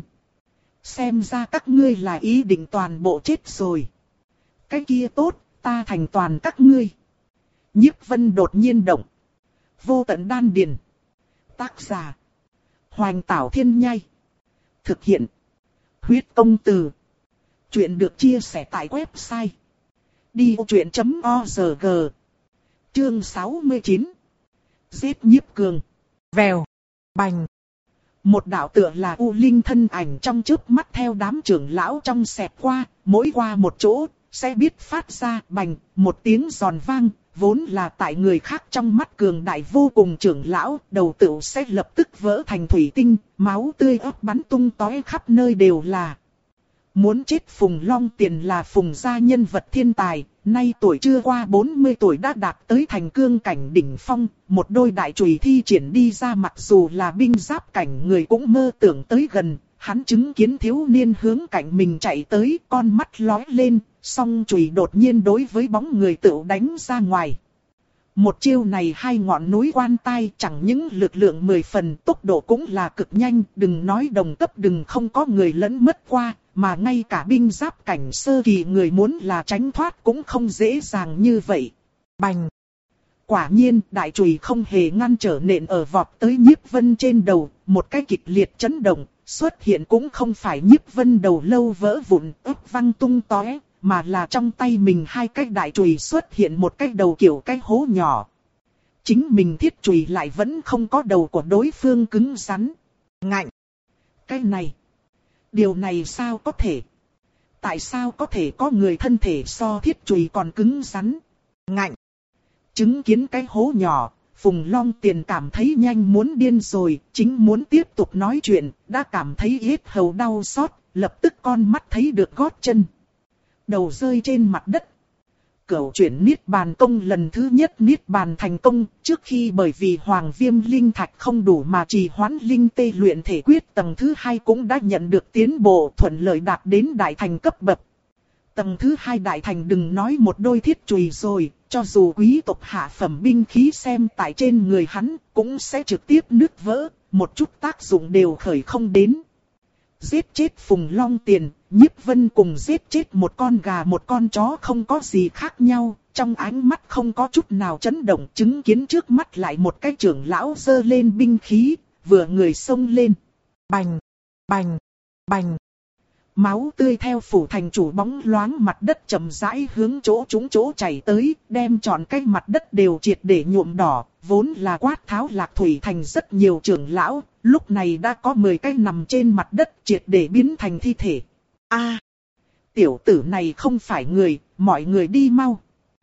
Xem ra các ngươi là ý định toàn bộ chết rồi. Cái kia tốt. Ta thành toàn các ngươi. Nhiếp Vân đột nhiên động. Vô tận đan điền. Tác giả. Hoành Tảo Thiên Nhai. Thực hiện. Huyết Công Từ. Chuyện được chia sẻ tại website. đi vô chuyện chấm org. Chương sáu mươi chín. Giết Nhiếp Cường. Vèo. Bành. Một đạo tựa là U Linh thân ảnh trong chớp mắt theo đám trưởng lão trong xẹt qua, mỗi qua một chỗ. Sẽ biết phát ra bành, một tiếng giòn vang, vốn là tại người khác trong mắt cường đại vô cùng trưởng lão, đầu tựu sẽ lập tức vỡ thành thủy tinh, máu tươi ấp bắn tung tóe khắp nơi đều là. Muốn chết Phùng Long Tiền là Phùng gia nhân vật thiên tài, nay tuổi chưa qua bốn mươi tuổi đã đạt tới thành cương cảnh đỉnh phong, một đôi đại chùy thi triển đi ra mặc dù là binh giáp cảnh người cũng mơ tưởng tới gần. Hắn chứng kiến thiếu niên hướng cạnh mình chạy tới, con mắt lóe lên, song chùy đột nhiên đối với bóng người tự đánh ra ngoài. Một chiêu này hai ngọn núi quan tai chẳng những lực lượng mười phần, tốc độ cũng là cực nhanh, đừng nói đồng cấp đừng không có người lẫn mất qua, mà ngay cả binh giáp cảnh sơ kỳ người muốn là tránh thoát cũng không dễ dàng như vậy. Bành! Quả nhiên, đại chùy không hề ngăn trở nện ở vọt tới Nhiếp Vân trên đầu, một cái kịch liệt chấn động. Xuất hiện cũng không phải Nhiếp Vân đầu lâu vỡ vụn ấp văng tung tóe, mà là trong tay mình hai cái đại chùy xuất hiện một cái đầu kiểu cái hố nhỏ. chính mình thiết chùy lại vẫn không có đầu của đối phương cứng rắn. Ngạnh! Cái này! Điều này sao có thể? Tại sao có thể có người thân thể so thiết chùy còn cứng rắn? Ngạnh! Chứng kiến cái hố nhỏ, Phùng Long Tiền cảm thấy nhanh muốn điên rồi, chính muốn tiếp tục nói chuyện, đã cảm thấy yết hầu đau xót, lập tức con mắt thấy được gót chân. Đầu rơi trên mặt đất. Cửu chuyển Niết Bàn Công lần thứ nhất Niết Bàn thành công, trước khi bởi vì Hoàng Viêm Linh Thạch không đủ mà trì hoãn Linh Tê luyện thể quyết tầng thứ hai cũng đã nhận được tiến bộ thuận lợi đạt đến đại thành cấp bậc. Tầng thứ hai đại thành đừng nói một đôi thiết chùy rồi, cho dù quý tộc hạ phẩm binh khí xem tại trên người hắn cũng sẽ trực tiếp nứt vỡ, một chút tác dụng đều khởi không đến. Giết chết Phùng Long Tiền, Nhiếp Vân cùng giết chết một con gà một con chó không có gì khác nhau, trong ánh mắt không có chút nào chấn động, chứng kiến trước mắt lại một cái trưởng lão giơ lên binh khí, vừa người xông lên. Bành, bành, bành. Máu tươi theo phủ thành chủ bóng loáng mặt đất chậm rãi hướng chỗ trúng chỗ chảy tới, đem trọn cái mặt đất đều triệt để nhuộm đỏ, vốn là Quát Tháo Lạc Thủy thành rất nhiều trưởng lão, lúc này đã có mười cái nằm trên mặt đất triệt để biến thành thi thể. A, à, tiểu tử này không phải người, mọi người đi mau.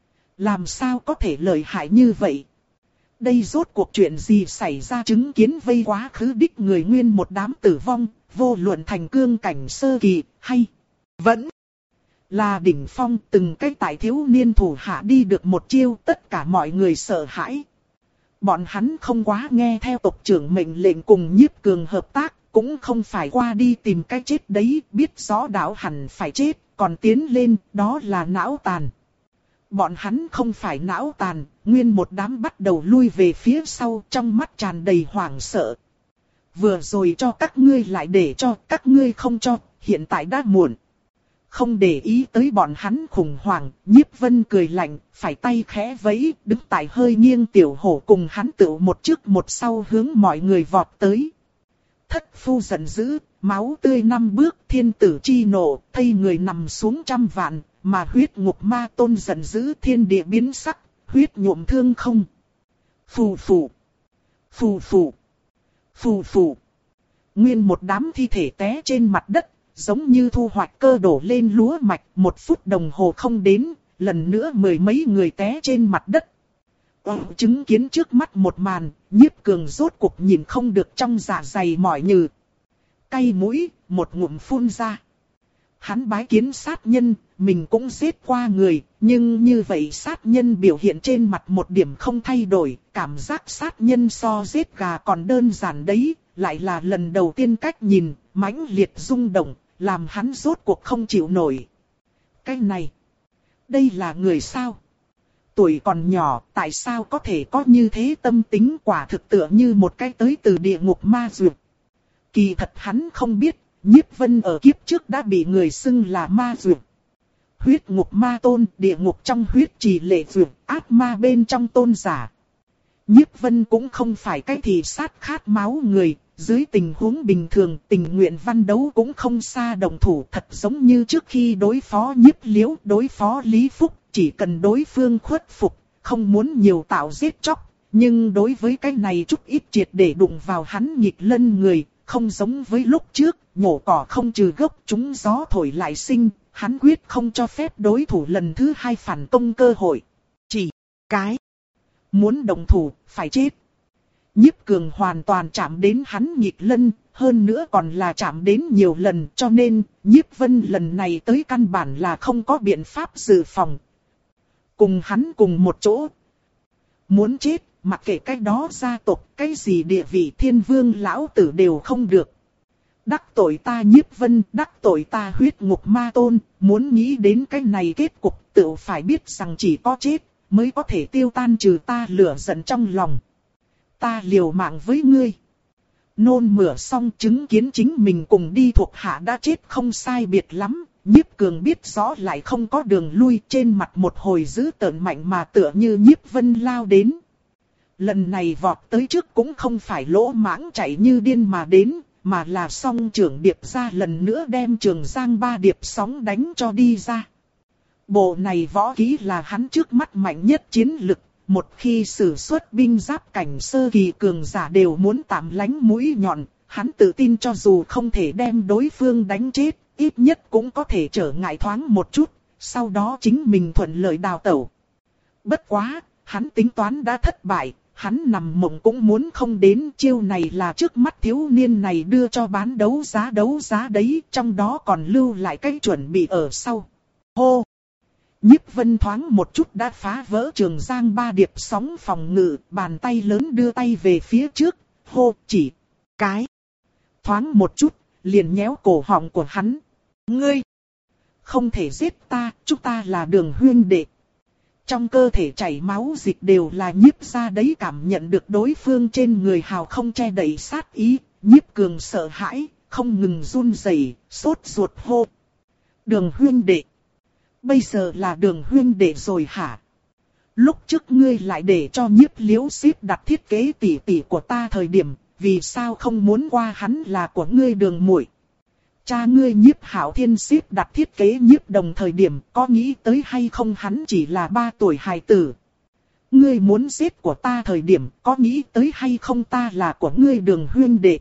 Làm sao có thể lợi hại như vậy? Đây rốt cuộc chuyện gì xảy ra, chứng kiến vây quá khứ đích người nguyên một đám tử vong, vô luận thành cương cảnh sơ kỳ, hay vẫn là đỉnh phong, từng cái tại thiếu niên thủ hạ đi được một chiêu, tất cả mọi người sợ hãi. Bọn hắn không quá nghe theo tộc trưởng mệnh lệnh cùng Nhiếp Cường hợp tác, cũng không phải qua đi tìm cái chết đấy, biết rõ đạo hẳn phải chết, còn tiến lên, đó là não tàn. Bọn hắn không phải não tàn, nguyên một đám bắt đầu lui về phía sau, trong mắt tràn đầy hoảng sợ. Vừa rồi cho các ngươi lại để cho, các ngươi không cho, hiện tại đã muộn. Không để ý tới bọn hắn khủng hoảng, Nhiếp Vân cười lạnh, phải tay khẽ vẫy, đứng tại hơi nghiêng tiểu hổ cùng hắn tự một trước một sau hướng mọi người vọt tới. Thất phu giận dữ, máu tươi năm bước, thiên tử chi nộ, thây người nằm xuống trăm vạn, mà huyết ngục ma tôn giận dữ, thiên địa biến sắc, huyết nhuộm thương không. Phù phù, phù phù, phù phù. Nguyên một đám thi thể té trên mặt đất, giống như thu hoạch cơ đổ lên lúa mạch, một phút đồng hồ không đến, lần nữa mười mấy người té trên mặt đất. Ờ, chứng kiến trước mắt một màn, Nhiếp Cường rốt cuộc nhìn không được trong dạ dày mỏi nhừ. Cay mũi, một ngụm phun ra. Hắn bái kiến sát nhân, mình cũng giết qua người, nhưng như vậy sát nhân biểu hiện trên mặt một điểm không thay đổi, cảm giác sát nhân so giết gà còn đơn giản đấy, lại là lần đầu tiên cách nhìn, mãnh liệt rung động, làm hắn rốt cuộc không chịu nổi. Cái này, đây là người sao? Tuổi còn nhỏ, tại sao có thể có như thế tâm tính, quả thực tựa như một cái tới từ địa ngục ma dược. Kỳ thật hắn không biết, Nhiếp Vân ở kiếp trước đã bị người xưng là ma dược. Huyết ngục ma tôn, địa ngục trong huyết trì lệ dược, ác ma bên trong tôn giả. Nhiếp Vân cũng không phải cái thì sát khát máu người, dưới tình huống bình thường tình nguyện văn đấu cũng không xa đồng thủ, thật giống như trước khi đối phó Nhiếp Liễu, đối phó Lý Phúc, chỉ cần đối phương khuất phục, không muốn nhiều tạo giết chóc, nhưng đối với cái này chút ít triệt để đụng vào hắn nghịch lân người, không giống với lúc trước, nhổ cỏ không trừ gốc, chúng gió thổi lại sinh, hắn quyết không cho phép đối thủ lần thứ hai phản công cơ hội. Chỉ cái muốn động thủ, phải chết. Nhiếp Cường hoàn toàn chạm đến hắn nghịch lân, hơn nữa còn là chạm đến nhiều lần, cho nên Nhiếp Vân lần này tới căn bản là không có biện pháp dự phòng. Cùng hắn cùng một chỗ. Muốn chết, mặc kệ cái đó gia tộc, cái gì địa vị thiên vương lão tử đều không được. Đắc tội ta Nhiếp Vân, đắc tội ta huyết ngục ma tôn, muốn nghĩ đến cái này kết cục tự phải biết rằng chỉ có chết, mới có thể tiêu tan trừ ta lửa giận trong lòng. Ta liều mạng với ngươi. Nôn mửa xong chứng kiến chính mình cùng đi thuộc hạ đã chết không sai biệt lắm. Nhiếp Cường biết rõ lại không có đường lui, trên mặt một hồi dữ tợn mạnh mà tựa như Nhiếp Vân lao đến. Lần này vọt tới trước cũng không phải lỗ mãng chạy như điên mà đến, mà là song trưởng điệp ra lần nữa đem Trường Giang ba điệp sóng đánh cho đi ra. Bộ này võ kỹ là hắn trước mắt mạnh nhất chiến lực, một khi sử xuất binh giáp cảnh sơ kỳ cường giả đều muốn tạm lánh mũi nhọn, hắn tự tin cho dù không thể đem đối phương đánh chết, ít nhất cũng có thể trở ngại thoáng một chút, sau đó chính mình thuận lợi đào tẩu. Bất quá, hắn tính toán đã thất bại, hắn nằm mộng cũng muốn không đến, chiêu này là trước mắt thiếu niên này đưa cho bán đấu giá đấu giá đấy, trong đó còn lưu lại cái chuẩn bị ở sau. Hô! Nhiếp Vân thoáng một chút đã phá vỡ Trường Giang ba điệp sóng phòng ngự, bàn tay lớn đưa tay về phía trước, hô chỉ cái. Thoáng một chút, liền nhéo cổ họng của hắn. Ngươi! Không thể giết ta, chúng ta là Đường huynh đệ. Trong cơ thể chảy máu dịch đều là Nhiếp ra đấy, cảm nhận được đối phương trên người hào không che đậy sát ý, Nhiếp Cường sợ hãi, không ngừng run rẩy, sốt ruột hô. Đường huynh đệ! Bây giờ là Đường huynh đệ rồi hả? Lúc trước ngươi lại để cho Nhiếp Liễu xếp đặt thiết kế tỉ tỉ của ta thời điểm, vì sao không muốn qua hắn là của ngươi Đường muội? Cha ngươi Nhiếp Hạo Thiên xếp đặt thiết kế Nhiếp Đồng thời điểm, có nghĩ tới hay không hắn chỉ là ba tuổi hài tử? Ngươi muốn giết của ta thời điểm, có nghĩ tới hay không ta là của ngươi Đường huynh đệ?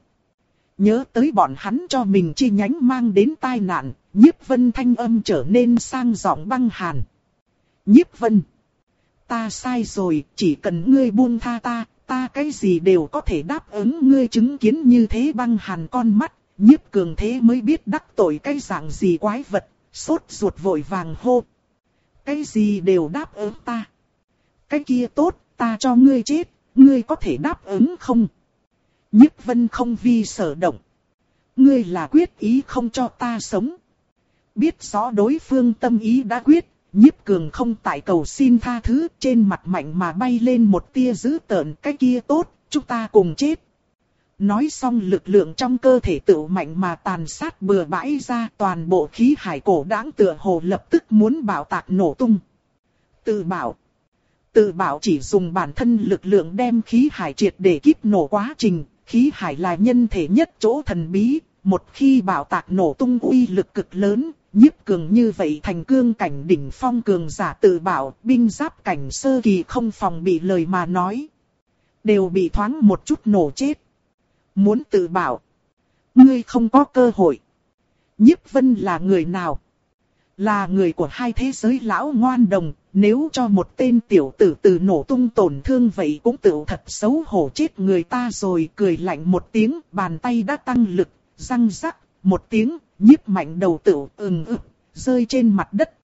Nhớ tới bọn hắn cho mình chi nhánh mang đến tai nạn, Nhiếp Vân thanh âm trở nên sang giọng băng hàn. Nhiếp Vân, ta sai rồi, chỉ cần ngươi buông tha ta, ta cái gì đều có thể đáp ứng ngươi. Chứng kiến như thế băng hàn con mắt, Nhiếp Cường thế mới biết đắc tội cái dạng gì quái vật, sốt ruột vội vàng hô. Cái gì đều đáp ứng ta? Cái kia tốt, ta cho ngươi chết, ngươi có thể đáp ứng không? Nhiếp Vân không vi sở động. Ngươi là quyết ý không cho ta sống. Biết rõ đối phương tâm ý đã quyết, Nhiếp Cường không tại cầu xin tha thứ, trên mặt mạnh mà bay lên một tia dữ tợn. Cái kia tốt, chúng ta cùng chết. Nói xong lực lượng trong cơ thể tự mạnh mà tàn sát bừa bãi ra, toàn bộ khí hải cổ đãng tựa hồ lập tức muốn bạo tạc nổ tung. Tự bảo. Tự bảo chỉ dùng bản thân lực lượng đem khí hải triệt để kíp nổ quá trình. Khí hải là nhân thể nhất chỗ thần bí, một khi bạo tạc nổ tung uy lực cực lớn, Nhiếp Cường như vậy thành cương cảnh đỉnh phong cường giả tự bảo, binh giáp cảnh sơ kỳ không phòng bị lời mà nói. Đều bị thoáng một chút nổ chết. Muốn tự bảo, ngươi không có cơ hội. Nhiếp Vân là người nào? Là người của hai thế giới lão ngoan đồng, nếu cho một tên tiểu tử từ nổ tung tổn thương vậy cũng tự thật xấu hổ chết người ta rồi. Cười lạnh một tiếng, bàn tay đã tăng lực, răng rắc, một tiếng, Nhiếp Mạnh đầu tựu ừng ực, rơi trên mặt đất,